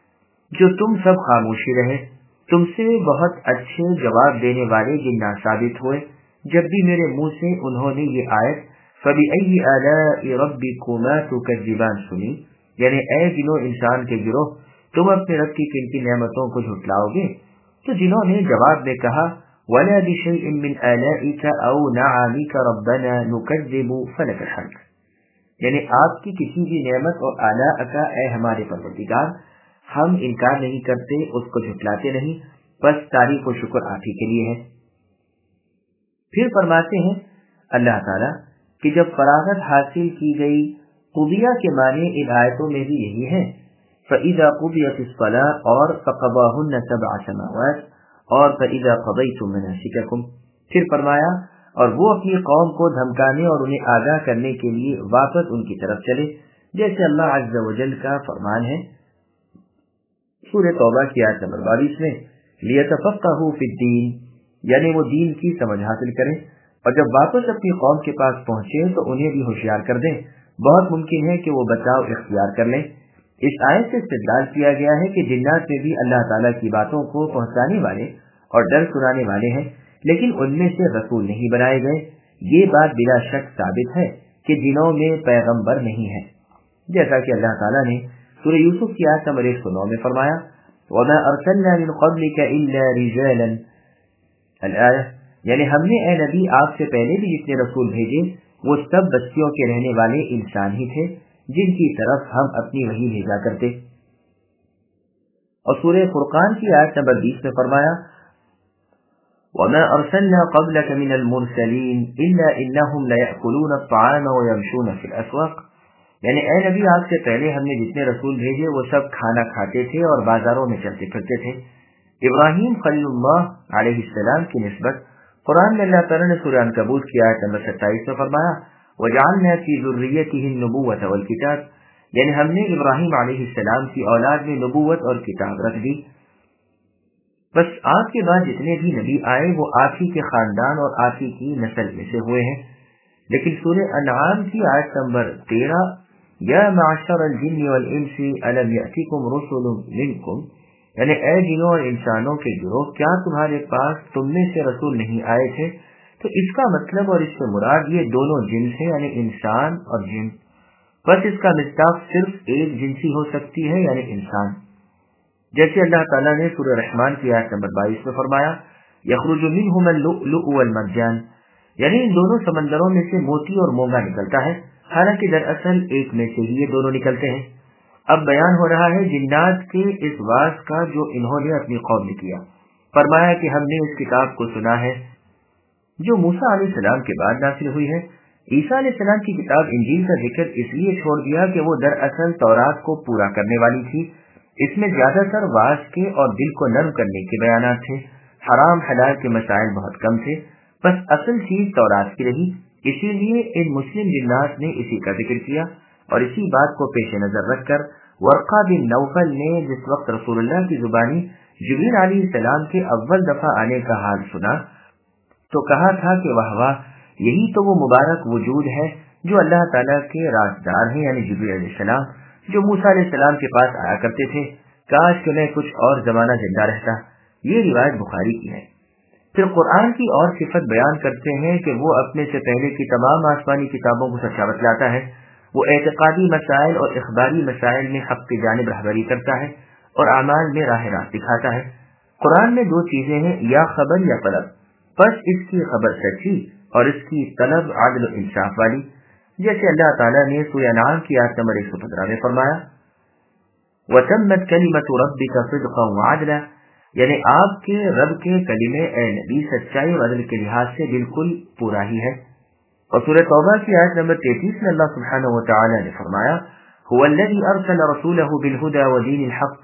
جو تم سب خاموشی رہے، تم سے بہت اچھے جواب دینے والے جنات ثابت ہوئے جب بھی میرے منہ سے انہوں نے یہ آیت فَبِأَيِّ آلَاءِ رَبِّكُمَا تُكَذِّبَانِ سنی، یعنی اے جنوں انسان کے گروہ تم اپنے رب کی کن کن نعمتوں کو جھٹلاؤ گے، تو جنہوں نے جواب میں کہا وَلَا بِشَيْءٍ مِّنْ آلَائِكَ أَوْ نَعَامِكَ رَبَّنَا نُكَذِّبُ فَلَكَ الْحَمْدُ، یعنی آپ کی کسی بھی نعمت اور آلاء کا اے ہمارے پروردگار ہم انکار نہیں کرتے، اس کو جھٹلاتے نہیں، بس تعریف و شکر آپ ہی کے لیے ہے۔ پھر فرماتے ہیں اللہ تعالیٰ کہ جب فراغت حاصل کی گئی، قضیہ کے معنی ان آیتوں میں بھی یہی ہے، فَإِذَا قُضِيَتِ الصَّلَاةُ اور فَقَضَاهُنَّ سَبْعَ سَمَاوَاتٍ اور فَإِذَا قَضَيْتُم مَنَاسِكَكُمْ، پھر فرمایا اور وہ اپنی قوم کو دھمکانے اور انہیں آگاہ کرنے کے لیے واپس ان کی طرف چلے، جیسے اللہ عز و جل کا فرمان ہے سورہ توبہ کی آیت نمبر 22 میں لِيَتَفَقَّهُوا فِي الدِّينِ، یعنی وہ دین کی سمجھ حاصل کریں، اور جب واپس اپنی قوم کے پاس پہنچے تو انہیں بھی ہوشیار کر دیں، بہت ممکن ہے کہ وہ بچاؤ اختیار کر لیں۔ اس آیت سے استدلال کیا گیا ہے کہ جنات میں بھی اللہ تعالیٰ کی باتوں کو پہنچانے والے اور ڈر سنانے والے ہیں، لیکن ان میں سے رسول نہیں بنائے گئے۔ یہ بات بلا شک ثابت ہے کہ جنوں میں پیغمبر نہیں ہے، جیسا کہ اللہ تعالیٰ نے سورہ یوسف کی آیت نمبر 109 میں فرمایا وَمَا أَرْسَلْنَا مِن قَبْلِكَ إِلَّا رِجَالًا، الآیہ، یعنی ہم نے اے نبی آپ سے پہلے بھی جتنے رسول بھیجے وہ سب بستیوں کے رہنے والے انسان ہی تھے جن کی طرف ہم اپنی وحی بھیجا کرتے۔ اور سورہ فرقان کی آیت نمبر 20 میں فرمایا وَمَا أَرْسَلْنَا قَبْلَكَ مِنَ الْمُرْسَلِينَ إِلَّا إِنَّهُمْ لَيَأْكُلُونَ الطَّعَامَ وَيَمْشُونَ فِي الْأَسْوَاقِ، یعنی اے نبی آپ سے پہلے ہم نے جتنے رسول بھیجے وہ سب کھانا کھاتے تھے اور بازاروں میں چلتے پھرتے تھے۔ ابراہیم خلیل اللہ علیہ السلام کی نسبت قرآن میں اللہ تعالیٰ نے سورہ عنکبوت کی آیت نمبر 27 میں فرمایا وَجَعَلْنَا فِي ذُرِّيَّتِهِ النُّبُوَّةَ وَالْكِتَابَ، یعنی ہم نے ابراہیم علیہ السلام کی اولاد میں نبوت اور کتاب رکھ دی۔ بس آپ کے بعد جتنے بھی نبی آئے وہ آپ ہی کے خاندان اور آپ ہی کی نسل میں سے ہوئے ہیں۔ لیکن سورہ انعام کی آیت نمبر 13 یا معشر الجن والانس الم یأتیکم رسل منکم، یعنی اے جنوں اور انسانوں کے گروہ کیا تمہارے پاس تم میں سے رسول نہیں آئے تھے، تو اس کا مطلب اور اس سے مراد یہ دونوں جنس ہیں، یعنی انسان اور جن، بس اس کا مصداق صرف ایک جنسی ہو سکتی ہے یعنی انسان، جیسے اللہ تعالیٰ نے سورہ رحمان کی آیت نمبر 22 میں فرمایا یخرج منہما اللؤلؤ والمرجان، یعنی ان دونوں سمندروں میں سے موتی اور مونگا نکلتا ہے، حالانکہ دراصل ایک میں سے ہی یہ دونوں نکلتے ہیں۔ اب بیان ہو رہا ہے جنات کے اس واز کا جو انہوں نے اپنی قوم میں کیا. فرمایا کہ ہم نے اس کتاب کو سنا ہے جو موسیٰ علیہ السلام کے بعد نازل ہوئی ہے. عیسیٰ علیہ السلام کی کتاب انجیل کا ذکر اس لیے چھوڑ دیا کہ وہ دراصل تورات کو پورا کرنے والی تھی. اس میں زیادہ تر واز کے اور دل کو نرم کرنے کے بیانات تھے. حرام حلال کے مسائل بہت کم تھے. بس اصل چیز تورات کی رہی. اسی لیے ان مسلم جنات نے اسی کا ذکر کیا اور اسی بات کو پیش نظر رکھ کر ورقہ بن نوفل نے جس وقت رسول اللہ کی زبانی جبریل علیہ السلام کے اول دفعہ آنے کا حال سنا تو کہا تھا کہ واہ واہ، یہی تو وہ مبارک وجود ہے جو اللہ تعالیٰ کے رازدار ہیں، یعنی جبریل علیہ السلام جو موسیٰ علیہ السلام کے پاس آیا کرتے تھے. کاش کہ انہیں کچھ اور زمانہ زندہ رہتا. یہ روایت بخاری کی ہے. پھر قرآن کی اور صفت بیان کرتے ہیں کہ وہ اپنے سے پہلے کی تمام آسمانی کتابوں کو سچا بتلاتا ہے. وہ اعتقادی مسائل اور اخباری مسائل میں حق کی جانب رہبری کرتا ہے اور اعمال میں راہ راست دکھاتا ہے. قرآن میں دو چیزیں ہیں، یا خبر یا طلب. بس اس کی خبر سچی اور اس کی طلب عدل و انصاف والی. جیسے اللہ تعالیٰ نے سورہ انعام کی آیت نمبر 115 میں فرمایا وَتَمَّتْ كَلِمَةُ رَبِّكَ صِدْقًا وَعَدْلًا، یعنی آپ کے رب کے کلمے اے نبی سچائی اور عدل کے لحاظ سے بالکل پورا ہی ہے. اور سورہ توبہ کی آیت نمبر 33 میں اللہ سبحانہ وتعالی نے فرمایا هو الذي ارسل رسوله بالهدى ودين الحق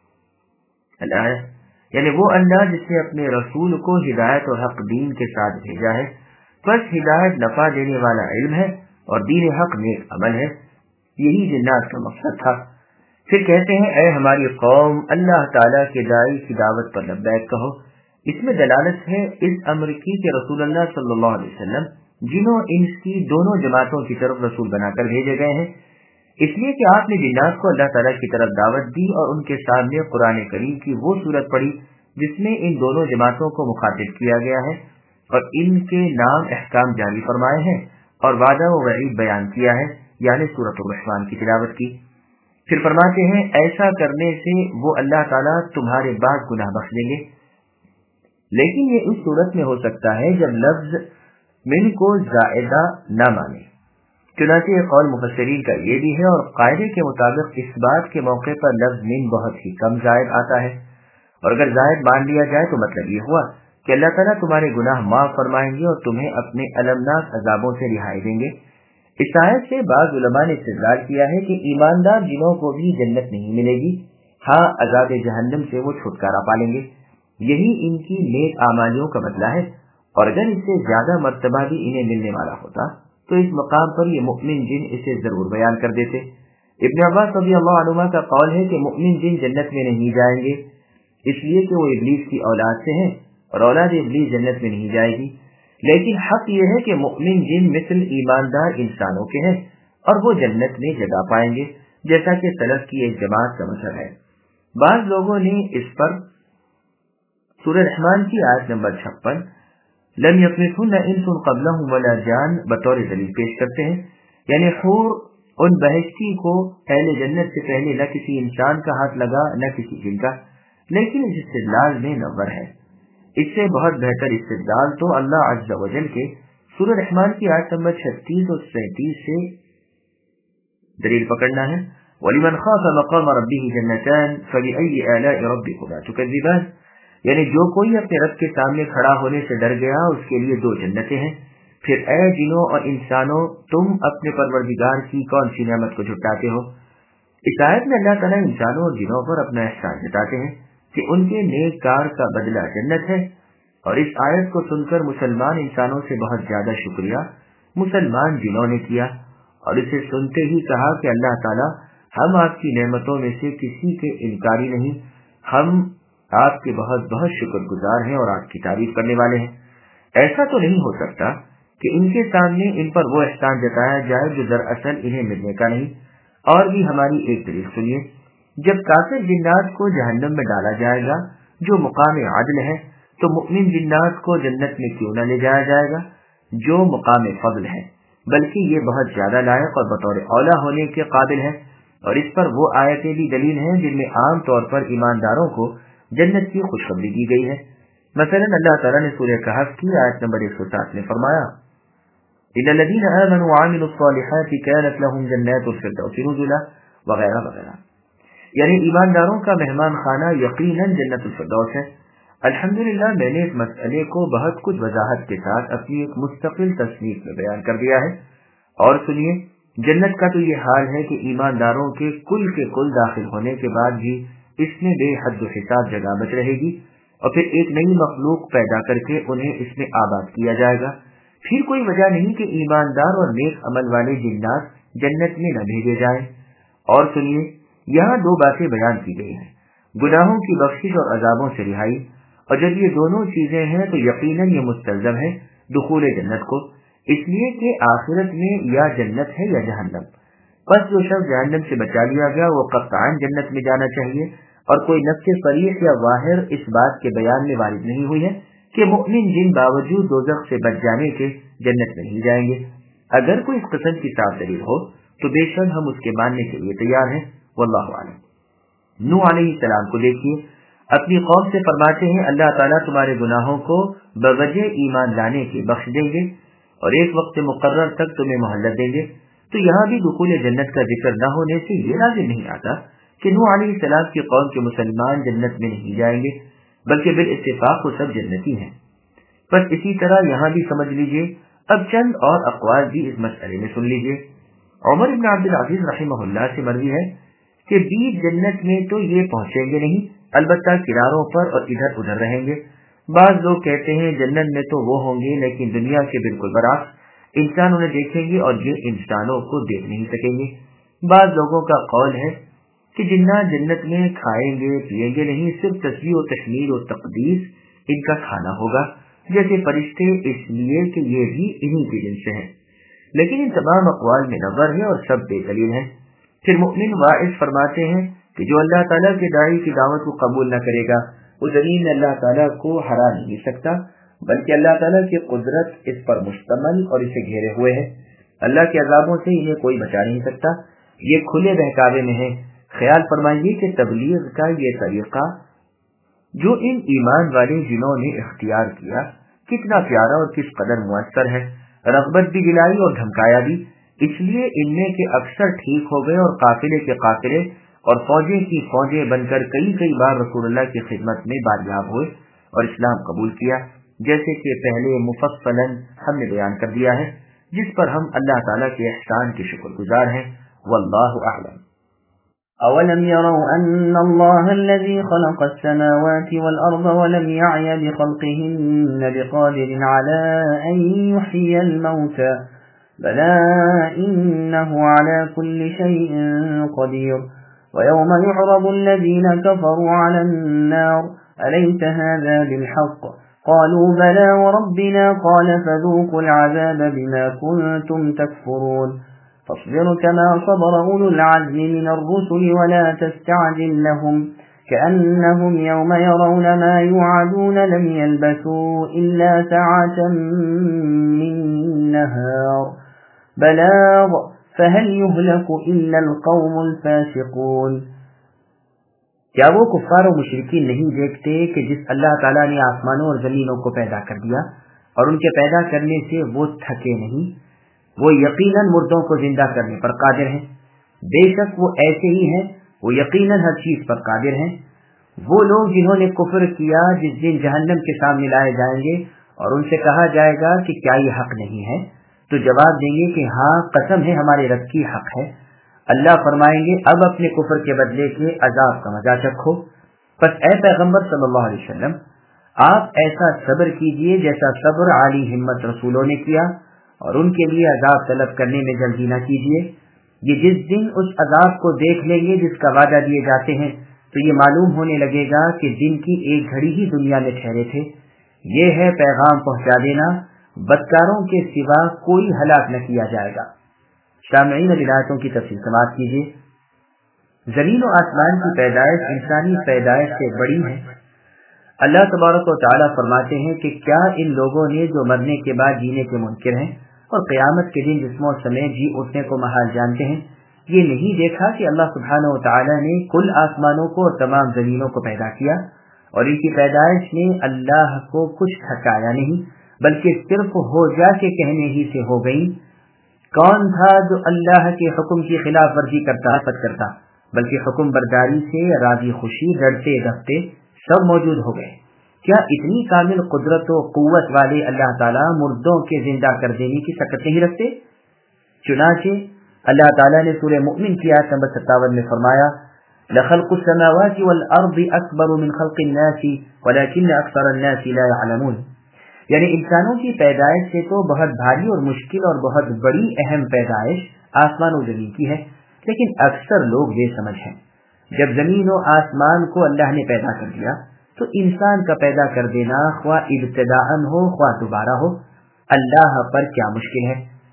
الآیہ، یعنی وہ اللہ جس نے اپنے رسول کو ہدایت اور حق دین کے ساتھ بھیجا ہے. بس ہدایت نفع دینے والا علم ہے اور دین حق نیک عمل ہے. یہی جنات کا مقصد تھا. پھر کہتے ہیں اے ہماری قوم، اللہ تعالیٰ کے داعی کی دعوت پر لبیک کہو. اس میں دلالت ہے اس امر کی کہ رسول اللہ صلی اللہ علیہ وسلم جنوں انس کی دونوں جماعتوں کی طرف رسول بنا کر بھیجے گئے ہیں، اس لیے کہ آپ نے جنات کو اللہ تعالیٰ کی طرف دعوت دی اور ان کے سامنے قرآن کریم کی وہ صورت پڑھی جس میں ان دونوں جماعتوں کو مخاطب کیا گیا ہے اور ان کے نام احکام جاری فرمائے ہیں اور وعدہ و وعید بیان کیا ہے، یعنی سورۃ الرحمن کی تلاوت کی. پھر فرماتے ہیں ایسا کرنے سے وہ اللہ تعالیٰ تمہارے بعد گناہ بخش دیں گے. لیکن یہ اس صورت میں ہو سکتا ہے جب لفظ من کو زائدہ نہ مانے. چنانچہ یہ قول مفسرین کا یہ بھی ہے اور قاعدے کے مطابق اس بات کے موقع پر لفظ من بہت ہی کم زائد آتا ہے، اور اگر زائد مان لیا جائے تو مطلب یہ ہوا کہ اللہ تعالیٰ تمہارے گناہ معاف فرمائیں گے اور تمہیں اپنے المناک عذابوں سے رہائی دیں گے. اس آیت سے بعض علماء نے استدلال کیا ہے کہ ایماندار جنوں کو بھی جنت نہیں ملے گی، ہاں عذاب جہنم سے وہ چھٹکارا پالیں گے. یہی ان کی نیک اعمالیوں کا بدلہ ہے، اور اگر اس سے زیادہ مرتبہ بھی انہیں ملنے والا ہوتا تو اس مقام پر یہ مؤمن جن اسے ضرور بیان کر دیتے. ابن عباس رضی اللہ عنہما کا قول ہے کہ مؤمن جن جنت میں نہیں جائیں گے اس لیے کہ وہ ابلیس کی اولاد سے ہیں اور اولاد ابلیس جنت میں نہیں جائے گی. لیکن حق یہ ہے کہ مؤمن جن مثل ایماندار انسانوں کے ہیں اور وہ جنت میں جگہ پائیں گے، جیسا کہ سلف کی ایک جماعت کا مذہب ہے. بعض لوگوں نے اس پر سورہ رحمان کی آیت نمبر 56 لم یطمثہن انس قبلہم ولا جان بطور دلیل پیش کرتے ہیں، یعنی حور ان بہشتی کو اہل جنت سے پہلے نہ کسی انسان کا ہاتھ لگا نہ کسی جن کا. لیکن اس استدلال میں نظر ہے. اس سے بہت بہتر استدلال تو اللہ عز و جل کے سورہ رحمان کی آیت نمبر 36 اور 37 سے دلیل پکڑنا ہے. وَلِمَنْ خَافَ مَقَامَ رَبِّهِ جَنَّتَانِ فَبِأَيِّ آلَاءِ رَبِّكُمَا تُكَذِّبَانِ، یعنی جو کوئی اپنے رب کے سامنے کھڑا ہونے سے ڈر گیا اس کے لیے دو جنتیں ہیں. پھر اے جنوں اور انسانوں، تم اپنے پروردگار کی کون سی نعمت کو جھٹلاتے ہو. اس آیت میں اللہ تعالیٰ انسانوں اور جنوں پر اپنا احسان جتاتے ہیں کہ ان کے نیک کار کا بدلہ جنت ہے. اور اس آیت کو سن کر مسلمان انسانوں سے بہت زیادہ شکریہ مسلمان جنوں نے کیا اور اسے سنتے ہی کہا کہ اللہ تعالیٰ ہم آپ کی نعمتوں میں سے کسی کے انکاری نہیں، ہم آپ کے بہت بہت شکر گزار ہیں اور آپ کی تعریف کرنے والے ہیں. ایسا تو نہیں ہو سکتا کہ ان کے سامنے ان پر وہ احسان جتایا جائے جو دراصل انہیں ملنے کا نہیں. اور بھی ہماری ایک دلیل سنیے. جب کافر جنات کو جہنم میں ڈالا جائے گا جو مقام عدل ہے تو مؤمن جنات کو جنت میں کیوں نہ لے جایا جائے گا جو مقام فضل ہے، بلکہ یہ بہت زیادہ لائق اور بطور اولا ہونے کے قابل ہے. اور اس پر وہ آیتیں بھی دلیل ہیں جن میں عام طور پر ایمانداروں کو جنت کی خوشخبری دی گئی ہے. مثلا اللہ تعالیٰ نے سورہ کہف کی آیت نمبر 107 میں فرمایا إِنَّ الَّذِينَ آمَنُوا وَعَمِلُوا الصَّالِحَاتِ كَانَتْ لَهُمْ جَنَّاتُ الْفِرْدَوْسِ نُزُلًا وغیرہ وغیرہ. یعنی ایمانداروں کا مہمان خانہ یقیناً جنت الفردوس ہے۔ الحمدللہ میں نے اس مسئلے کو بہت کچھ وضاحت کے ساتھ اپنی ایک مستقل تصنیف میں بیان کر دیا ہے۔ اور سنیے، جنت کا تو یہ حال ہے کہ ایمانداروں کے کل داخل ہونے کے بعد بھی اس میں بے حد و حساب جگہ بچ رہے گی، اور پھر ایک نئی مخلوق پیدا کر کے انہیں اس میں آباد کیا جائے گا۔ پھر کوئی وجہ نہیں کہ ایماندار اور نیک عمل والے جنات جنت میں نہ بھیجے جائیں۔ اور سنیے، یہاں دو باتیں بیان کی گئی ہیں، گناہوں کی بخشش اور عذابوں سے رہائی، اور جب یہ دونوں چیزیں ہیں تو یقیناً یہ مستلزم ہے دخول جنت کو، اس لیے کہ آخرت میں یا جنت ہے یا جہنم۔ بس جو شخص جہنم سے بچا لیا گیا وہ قطعاً جنت میں جانا چاہیے، اور کوئی نص صریح یا ظاہر اس بات کے بیان میں وارد نہیں ہوئی ہے کہ مؤمن جن باوجود دوزخ سے بچ جانے کے جنت میں نہیں جائیں گے۔ اگر کوئی اس قسم کی صاف دلیل ہو تو بے شک ہم اس کے ماننے کے لیے تیار ہیں، واللہ اعلم۔ نوح علیہ السلام کو دیکھیے، اپنی قوم سے فرماتے ہیں اللہ تعالیٰ تمہارے گناہوں کو بوجہ ایمان لانے کے بخش دیں گے اور ایک وقت مقرر تک تمہیں مہلت دیں گے۔ تو یہاں بھی دخول جنت کا ذکر نہ ہونے سے یہ لازم نہیں آتا کہ نوح علیہ السلام کی قوم کے مسلمان جنت میں نہیں جائیں گے، بلکہ بالاتفاق وہ سب جنتی ہیں۔ بس اسی طرح یہاں بھی سمجھ لیجئے۔ اب چند اور اقوال بھی اس مسئلے میں سن لیجئے۔ عمر بن عبد العزیز رحمہ اللہ سے مروی ہے کہ بیج جنت میں تو یہ پہنچیں گے نہیں، البتہ کناروں پر اور ادھر ادھر رہیں گے۔ بعض لوگ کہتے ہیں جنت میں تو وہ ہوں گے لیکن دنیا کے بالکل برعکس، انسان انہیں دیکھیں گے اور یہ انسانوں کو دیکھ نہیں سکیں گے۔ بعض لوگوں کا قول ہے کہ جنات جنت میں کھائیں گے پیئیں گے نہیں، صرف تسبیح و تحمید و تقدیس ان کا کھانا ہوگا جیسے فرشتے، اس لیے کہ یہ بھی انہی کے جن سے ہیں۔ لیکن ان تمام اقوال میں نظر ہے اور سب بے دلیل ہیں۔ پھر مؤمن واعظ فرماتے ہیں کہ جو اللہ تعالیٰ کے داعی کی دعوت کو قبول نہ کرے گا وہ زمین میں اللہ تعالیٰ کو ہرا نہیں سکتا، بلکہ اللہ تعالیٰ کی قدرت اس پر مشتمل اور اسے گھیرے ہوئے ہے۔ اللہ کے عذابوں سے انہیں کوئی بچا نہیں سکتا، یہ کھلے بہکاوے میں ہے۔ خیال فرمائیے کہ تبلیغ کا یہ طریقہ جو ان ایمان والے جنہوں نے اختیار کیا کتنا پیارا اور کس قدر مؤثر ہے، رغبت بھی دلائی اور دھمکایا بھی، اس لیے ان میں کے اکثر ٹھیک ہو گئے اور قافلے کے قافلے اور فوجیں کی فوجیں بن کر کئی بار رسول اللہ کی خدمت میں باریاب ہوئے اور اسلام قبول کیا، جیسے کہ پہلے مفصلاً ہم نے بیان کر دیا ہے، جس پر ہم اللہ تعالیٰ کے احسان کے شکر گزار ہیں۔ واللہ اعلم۔ أولم يروا أن الله الذي خلق السماوات والأرض ولم يعي بخلقهن بقادر على أن يحيي الموتى بلى إنه على كل شيء قدير ويوم يعرض الذين كفروا على النار أليس هذا بالحق قالوا بلى وربنا قال فذوقوا العذاب بما كنتم تكفرون فاصبر كما صبر أولو العزم من الرسل ولا تستعجل لهم كأنهم يوم يرون ما يوعدون لم يلبثوا إلا ساعة من نهار بلاغ فهل يهلك إلا القوم الفاسقون۔ کیا وہ کفار و مشرکین نہیں دیکھتے کہ جس اللہ تعالیٰ نے آسمانوں اور زمینوں کو پیدا کر دیا اور ان کے پیدا کرنے سے وہ تھکے نہیں، وہ یقیناً مردوں کو زندہ کرنے پر قادر ہیں، بے شک وہ ایسے ہی ہیں، وہ یقیناً ہر چیز پر قادر ہیں۔ وہ لوگ جنہوں نے کفر کیا جس دن جہنم کے سامنے لائے جائیں گے اور ان سے کہا جائے گا کہ کیا یہ حق نہیں ہے، تو جواب دیں گے کہ ہاں قسم ہے ہمارے رب کی حق ہے۔ اللہ فرمائیں گے اب اپنے کفر کے بدلے کے عذاب کا مزہ چکھو۔ بس اے پیغمبر صلی اللہ علیہ وسلم، آپ ایسا صبر کیجئے جیسا صبر عالی ہمت رسولوں نے کیا، اور ان کے لیے عذاب طلب کرنے میں جلدی نہ کیجیے۔ یہ جس دن اس عذاب کو دیکھ لیں گے جس کا وعدہ دیے جاتے ہیں تو یہ معلوم ہونے لگے گا کہ دن کی ایک گھڑی ہی دنیا میں ٹھہرے تھے۔ یہ ہے پیغام پہنچا دینا، بدکاروں کے سوا کوئی ہلاک نہ کیا جائے گا۔ سامعین ولایتوں کی تفصیل سماعت کیجیے۔ زمین و آسمان کی پیدائش انسانی پیدائش سے بڑی ہے۔ اللہ تبارک و تعالیٰ فرماتے ہیں کہ کیا ان لوگوں نے جو مرنے کے بعد جینے کے منکر ہیں اور قیامت کے دن جسموں سمیت جی اٹھنے کو محال جانتے ہیں، یہ نہیں دیکھا کہ اللہ سبحانہ و تعالیٰ نے کل آسمانوں کو اور تمام زمینوں کو پیدا کیا اور ان کی پیدائش نے اللہ کو کچھ تھکایا نہیں، بلکہ صرف ہو جا کے کہنے ہی سے ہو گئی۔ کون تھا جو اللہ کے حکم کی خلاف ورزی کرتا بلکہ حکم برداری سے راضی خوشی ڈرتے دھپتے سب موجود ہو گئے۔ کیا اتنی کامل قدرت و قوت والے اللہ تعالیٰ مردوں کے زندہ کر دینے کی طاقت نہیں رکھتے؟ چنانچہ اللہ تعالیٰ نے سورہ مؤمن کی آیت نمبر 57 میں فرمایا لَخَلْقُ السَّمَاوَاتِ وَالْأَرْضِ أَكْبَرُ مِنْ خَلْقِ النَّاسِ وَلَكِنَّ أَكْثَرَ النَّاسِ لَا يَعْلَمُونَ، یعنی انسانوں کی پیدائش سے تو بہت بھاری اور مشکل اور بہت بڑی اہم پیدائش آسمان و زمین کی ہے، لیکن اکثر لوگ بے سمجھ ہیں۔ جب زمین و آسمان کو اللہ نے پیدا کر دیا تو انسان کا پیدا کر دینا خواہ ابتداءً ہو خواہ دوبارہ ہو اللہ پر کیا مشکل ہے۔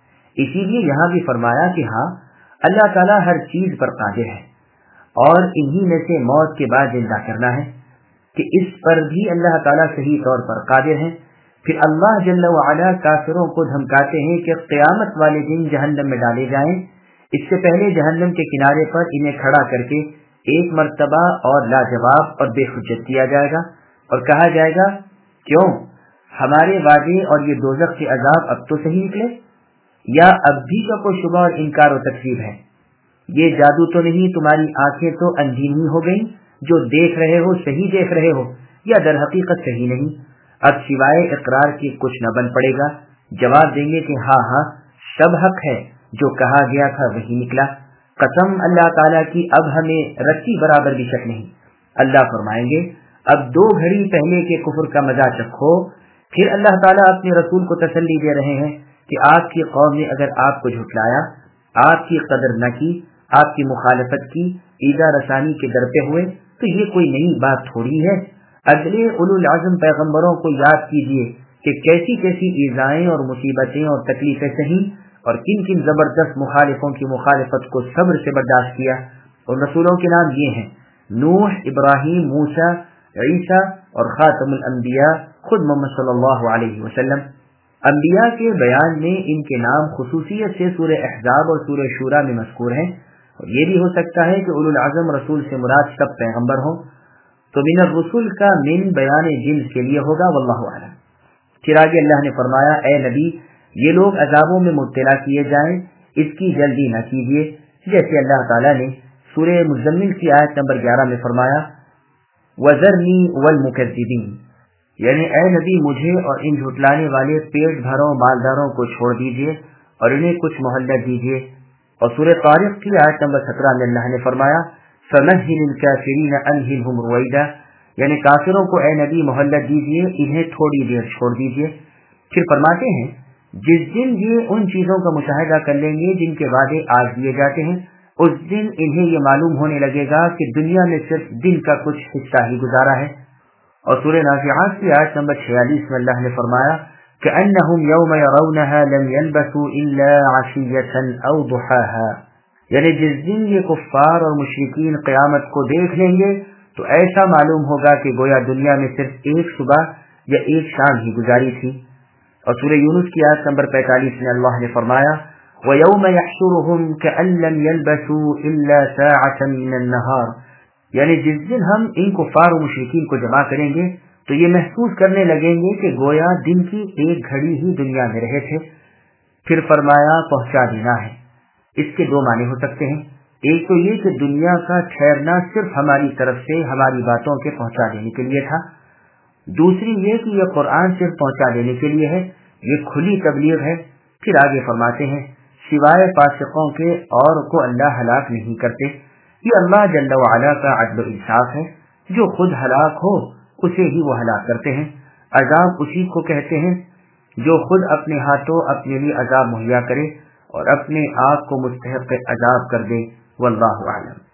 اسی لیے یہاں بھی فرمایا کہ ہاں اللہ تعالیٰ ہر چیز پر قادر ہے، اور انہی میں سے موت کے بعد زندہ کرنا ہے کہ اس پر بھی اللہ تعالیٰ صحیح طور پر قادر ہے۔ پھر اللہ جل وعلا کافروں کو دھمکاتے ہیں کہ قیامت والے دن جہنم میں ڈالے جائیں، اس سے پہلے جہنم کے کنارے پر انہیں کھڑا کر کے ایک مرتبہ اور لاجواب اور بے حجت کیا جائے گا اور کہا جائے گا کیوں ہمارے وعدے اور یہ دوزخ کے عذاب اب تو صحیح نکلے، یا اب بھی کا کوئی شبہ اور انکار و تکذیب ہے؟ یہ جادو تو نہیں، تمہاری آنکھیں تو اندھی نہیں ہو گئیں، جو دیکھ رہے ہو صحیح دیکھ رہے ہو یا در حقیقت صحیح نہیں؟ اب سوائے اقرار کے کچھ نہ بن پڑے گا، جواب دیں گے کہ ہاں ہاں سب حق ہے، جو کہا گیا تھا وہی نکلا، قسم اللہ تعالیٰ کی اب ہمیں رتی برابر بھی شک نہیں۔ اللہ فرمائیں گے اب 2 گھڑی پہلے کے کفر کا مزہ چکھو۔ پھر اللہ تعالیٰ اپنے رسول کو تسلی دے رہے ہیں کہ آپ کی قوم نے اگر آپ کو جھٹلایا، آپ کی قدر نہ کی، آپ کی مخالفت کی، ایذا رسانی کے در پہ ہوئے، تو یہ کوئی نئی بات تھوڑی ہے۔ اگلے اولو العزم پیغمبروں کو یاد کیجئے کہ کیسی کیسی ایذائیں اور مصیبتیں اور تکلیفیں سہی اور کن کن زبردست مخالفوں کی مخالفت کو صبر سے برداشت کیا۔ اور رسولوں کے نام یہ ہیں نوح، ابراہیم، موسیٰ، عیسیٰ اور خاتم الانبیاء خود محمد صلی اللہ علیہ وسلم۔ انبیاء کے بیان میں ان کے نام خصوصیت سے سورہ احزاب اور سورہ شورى میں مذکور ہیں، اور یہ بھی ہو سکتا ہے کہ اولو العزم رسول سے مراد سب پیغمبر ہوں، تو من الرسول کا من بیان جنس کے لیے ہوگا، واللہ اعلم۔ پھر آگے اللہ نے فرمایا اے نبی یہ لوگ عذابوں میں مبتلا کیے جائیں اس کی جلدی نہ کیجیے، جیسے اللہ تعالیٰ نے سورہ مزمل کی آیت نمبر 11 میں فرمایا وَذَرْنِي وَالْمُكَذِّبِينَ، یعنی اے نبی مجھے اور ان جھٹلانے والے پیٹ بھروں مالداروں کو چھوڑ دیجیے اور انہیں کچھ مہلت دیجیے۔ اور سورہ طارق کی آیت نمبر 17 میں اللہ نے فرمایا فَمَهِّلِ الْكَافِرِينَ أَمْهِلْهُمْ رُوَيْدًا، یعنی کافروں کو اے نبی مہلت دیجیے، انہیں تھوڑی دیر چھوڑ دیجیے۔ پھر فرماتے ہیں جس دن یہ ان چیزوں کا مشاہدہ کر لیں گے جن کے وعدے آج دیے جاتے ہیں، اس دن انہیں یہ معلوم ہونے لگے گا کہ دنیا میں صرف دن کا کچھ حصہ ہی گزارا ہے۔ اور سورہ نازعات کی آیت نمبر 46 میں اللہ نے فرمایا كأنهم يوم يرونها لم يلبثوا إلا عشية أو ضحاها، یعنی جس دن یہ کفار اور مشرکین قیامت کو دیکھ لیں گے تو ایسا معلوم ہوگا کہ گویا دنیا میں صرف ایک صبح یا ایک شام ہی گزاری تھی۔ اور سورہ یونس کی آیت نمبر 45 میں اللہ نے فرمایا وَيَوْمَ يَحْشُرُهُمْ كَأَن لَّمْ يَلْبَثُوا إِلَّا سَاعَةً مِّنَ النَّهَارِ، یعنی جس دن ہم ان کفار و مشرکین کو جمع کریں گے تو یہ محسوس کرنے لگیں گے کہ گویا دن کی ایک گھڑی ہی دنیا میں رہے تھے۔ پھر فرمایا پہنچا دینا ہے، اس کے 2 معنی ہو سکتے ہیں، ایک تو یہ کہ دنیا کا ٹھہرنا صرف ہماری طرف سے ہماری باتوں کے پہنچا دینے کے لیے تھا، دوسری یہ کہ یہ قرآن صرف پہنچا دینے کے لیے ہے، یہ کھلی تبلیغ ہے۔ پھر آگے فرماتے ہیں سوائے فاسقوں کے اور کو اللہ ہلاک نہیں کرتے، یہ اللہ جل وعلا کا عدل و انصاف ہے، جو خود ہلاک ہو اسے ہی وہ ہلاک کرتے ہیں۔ عذاب اسی کو کہتے ہیں جو خود اپنے ہاتھوں اپنے لیے عذاب مہیا کرے اور اپنے آپ کو مستحق عذاب کر دے، واللہ اعلم۔